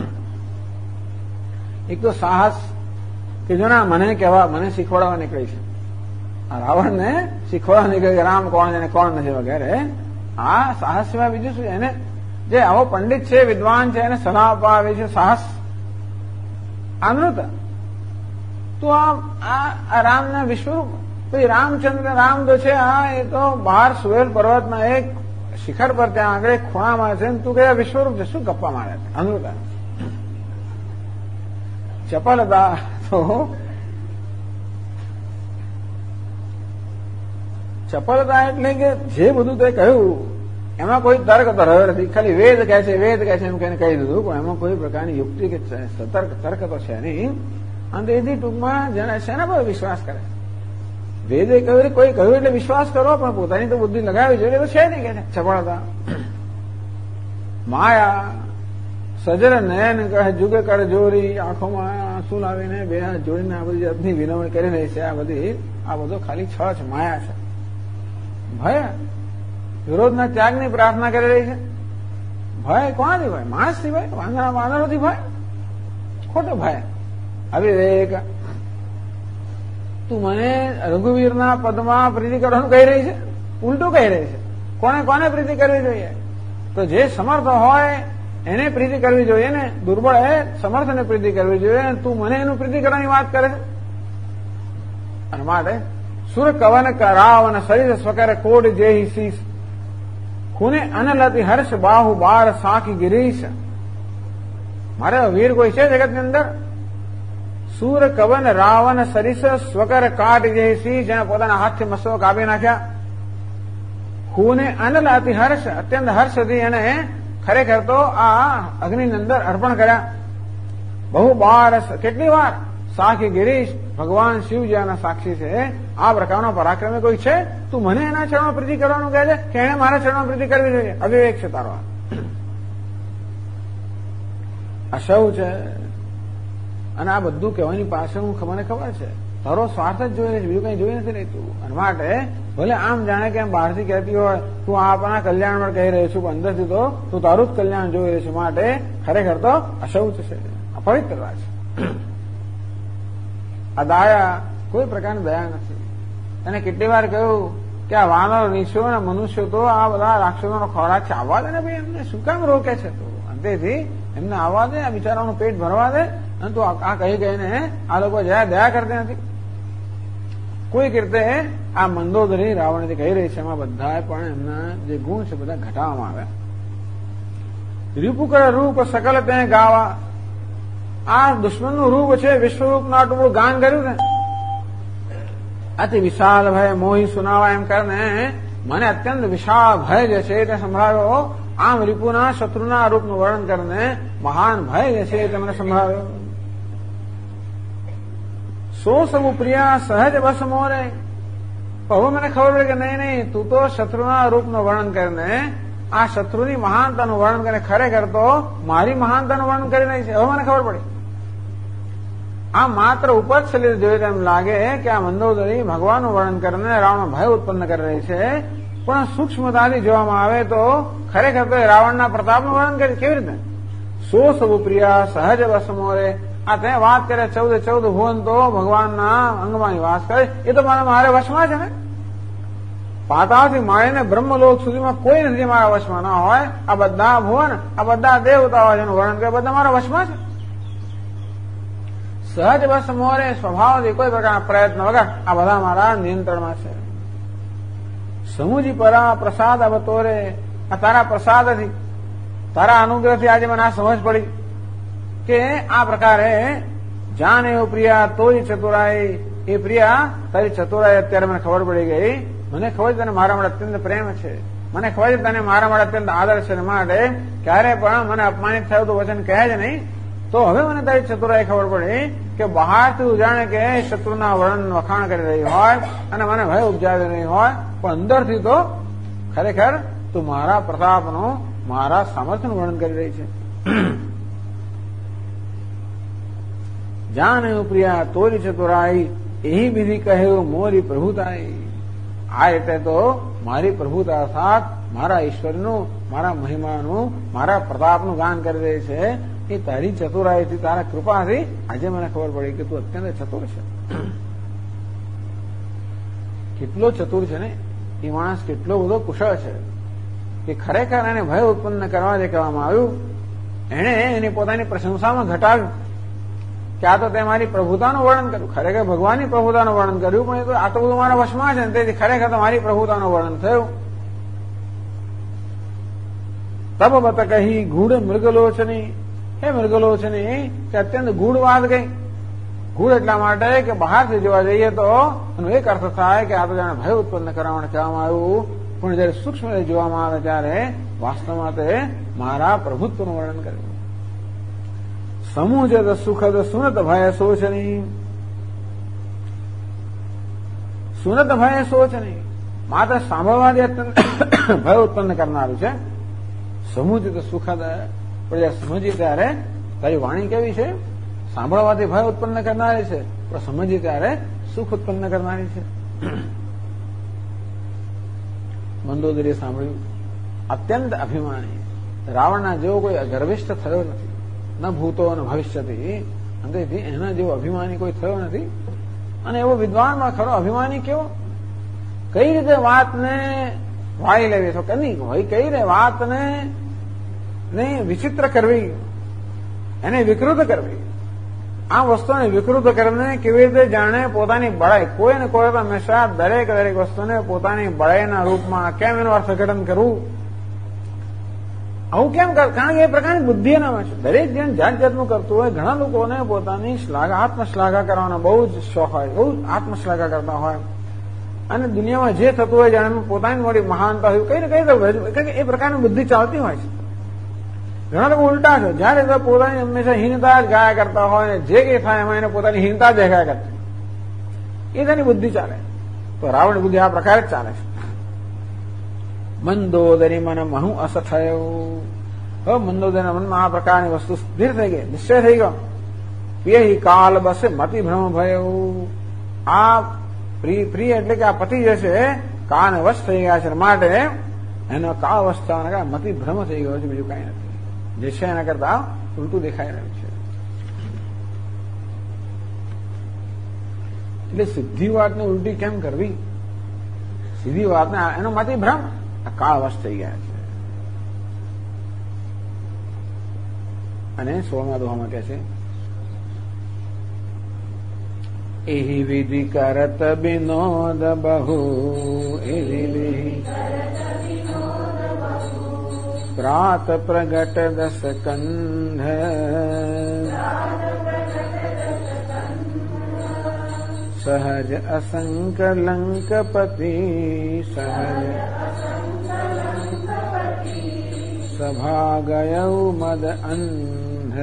Speaker 2: એક તો સાહસ કે જો ના મને શીખવાડવા નીકળી છે, આ રાવણને શીખવાડવા નીકળે કે રામ કોણ છે ને કોણ નથી વગેરે. આ સાહસ સિવાય બીજું શું? એને જે આવો પંડિત છે, વિદ્વાન છે, એને સલાહ આપવા આવે છે સાહસ, આનૃતા. તો આ રામના વિશ્વરૂપ પછી રામચંદ્ર રામ તો છે, એ તો બહાર સુવેલ પર્વતના એક શિખર પર ત્યાં આગળ એક ખૂણામાં છે, તું કયા વિશ્વરૂપ છે, શું ગપ્પા મારે છે? અનુતા ચપલતા તો ચપલતા એટલે કે જે બધું તે કહ્યું એમાં કોઈ તર્ક તો રહ્યો નથી. ખાલી વેદ કહે છે એમ કહીને કહી દીધું, પણ એમાં કોઈ પ્રકારની યુક્તિ કે તર્ક તો છે નહીં. અને તેથી ટૂંકમાં જેને શેના પર વિશ્વાસ કરે? વેદે કહ્યું, કોઈ કહ્યું એટલે વિશ્વાસ કરો, પણ પોતાની તો બુદ્ધિ લગાવી જોઈએ તો છે નહીં કે ચપળતા. માયા સજર નયન કહે જુગે કર જોરી, આંખોમાં આંસુ લાવીને બે હાથ જોડીને આ બધી જાતની વિનવણી કરી રહી છે. આ બધો ખાલી છ છે, માયા છે. ભય વિરોધના ત્યાગની પ્રાર્થના કરી રહી છે. ભય કોનાથી ભય? માણસથી ભય, વાનરોથી ભય, ખોટો ભય. અવિવેક તું મને રઘુવીરના પદમાં પ્રીતિ કરવાનું કહી રહી છે, ઉલટું કહી રહી છે. કોને પ્રીતિ કરવી જોઈએ? તો જે સમર્થ હોય એને પ્રીતિ કરવી જોઈએ ને, દુર્બળ હે સમર્થને પ્રીતિ કરવી જોઈએ. તું મને એનું પ્રીતિ કરવાની વાત કરે છે. અને માટે સુર કવન રાવ અને શરીર સ્વકરે કોડ જેહી શીશ, ખૂને અનલતી હર્ષ બાહુ બાર સાકી ગિરીશ. મારે વીર કોઈ છે જગતની અંદર? સૂર કવન રાવણ સરીસ સ્વકર કાટ જે સિંહ, જેને પોતાના હાથથી મસ્તો કાપી નાખ્યા. ખૂને અનલાતી હર્ષ, અત્યંત હર્ષથી એને ખરેખર તો આ અગ્નિની અંદર અર્પણ કર્યા. બહુ બાર, કેટલી વાર? સાખી ગિરીશ, ભગવાન શિવજીના સાક્ષી છે. આ પ્રકારનો પરાક્રમી કોઈ છે? તું મને એના ચરણમાં પ્રીતિ કરવાનું કહે છે કે એને મારા ચરણમાં પ્રીતિ કરવી જોઈએ? અવિવેક છે તારો. અશૌ છે. અને આ બધું કહેવાની પાછળ મને ખબર છે તારો સ્વાર્થ જ જોઈ રહી છે, બીજું કઈ જોઈ નથી રહેતું. અને માટે ભલે આમ જાણે કે એમ બહારથી કહેતી હોય તું આપણા કલ્યાણ પર કહી રહ્યો છું, પણ અંદરથી તો તું તારું જ કલ્યાણ જોઈ રહ્યું છે. માટે ખરેખર તો અશૌચ છે, અપવિત્રતા છે. આ દયા કોઈ પ્રકારની દયા નથી. અને કેટલી વાર કહ્યું કે આ વાનર નીચો અને મનુષ્યો તો આ બધા રાક્ષસોનો ખોરાક છે, આવવા દે ને ભાઈ, એમને શું કામ રોકે છે? તો અંતેથી એમને આવવા દે, આ બિચારાનું પેટ ભરવા દે. અને તું આ કહી ગઈને આ લોકો જયા દયા કરતી નથી. કોઈક રીતે આ મંદોદરી રાવણથી કહી રહી છે, એમાં બધા પણ એમના જે ગુણ છે બધા ઘટાડવામાં આવ્યા. રીપુકર રૂપ સકલ તેને ગાવા, આ દુશ્મનનું રૂપ છે, વિશ્વરૂપનું આટલું બધું ગાન કર્યું ને. અતિ વિશાળ ભય મોહી સુનાવા એમ કરીને મને અત્યંત વિશાળ ભય જે છે તે સંભળાવ્યો. આમ રીપુના શત્રુના રૂપનું વર્ણન કરીને મહાન ભય જે છે તે મને સંભળાવ્યો. સો સબુ પ્રિયા સહજ બસ મોરે, હવે મને ખબર પડી કે નહીં તું તો શત્રુના રૂપનું વર્ણન કરીને આ શત્રુની મહાનતાનું વર્ણન કરીને ખરેખર તો મારી મહાનતાનું વર્ણન કરી રહી છે. હવે મને ખબર પડી. આ માત્ર ઉપરછલી જોઈએ એમ લાગે કે આ મંદોદરી ભગવાનનું વર્ણન કરીને રાવણ ભય ઉત્પન્ન કરી રહી છે, પણ સૂક્ષ્મતાથી જોવામાં આવે તો ખરેખર તો રાવણના પ્રતાપનું વર્ણન કરી. કેવી રીતે? સો સબુ પ્રિયા સહજ બસ મોરે, આ તે વાત કરે 14 ભુવન તો ભગવાનના અંગમાં વાસ કરે, એ તો મારા વશમાં છે ને. પાતાળથી માંડીને બ્રહ્મલોક સુધીમાં કોઈ નથી મારા વશમાં ના હોય. આ બધા ભુવન, આ બધા દેવતાઓ જેનું વર્ણન કરે બધા મારા વશમાં છે. સહજ બસ મોરે, સ્વભાવથી કોઈ પ્રકારના પ્રયત્ન વગર આ બધા મારા નિયંત્રણમાં છે. સમુજી પરા પ્રસાદ અવતોરે, આ તારા પ્રસાદથી તારા અનુગ્રહથી આજે મને આ સમજ પડી કે આ પ્રકારે જાને ઓ પ્રિયા તોય ચતુરાઈ, એ પ્રિયા તારી ચતુરાઈ અત્યારે મને ખબર પડી ગઈ. મને ખબર છે તને મારા માટે અત્યંત પ્રેમ છે, મને ખબર છે તને મારા માટે અત્યંત આદર છે. માટે ક્યારે પણ મને અપમાનિત થયું તો વચન કહે જ નહીં. તો હવે મને તારી ચતુરાઈ ખબર પડી કે બહારથી જાણે કે શત્રુના વર્ણન વખાણ કરી રહી હોય અને મને ભય ઉપજાવી રહી હોય, પણ અંદરથી તો ખરેખર તું મારા પ્રતાપનું, મારા સામર્થ્યનું વર્ણન કરી રહી છે. જાને પ્રિયા તોરી ચતુરાઈ, એહી વિધિ કહ્યું મોરી પ્રભુતાઈ. આ એટલે તો મારી પ્રભુતા અર્થાત મારા ઈશ્વરનું, મારા મહિમાનું, મારા પ્રતાપનું ગાન કરી રહી છે. એ તારી ચતુરાઈથી, તારા કૃપાથી આજે મને ખબર પડી કે તું અત્યંત ચતુર છે. કેટલો ચતુર છે ને એ માણસ, કેટલો બધો કુશળ છે કે ખરેખર એને ભય ઉત્પન્ન કરવા જે કહેવામાં આવ્યું એને એની પોતાની પ્રશંસામાં ઘટાડ્યું કે આ તો તે મારી પ્રભુતાનું વર્ણન કર્યું. ખરેખર ભગવાનની પ્રભુતાનું વર્ણન કર્યું, પણ એ તો આ તો બધું મારા વશમાં છે ને, તેથી ખરેખર તો મારી પ્રભુતાનું વર્ણન થયું. તબ બત કહી ગૂઢ મૃગલોચની, એ મૃગલોચની કે અત્યંત ગૂઢ વાત ગઈ. ગૂઢ એટલા માટે કે બહારથી જોવા જઈએ તો એનો એક અર્થ થાય કે આ તો જાણે ભય ઉત્પન્ન કરવા માટે કહેવામાં આવ્યું, પણ જયારે સૂક્ષ્મ જોવામાં આવે ત્યારે વાસ્તવમાં તે મારા પ્રભુત્વનું વર્ણન કર્યું. સમૂહ છે તો સુખદ સુનત ભય શોચની. સુનત ભય શોચની માત્ર સાંભળવાથી અત્યંત ભય ઉત્પન્ન કરનારું છે. સમૂહ છે તો સુખદ, પણ જયારે સમજીએ ત્યારે તારી વાણી કેવી છે? સાંભળવાથી ભય ઉત્પન્ન કરનારી છે, પણ સમજીએ ત્યારે સુખ ઉત્પન્ન કરનારી છે. મંદોદરીએ સાંભળ્યું, અત્યંત અભિમાની, રાવણના જેવો કોઈ ગર્વિષ્ઠ થયો નથી, ન ભૂતો ન ભવિષ્યથી, અંતેથી એના જેવો અભિમાની કોઈ થયો નથી. અને એવો વિદ્વાનમાં ખરો અભિમાની કેવો? કઈ રીતે વાતને વાળી લેવી તો કઈ હોય, કઈ રીતે વાતને વિચિત્ર કરવી, એને વિકૃત કરવી. આ વસ્તુને વિકૃત કરીને કેવી રીતે જાણે પોતાની બળાઈ, કોઈ ને કોઈ હંમેશા દરેક વસ્તુને પોતાની બળાઈના રૂપમાં કેમ એનું અર્થઘટન કરવું? આવું કેમ કર? કારણ કે એ પ્રકારની બુદ્ધિ એનામાં છે. દરેક જણ જાત જાતનું કરતું હોય. ઘણા લોકોને પોતાની આત્મશ્લાઘા કરવાનો બહુ જ શોખ હોય, બહુ આત્મશ્લાઘા કરતા હોય, અને દુનિયામાં જે થતું હોય જાણે પોતાની મોટી મહાનતા હોય કઈ ને કઈ એ પ્રકારની બુદ્ધિ ચાલતી હોય છે. ઘણા લોકો ઉલટા છે, જયારે પોતાની હંમેશા હીનતા જ ગાયા કરતા હોય, જે કઈ થાય એમાં એને પોતાની હીનતા દેખાયા કરતી, એ તેની બુદ્ધિ ચાલે. તો રાવણ બુદ્ધિ આ પ્રકારે જ ચાલે છે. મંદોદરી મને મહુ અસ થયો. હવે મંદોદરીના મનમાં આ પ્રકારની વસ્તુ સ્થિર થઈ ગઈ, નિશ્ચય થઈ ગયો. પ્રિય કાલ બસે મતિ ભ્રમ ભયો. આ પ્રિય એટલે કે આ પતિ જે છે કાન વશ થઈ ગયા છે, માટે એનો કાળ અવસ્થા મતિ ભ્રમ થઈ ગયો છે, બીજું કઈ નથી. જે છે એના કરતા ઉલટું દેખાઈ રહ્યું છે. એટલે સીધી વાતને ઉલટી કેમ કરવી? સીધી વાતને એનો મતિ ભ્રમ, આ કાળ વશ થઈ ગયા છે. અને 16મા દોહામાં કહે છે, એહી વિધિ કરત વિનોદ બહુ, એહી પ્રાત પ્રગટ દસ કંધ, સહજ અસંક લંકપતિ, સહજ સભા ગયૌ મદ અંધ.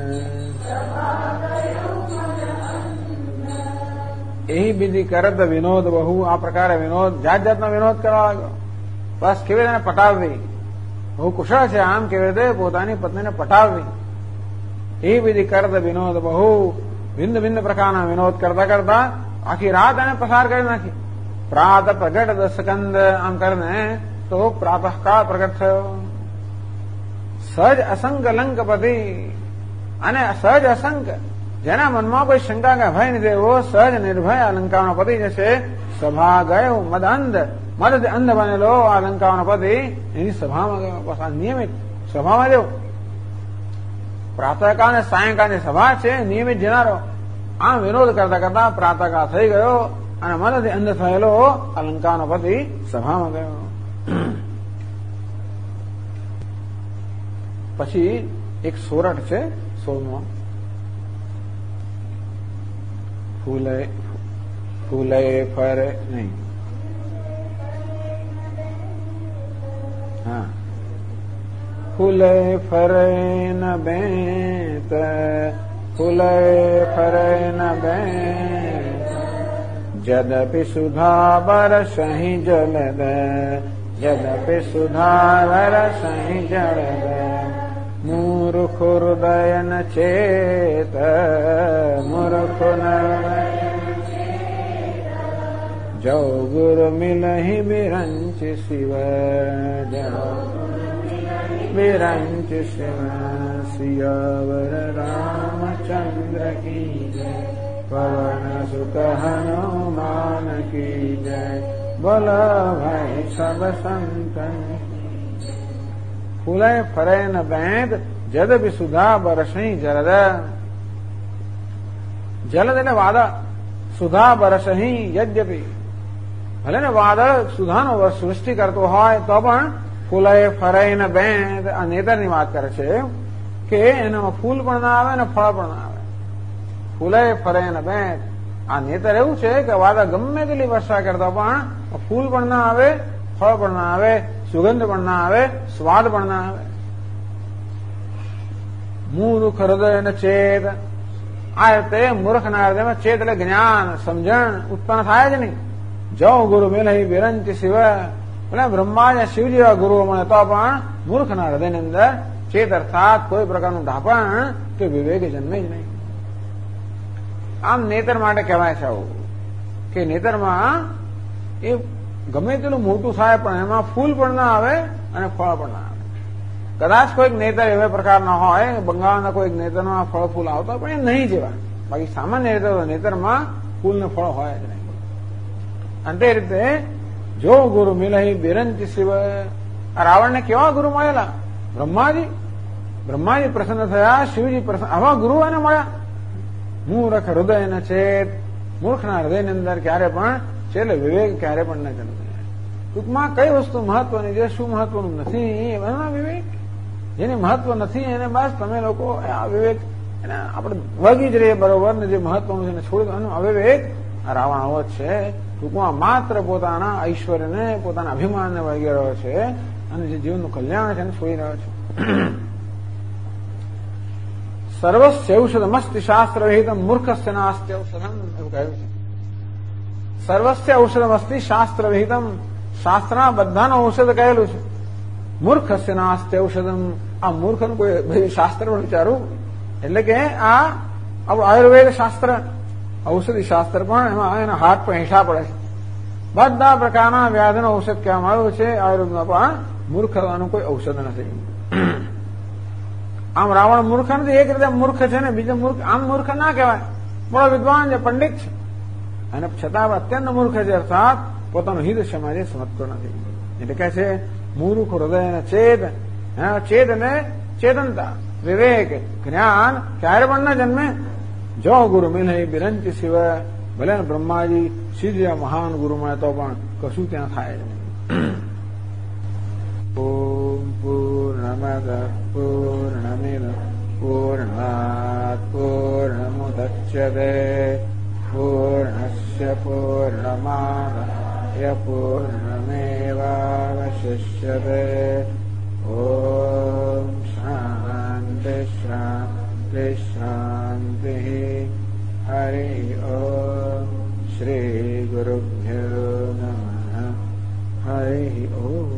Speaker 2: એ વિધિ કરત વિનોદ બહુ. આ પ્રકારે વિનોદ, જાત જાતનો વિનોદ કરવા લાગ્યો. બસ કેવી રીતે પટાવવી, બહુ કુશળ છે આમ કેવી રીતે પોતાની પત્નીને પટાવવી. એ વિધિ કરત વિનોદ બહુ. ભિન્ન ભિન્ન પ્રકારના વિનોદ કરતા કરતા આખી રાત એને પસાર કરી નાખી. પ્રાત પ્રગટ દસકંદ, આમ કરીને તો પ્રાતઃકાળ પ્રગટ થયો. સહજ અસંક લંકપતિ, અને સહજ અસંક, જેના મનમાં કોઈ શંકા કે ભય નથી, એવો સહજ નિર્ભય અલંકારનો પતિ જે છે, સભા ગયો મદ અંધ, મદથી અંધ બનેલો આ લંકાનો પતિ એની સભામાં ગયો. બસ આ નિયમિત સભામાં જવું. પ્રાતઃકાળ અને સાયંકાળની સભા છે, નિયમિત જનારો. આમ વિનોદ કરતા કરતા પ્રાતઃકાળ થઈ ગયો અને મદથી અંધ થયેલો આ લંકાનો પતિ સભામાં ગયો. પછી એક સોરઠ છે 16મો. ફૂલે ફરે નહીં, હા, ફૂલે ફરે ન બેત, ફૂલે ફરે ન બેત, જદપિ સુધા બરસહિ જલદ, જદપિ સુધા બરસહિ જલદ, મૂર્ખ હૃદય ન ચેત, મૂર્ખ જો ગુરુ મિલહિ બિરંચ શિવ, બિરંચ શિવ. સિયાવર રામચંદ્ર કી જય, પવન સુત હનુમાન કી જય, બોલ ભાઈ સબ સંતન. ફૂલે ફરે ન બેંત, જદપિ સુધા બરસહિ જલદ. જલદ એટલે વાદળ, સુધા બરસહિ યદ્યપિ, ભલે ને વાદળ સુધાનો સૃષ્ટિ કરતો હોય તો પણ ફૂલે ફરે ન બેંત, આ નેતરની વાત કરે છે. કે એનામાં ફૂલ પણ ના આવે ને ફળ પણ ના આવે. ફૂલે ફરે ને બેઠ. આ નેતર એવું છે કે વાદા ગમે તેટલી વર્ષા કરતા પણ ફૂલ પણ ના આવે, ફળ પણ ના આવે, સુગંધ પણ ના આવે, સ્વાદ પણ ના આવે. મૂર્ખ હૃદય ને ચેત. આ રીતે મૂર્ખના હૃદયમાં ચેત એટલે જ્ઞાન, સમજણ ઉત્પન્ન થાય જ નહીં. જો ગુરુ મેલહી વિરંચ શિવ. એટલે બ્રહ્મા શિવ જેવા ગુરુઓ મળે તો પણ મૂર્ખના હૃદયની અંદર ચેત અર્થાત કોઈ પ્રકારનું ઢાપણ કે વિવેક જન્મે જ નહીં. આમ નેતર માટે કહેવાય છે આવું કે નેતરમાં એ ગમે તેટલું મોટું થાય પણ એમાં ફૂલ પણ ના આવે અને ફળ પણ ના આવે. કદાચ કોઈક નેતર એવા પ્રકારના હોય, બંગાળના કોઈક નેતરમાં ફળ ફૂલ આવતા પણ એ નહીં જેવા. બાકી સામાન્ય નેતરમાં ફૂલ ને ફળ હોય જ નહીં. અને તે રીતે જો ગુરુ મિલહી બિરંચ શિવ. રાવણને કેવા ગુરુ મળેલા? બ્રહ્માજી. બ્રહ્માજી પ્રસન્ન થયા, શિવજી પ્રસન્ન. આવા ગુરુ એને મળ્યા. મૂર્ખ હૃદય ને ચેત. મૂર્ખના હૃદયની અંદર ક્યારે પણ છેલ્લે વિવેક ક્યારે પણ ન જન્મે. ટૂંકમાં કઈ વસ્તુ મહત્વની છે, શું મહત્વનું નથી એના વિવેક. જેને મહત્વ નથી એને બસ તમે લોકો આ વિવેક એને આપણે વગી જ રહીએ બરોબર ને જે મહત્વનું છે એને છોડી દો. અવિવેક રાવણ આવો જ છે. ટૂંકમાં માત્ર પોતાના ઐશ્વર્યને, પોતાના અભિમાનને વળગી રહ્યો છે અને જે જીવનનું કલ્યાણ છે એને છોડી રહ્યો છે. સર્વસ્ય ઔષધમસ્તિ શાસ્ત્ર વિહિતમ મૂર્ખસ્ય નાસ્તિ ઔષધમ એવું કહ્યું છે. સર્વસ્ય ઔષધમસ્તિ શાસ્ત્ર વિહિતમ. શાસ્ત્રના બધાનો ઔષધ કહેલું છે. મૂર્ખસ્ય નાસ્તિ ઔષધમ. આ મૂર્ખનું કોઈ શાસ્ત્ર પણ વિચારવું. એટલે કે આ આપણું આયુર્વેદ શાસ્ત્ર, ઔષધિ શાસ્ત્ર પણ એમાં એના હાથ પણ હેઠા પડે છે. બધા પ્રકારના વ્યાધિનો ઔષધ કહેવામાં આવ્યું છે. આયુર્વેદમાં પણ મૂર્ખવાનું કોઈ ઔષધ નથી. આમ રાવણ મૂર્ખ નથી, એક રીતે મૂર્ખ છે ને બીજા મૂર્ખ. આમ મૂર્ખ ના કહેવાય, બડો વિદ્વાન છે, પંડિત છે, અને છતાં અત્યંત મૂર્ખ છે. અર્થાત પોતાનું હિત સમાજે સમજતો નથી. એટલે કહે છે મૂર્ખ હૃદય અને ચેત. ચેત અને ચેતનતા, વિવેક, જ્ઞાન ક્યારે પણ ન જન્મે. જો ગુરુ મિલહી બિરંચ શિવ. ભલે બ્રહ્માજી શિવ મહાન ગુરુ મળે તો પણ કશું ત્યાં થાય જ નહીં. ઓમ પૂર્ણમદ પૂર્ણમિદ પૂર્ણાત પૂર્ણમુદચ્યતે પૂર્ણસ્ય પૂર્ણમાદાય પૂર્ણમેવાવશિષ્યતે. ઓમ શાંતિ શાંતિ શાંતિ. હરિ ઓમ. શ્રી ગુરુભ્યો નમઃ. હરિ ઓમ.